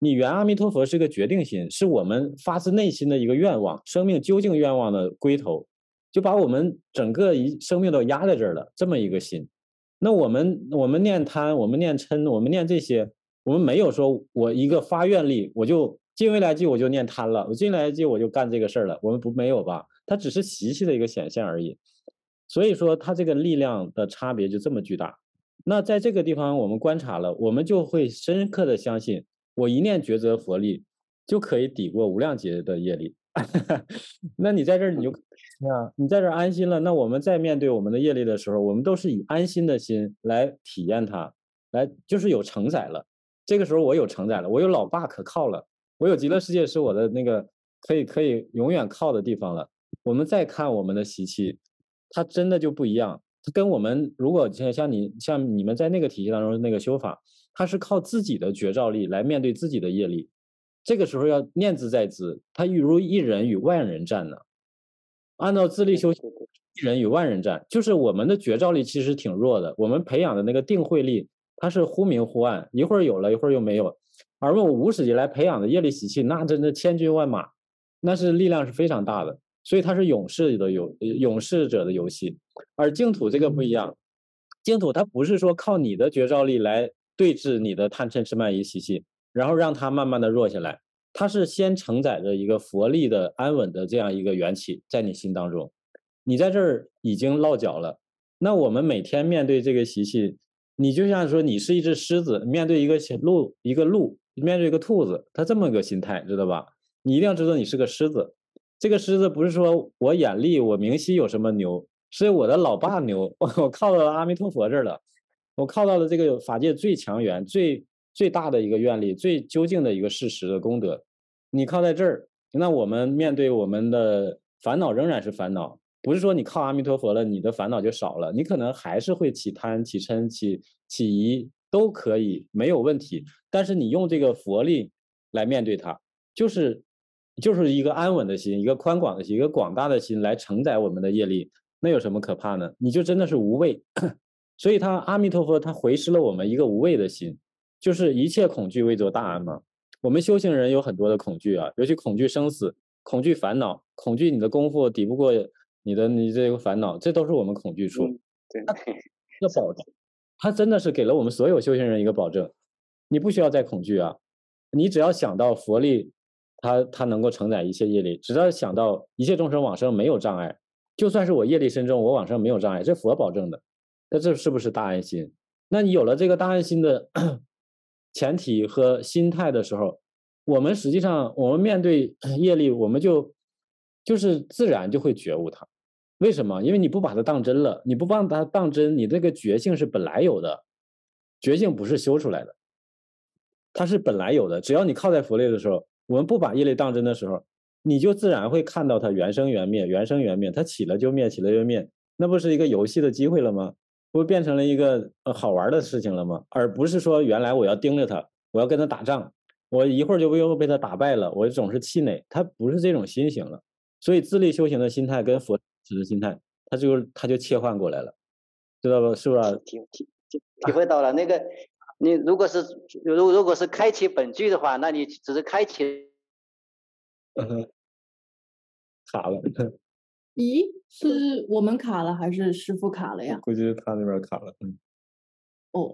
Speaker 1: 你圆阿弥陀佛是个决定心，是我们发自内心的一个愿望，生命究竟愿望的归头，就把我们整个一生命都压在这儿了，这么一个心。那我们我们念贪，我们念嗔，我们念这些，我们没有说我一个发愿力，我就进未来际我就念贪了，我进未来际我就干这个事儿了，我们不没有吧？它只是习气的一个显现而已。所以说它这个力量的差别就这么巨大。那在这个地方我们观察了，我们就会深刻的相信，我一念抉择佛力就可以抵过无量劫的业力。那你在这儿你就啊，你在这儿安心了，那我们在面对我们的业力的时候，我们都是以安心的心来体验它，来就是有承载了。这个时候我有承载了，我有老爸可靠了，我有极乐世界是我的那个可以可以永远靠的地方了。我们再看我们的习气，它真的就不一样。它跟我们如果像像你像你们在那个体系当中那个修法，它是靠自己的觉照力来面对自己的业力。这个时候要念兹在兹，他犹如一人与万人战呢。按照自力修行，一人与万人战，就是我们的觉照力其实挺弱的，我们培养的那个定慧力，它是忽明忽暗，一会儿有了，一会儿又没有。而我无始劫来培养的业力习气，那真的千军万马，那是力量是非常大的，所以它是勇士的游勇士者的游戏。而净土这个不一样，净土它不是说靠你的觉照力来对治你的贪嗔痴慢疑习气，然后让它慢慢的弱下来，它是先承载着一个佛力的安稳的这样一个缘起在你心当中，你在这儿已经落脚了。那我们每天面对这个习气，你就像说你是一只狮子面对一个鹿，一个鹿面对一个兔子，它这么个心态，知道吧？你一定要知道你是个狮子。这个狮子不是说我眼力我明晰有什么牛，是我的老爸牛，我靠到阿弥陀佛这儿了，我靠到了这个法界最强源最最大的一个愿力，最究竟的一个事实的功德，你靠在这儿，那我们面对我们的烦恼仍然是烦恼，不是说你靠阿弥陀佛了，你的烦恼就少了，你可能还是会起贪、起嗔、起起疑，都可以，没有问题。但是你用这个佛力来面对它，就是就是一个安稳的心，一个宽广的心，一个广大的心来承载我们的业力，那有什么可怕呢？你就真的是无畏。所以他阿弥陀佛他回施了我们一个无畏的心，就是一切恐惧为作大安嘛。我们修行人有很多的恐惧啊，尤其恐惧生死，恐惧烦恼，恐惧你的功夫抵不过你的你这个烦恼，这都是我们恐惧处。
Speaker 9: 对，
Speaker 1: 这保证，他真的是给了我们所有修行人一个保证，你不需要再恐惧啊，你只要想到佛力，它它能够承载一切业力，只要想到一切众生往生没有障碍，就算是我业力深重，我往生没有障碍，这佛保证的。那这是不是大安心？那你有了这个大安心的前提和心态的时候，我们实际上我们面对业力，我们就就是自然就会觉悟它。为什么？因为你不把它当真了，你不把它当真，你这个觉性是本来有的，觉性不是修出来的，它是本来有的。只要你靠在佛力的时候，我们不把业力当真的时候，你就自然会看到它原生原灭，原生原灭，它起了就灭，起了就灭，那不是一个游戏的机会了吗？不变成了一个呃好玩的事情了吗？而不是说原来我要盯着他，我要跟他打仗，我一会儿就又被他打败了，我总是气馁，他不是这种心型了。所以自力修行的心态跟佛持的心态，他就他就切换过来了，知道吧？是不是？
Speaker 9: 体体体体会到了那个，你如果是如如果是开启本具的话，那你只是开启，
Speaker 1: 嗯，卡了。
Speaker 2: 咦，是我们卡了还是师傅卡了呀？
Speaker 1: 估计是他那边卡了。嗯。
Speaker 2: 哦，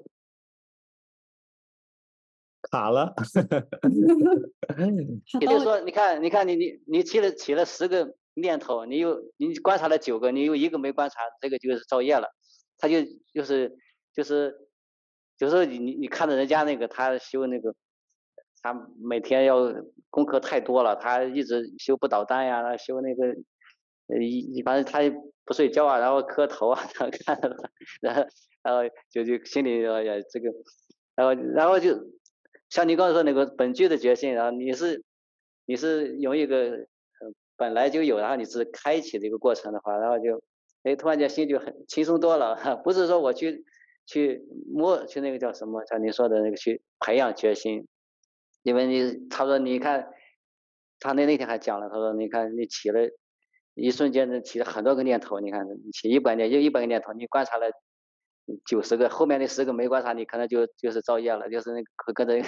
Speaker 1: 卡了。
Speaker 9: 也就是说，你看，你看你你你起了起了十个念头，你有你观察了九个，你有一个没观察，这个就是造业了。他就就是就是有时候你你看着人家那个他修那个，他每天要功课太多了，他一直修不倒单呀，修那个呃一反正他不睡觉啊，然后磕头啊，然后看着他，然后然后就就心里哎呀这个，然后然后就像你刚才说那个本具的觉性，然后你是你是用一个呃本来就有，然后你是开启的一个过程的话，然后就哎突然间心就很轻松多了，不是说我去去摸去那个叫什么，像你说的那个去培养决心，因为你他说你看他那那天还讲了，他说你看你起了一瞬间的起了很多个念头，你看你起一百念就一百个念头，你观察了九十个，后面那十个没观察，你可能就就是造业了，就是那个跟着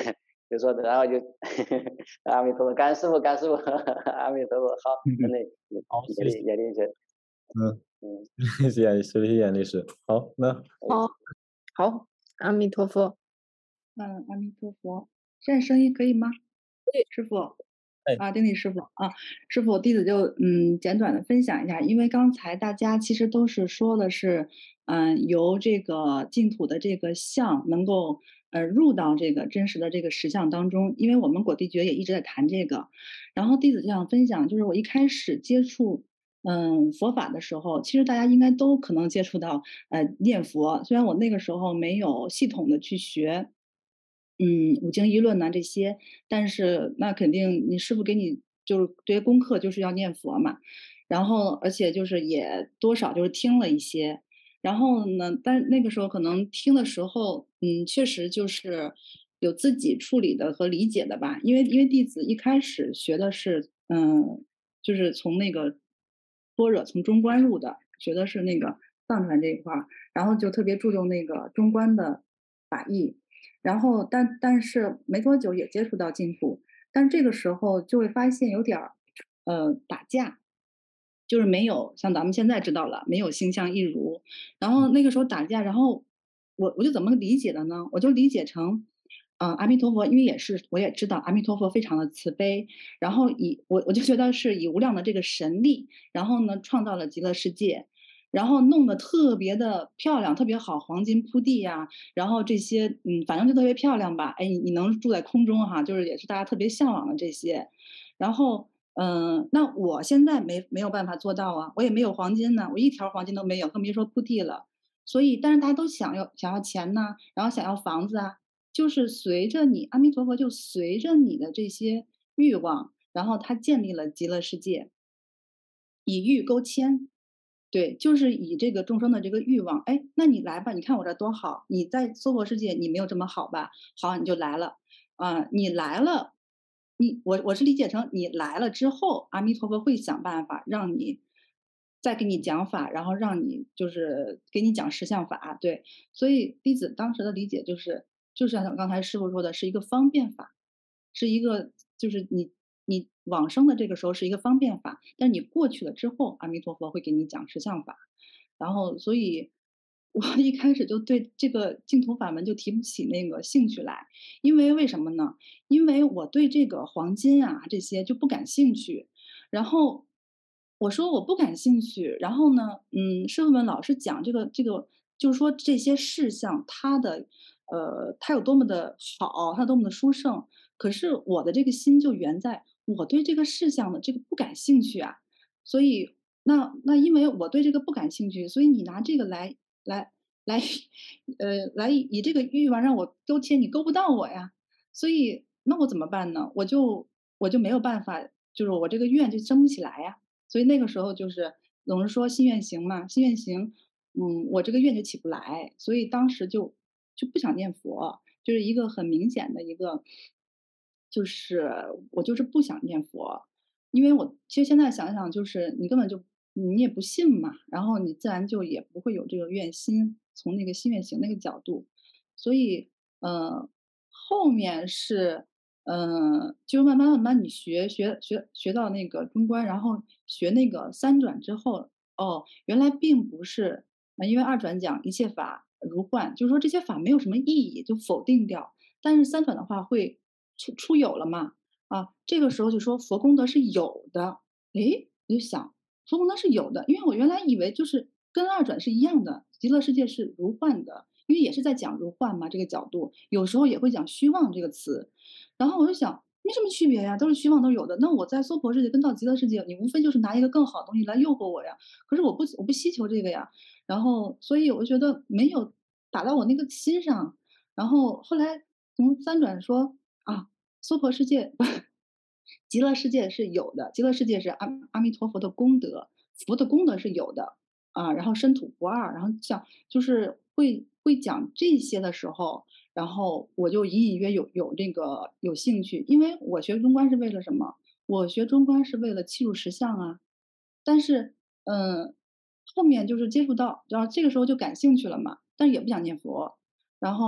Speaker 9: 就说的，然后就阿弥陀佛，感恩师傅，感恩师傅，阿弥陀佛，好，那
Speaker 1: 好，
Speaker 9: 严
Speaker 1: 谢谢。
Speaker 9: 厉严律师，
Speaker 1: 嗯
Speaker 9: 嗯，
Speaker 1: 谢谢谢谢严律师。好，那
Speaker 2: 好，好，阿弥陀佛。
Speaker 10: 嗯，阿弥陀佛。现在声音可以吗？师傅。
Speaker 1: 哎，
Speaker 10: 啊，丁力师傅啊，师傅，弟子就嗯简短的分享一下，因为刚才大家其实都是说的是，嗯，由这个净土的这个相能够呃入到这个真实的这个实相当中，因为我们果地觉也一直在谈这个，然后弟子就想分享，就是我一开始接触嗯佛法的时候，其实大家应该都可能接触到呃念佛，虽然我那个时候没有系统的去学。嗯，五经一论呐这些，但是那肯定你师傅给你就是这些功课就是要念佛嘛，然后而且就是也多少就是听了一些，然后呢，但那个时候可能听的时候，嗯，确实就是有自己处理的和理解的吧，因为因为弟子一开始学的是，嗯，就是从那个般若从中观入的，学的是那个藏传这一块儿，然后就特别注重那个中观的法义。然后但但是没多久也接触到净土，但这个时候就会发现有点儿，呃，打架，就是没有像咱们现在知道了，没有心相一如。然后那个时候打架，然后我我就怎么理解的呢？我就理解成，呃，阿弥陀佛，因为也是我也知道阿弥陀佛非常的慈悲，然后以我我就觉得是以无量的这个神力，然后呢创造了极乐世界。然后弄得特别的漂亮，特别好，黄金铺地呀，然后这些，嗯，反正就特别漂亮吧。哎，你你能住在空中哈，就是也是大家特别向往的这些。然后，嗯，那我现在没没有办法做到啊，我也没有黄金呢，我一条黄金都没有，更别说铺地了。所以，但是大家都想要想要钱呐，然后想要房子啊，就是随着你阿弥陀佛就随着你的这些欲望，然后他建立了极乐世界，以欲勾牵。对，就是以这个众生的这个欲望，哎，那你来吧，你看我这多好，你在娑婆世界你没有这么好吧？好，你就来了，啊、你来了，你我我是理解成你来了之后，阿弥陀佛会想办法让你再给你讲法，然后让你就是给你讲实相法，对，所以弟子当时的理解就是，就是像刚才师傅说的，是一个方便法，是一个就是你你往生的这个时候是一个方便法，但你过去了之后，阿弥陀佛会给你讲实相法。然后，所以我一开始就对这个净土法门就提不起那个兴趣来，因为为什么呢？因为我对这个黄金啊这些就不感兴趣。然后我说我不感兴趣，然后呢，嗯，师傅们老是讲这个这个，就是说这些事项它的，呃，它有多么的好，它多么的殊胜。可是我的这个心就缘在我对这个事项的这个不感兴趣啊，所以那那因为我对这个不感兴趣，所以你拿这个来来来，呃，来以这个欲望让我勾牵，你勾不到我呀。所以那我怎么办呢？我就我就没有办法，就是我这个愿就升不起来呀。所以那个时候就是总是说心愿行嘛，心愿行，嗯，我这个愿就起不来，所以当时就就不想念佛，就是一个很明显的一个，就是我就是不想念佛，因为我其实现在想想，就是你根本就你也不信嘛，然后你自然就也不会有这个愿心，从那个心愿行那个角度，所以呃，后面是嗯，就慢慢慢慢你学学学学到那个中观，然后学那个三转之后，哦，原来并不是，呃因为二转讲一切法如幻，就是说这些法没有什么意义，就否定掉。但是三转的话会出出有了嘛，啊，这个时候就说佛功德是有的，诶，我就想佛功德是有的，因为我原来以为就是跟二转是一样的，极乐世界是如幻的，因为也是在讲如幻嘛，这个角度，有时候也会讲虚妄这个词，然后我就想，没什么区别呀，都是虚妄，都是有的。那我在娑婆世界跟到极乐世界，你无非就是拿一个更好的东西来诱惑我呀。可是我不我不希求这个呀。然后，所以我就觉得没有打到我那个心上。然后后来从三转说啊，娑婆世界、极乐世界是有的，极乐世界是阿阿弥陀佛的功德，佛的功德是有的啊。然后身土不二，然后讲就是会会讲这些的时候。然后我就隐隐约有有这个有兴趣，因为我学中观是为了什么？我学中观是为了契入实相啊。但是，嗯，后面就是接触到，然后这个时候就感兴趣了嘛，但是也不想念佛。然后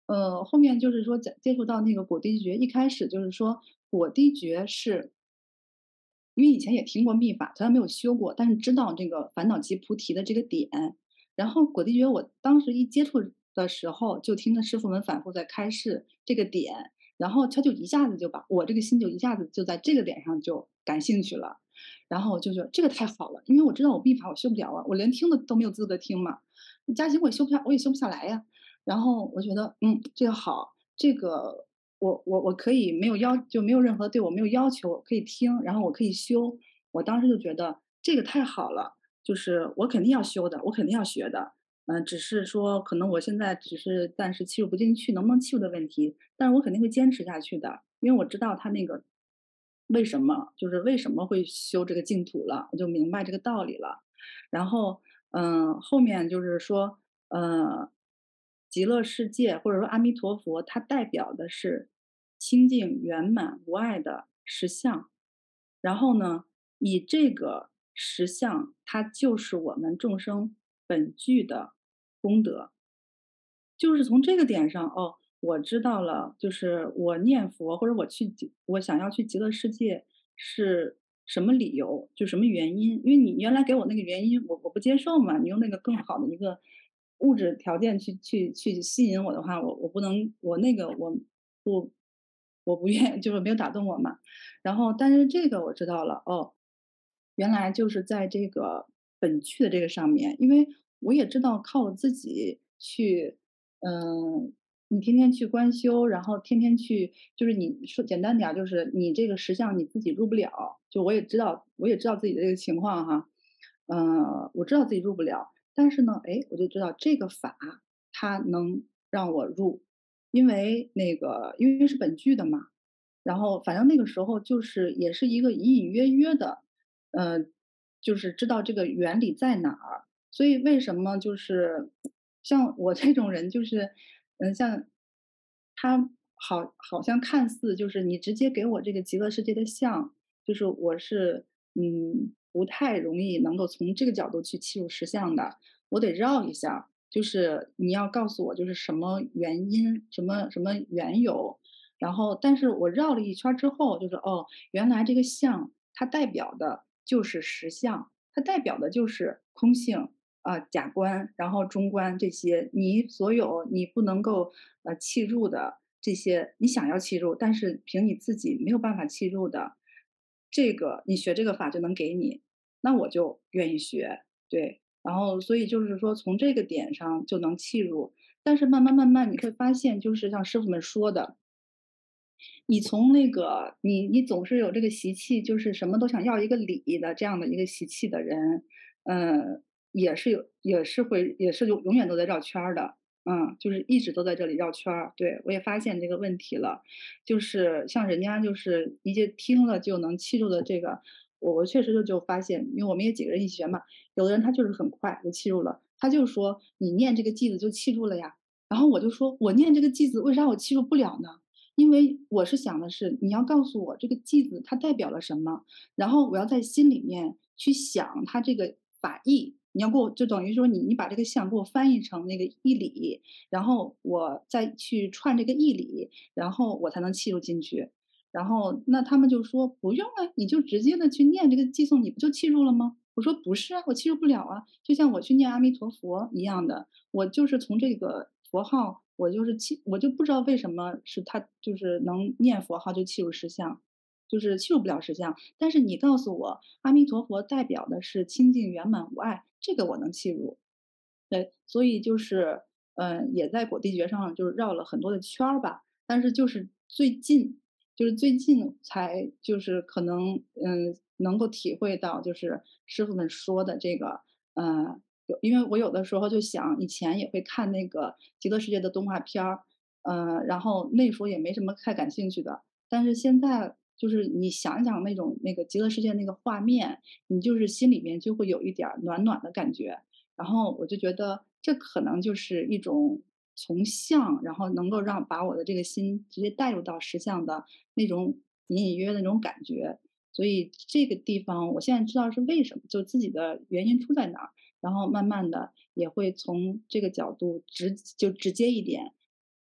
Speaker 10: 呃，后面就是说接接触到那个果地诀，一开始就是说果地诀是因为以前也听过秘法，从来没有修过，但是知道这个烦恼即菩提的这个点。然后果地诀我当时一接触的时候，就听着师傅们反复在开示这个点，然后他就一下子就把我这个心就一下子就在这个点上就感兴趣了。然后我就觉得这个太好了，因为我知道我秘法我修不了啊，我连听的都没有资格听嘛，加行我也修不下，我也修不下来呀。然后我觉得，嗯，这个好，这个我我我可以没有要就没有任何对我没有要求，可以听，然后我可以修。我当时就觉得这个太好了，就是我肯定要修的，我肯定要学的。嗯、只是说可能我现在只是暂时切入不进去，能不能切入的问题，但是我肯定会坚持下去的，因为我知道他那个为什么，就是为什么会修这个净土了，我就明白这个道理了。然后，嗯、后面就是说，呃，极乐世界或者说阿弥陀佛，它代表的是清净圆满无碍的实相。然后呢，以这个实相，它就是我们众生本具的功德。就是从这个点上，哦，我知道了，就是我念佛或者我去极我想要去极乐世界是什么理由，就什么原因？因为你原来给我那个原因，我我不接受嘛，你用那个更好的一个物质条件去去去吸引我的话，我我不能，我那个我不我不愿，就是没有打动我嘛。然后，但是这个我知道了，哦，原来就是在这个本趣的这个上面，因为我也知道靠我自己去，嗯，你天天去观修，然后天天去，就是你说简单点儿，就是你这个实相你自己入不了，就我也知道，我也知道自己的这个情况哈，嗯，我知道自己入不了，但是呢，哎，我就知道这个法它能让我入，因为那个因为是本具的嘛，然后反正那个时候就是也是一个隐隐约约的，呃，就是知道这个原理在哪儿。所以为什么就是像我这种人，就是嗯，像他好好像看似就是你直接给我这个极乐世界的像，就是我是嗯不太容易能够从这个角度去切入实相的，我得绕一下。就是你要告诉我就是什么原因，什么什么缘由，然后，但是我绕了一圈儿之后，就是哦，原来这个相它代表的就是实相，它代表的就是空性啊、假观，然后中观这些，你所有你不能够呃契入的这些，你想要契入，但是凭你自己没有办法契入的，这个你学这个法就能给你，那我就愿意学，对。然后，所以就是说，从这个点上就能契入，但是慢慢慢慢你会发现，就是像师傅们说的，你从那个你你总是有这个习气，就是什么都想要一个理的这样的一个习气的人，嗯，也是有也是会也是永永远都在绕圈儿的，嗯，就是一直都在这里绕圈儿。对，我也发现这个问题了，就是像人家就是一接听了就能记住的这个，我我确实就就发现，因为我们也几个人一起学嘛，有的人他就是很快就记住了，他就说你念这个偈子就记住了呀，然后我就说我念这个偈子为啥我记住不了呢？因为我是想的是，你要告诉我这个句子它代表了什么，然后我要在心里面去想它这个法义。你要给我就等于说你你把这个像给我翻译成那个义理，然后我再去串这个义理，然后我才能契入进去。然后那他们就说不用啊，你就直接的去念这个寄颂，你不就契入了吗？我说不是啊，我契入不了啊，就像我去念阿弥陀佛一样的，我就是从这个佛号，我就是契，我就不知道为什么是他就是能念佛号就契入实相，就是契入不了实相。但是你告诉我，阿弥陀佛代表的是清净圆满无碍，这个我能契入。对，所以就是，嗯，也在果地诀上就是绕了很多的圈儿吧，但是就是最近，就是最近才就是可能，嗯，能够体会到就是师傅们说的这个，呃，有因为我有的时候就想，以前也会看那个极乐世界的动画片儿，呃，然后那时候也没什么太感兴趣的，但是现在就是你想一想那种那个极乐世界那个画面，你就是心里面就会有一点儿暖暖的感觉。然后我就觉得这可能就是一种从相，然后能够让把我的这个心直接带入到实相的那种隐隐约约的那种感觉。所以这个地方我现在知道是为什么，就自己的原因出在哪儿，然后慢慢的也会从这个角度直就直接一点，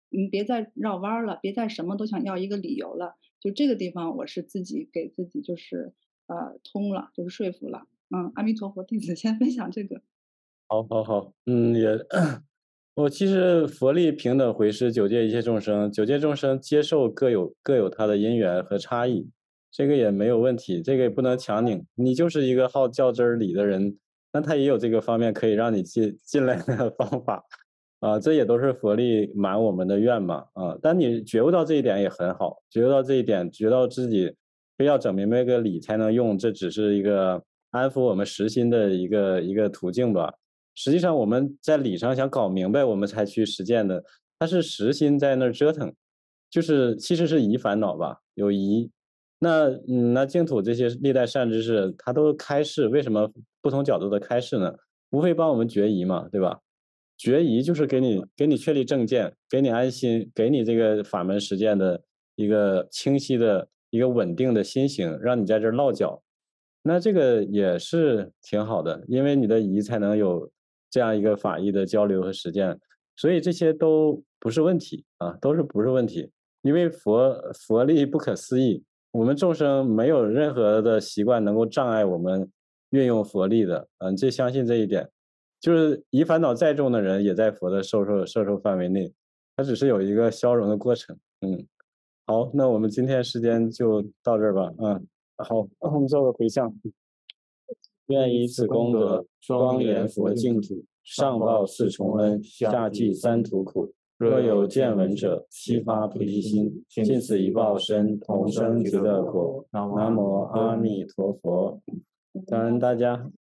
Speaker 10: 嗯，别再绕弯儿了，别再什么都想要一个理由了。就这个地方，我是自己给自己就是呃通了，就是说服了。嗯，阿弥陀佛，弟子先分享这个。
Speaker 1: 好，好，好，嗯，也，我其实佛力平等回施，九界一切众生，九界众生接受各有各有他的因缘和差异，这个也没有问题，这个也不能强拧。你就是一个好较真儿理的人，那他也有这个方面可以让你进进来的方法，啊，这也都是佛力满我们的愿嘛，啊，但你觉悟到这一点也很好，觉悟到这一点，觉到自己非要整明白个理才能用，这只是一个安抚我们实心的一个一个途径吧。实际上我们在理上想搞明白，我们才去实践的，它是实心在那儿折腾，就是其实是疑烦恼吧，有疑。那嗯，那净土这些历代善知识，他都开示，为什么不同角度的开示呢？无非帮我们决疑嘛，对吧？决疑就是给你给你确立正见，给你安心，给你这个法门实践的一个清晰的一个稳定的心形，让你在这儿落脚。那这个也是挺好的，因为你的疑才能有这样一个法义的交流和实践，所以这些都不是问题啊，都是不是问题。因为佛佛力不可思议，我们众生没有任何的习惯能够障碍我们运用佛力的，嗯，这相信这一点。就是疑烦恼再重的人，也在佛的受受摄受范围内，它只是有一个消融的过程。嗯，好，那我们今天时间就到这儿吧。嗯，好，我们做个回向。愿以此功德庄严佛净土，上报四重恩，下济三途苦。若有见闻者，悉发菩提心，尽此一报身，同生极乐国。南无阿弥陀佛。感恩大家。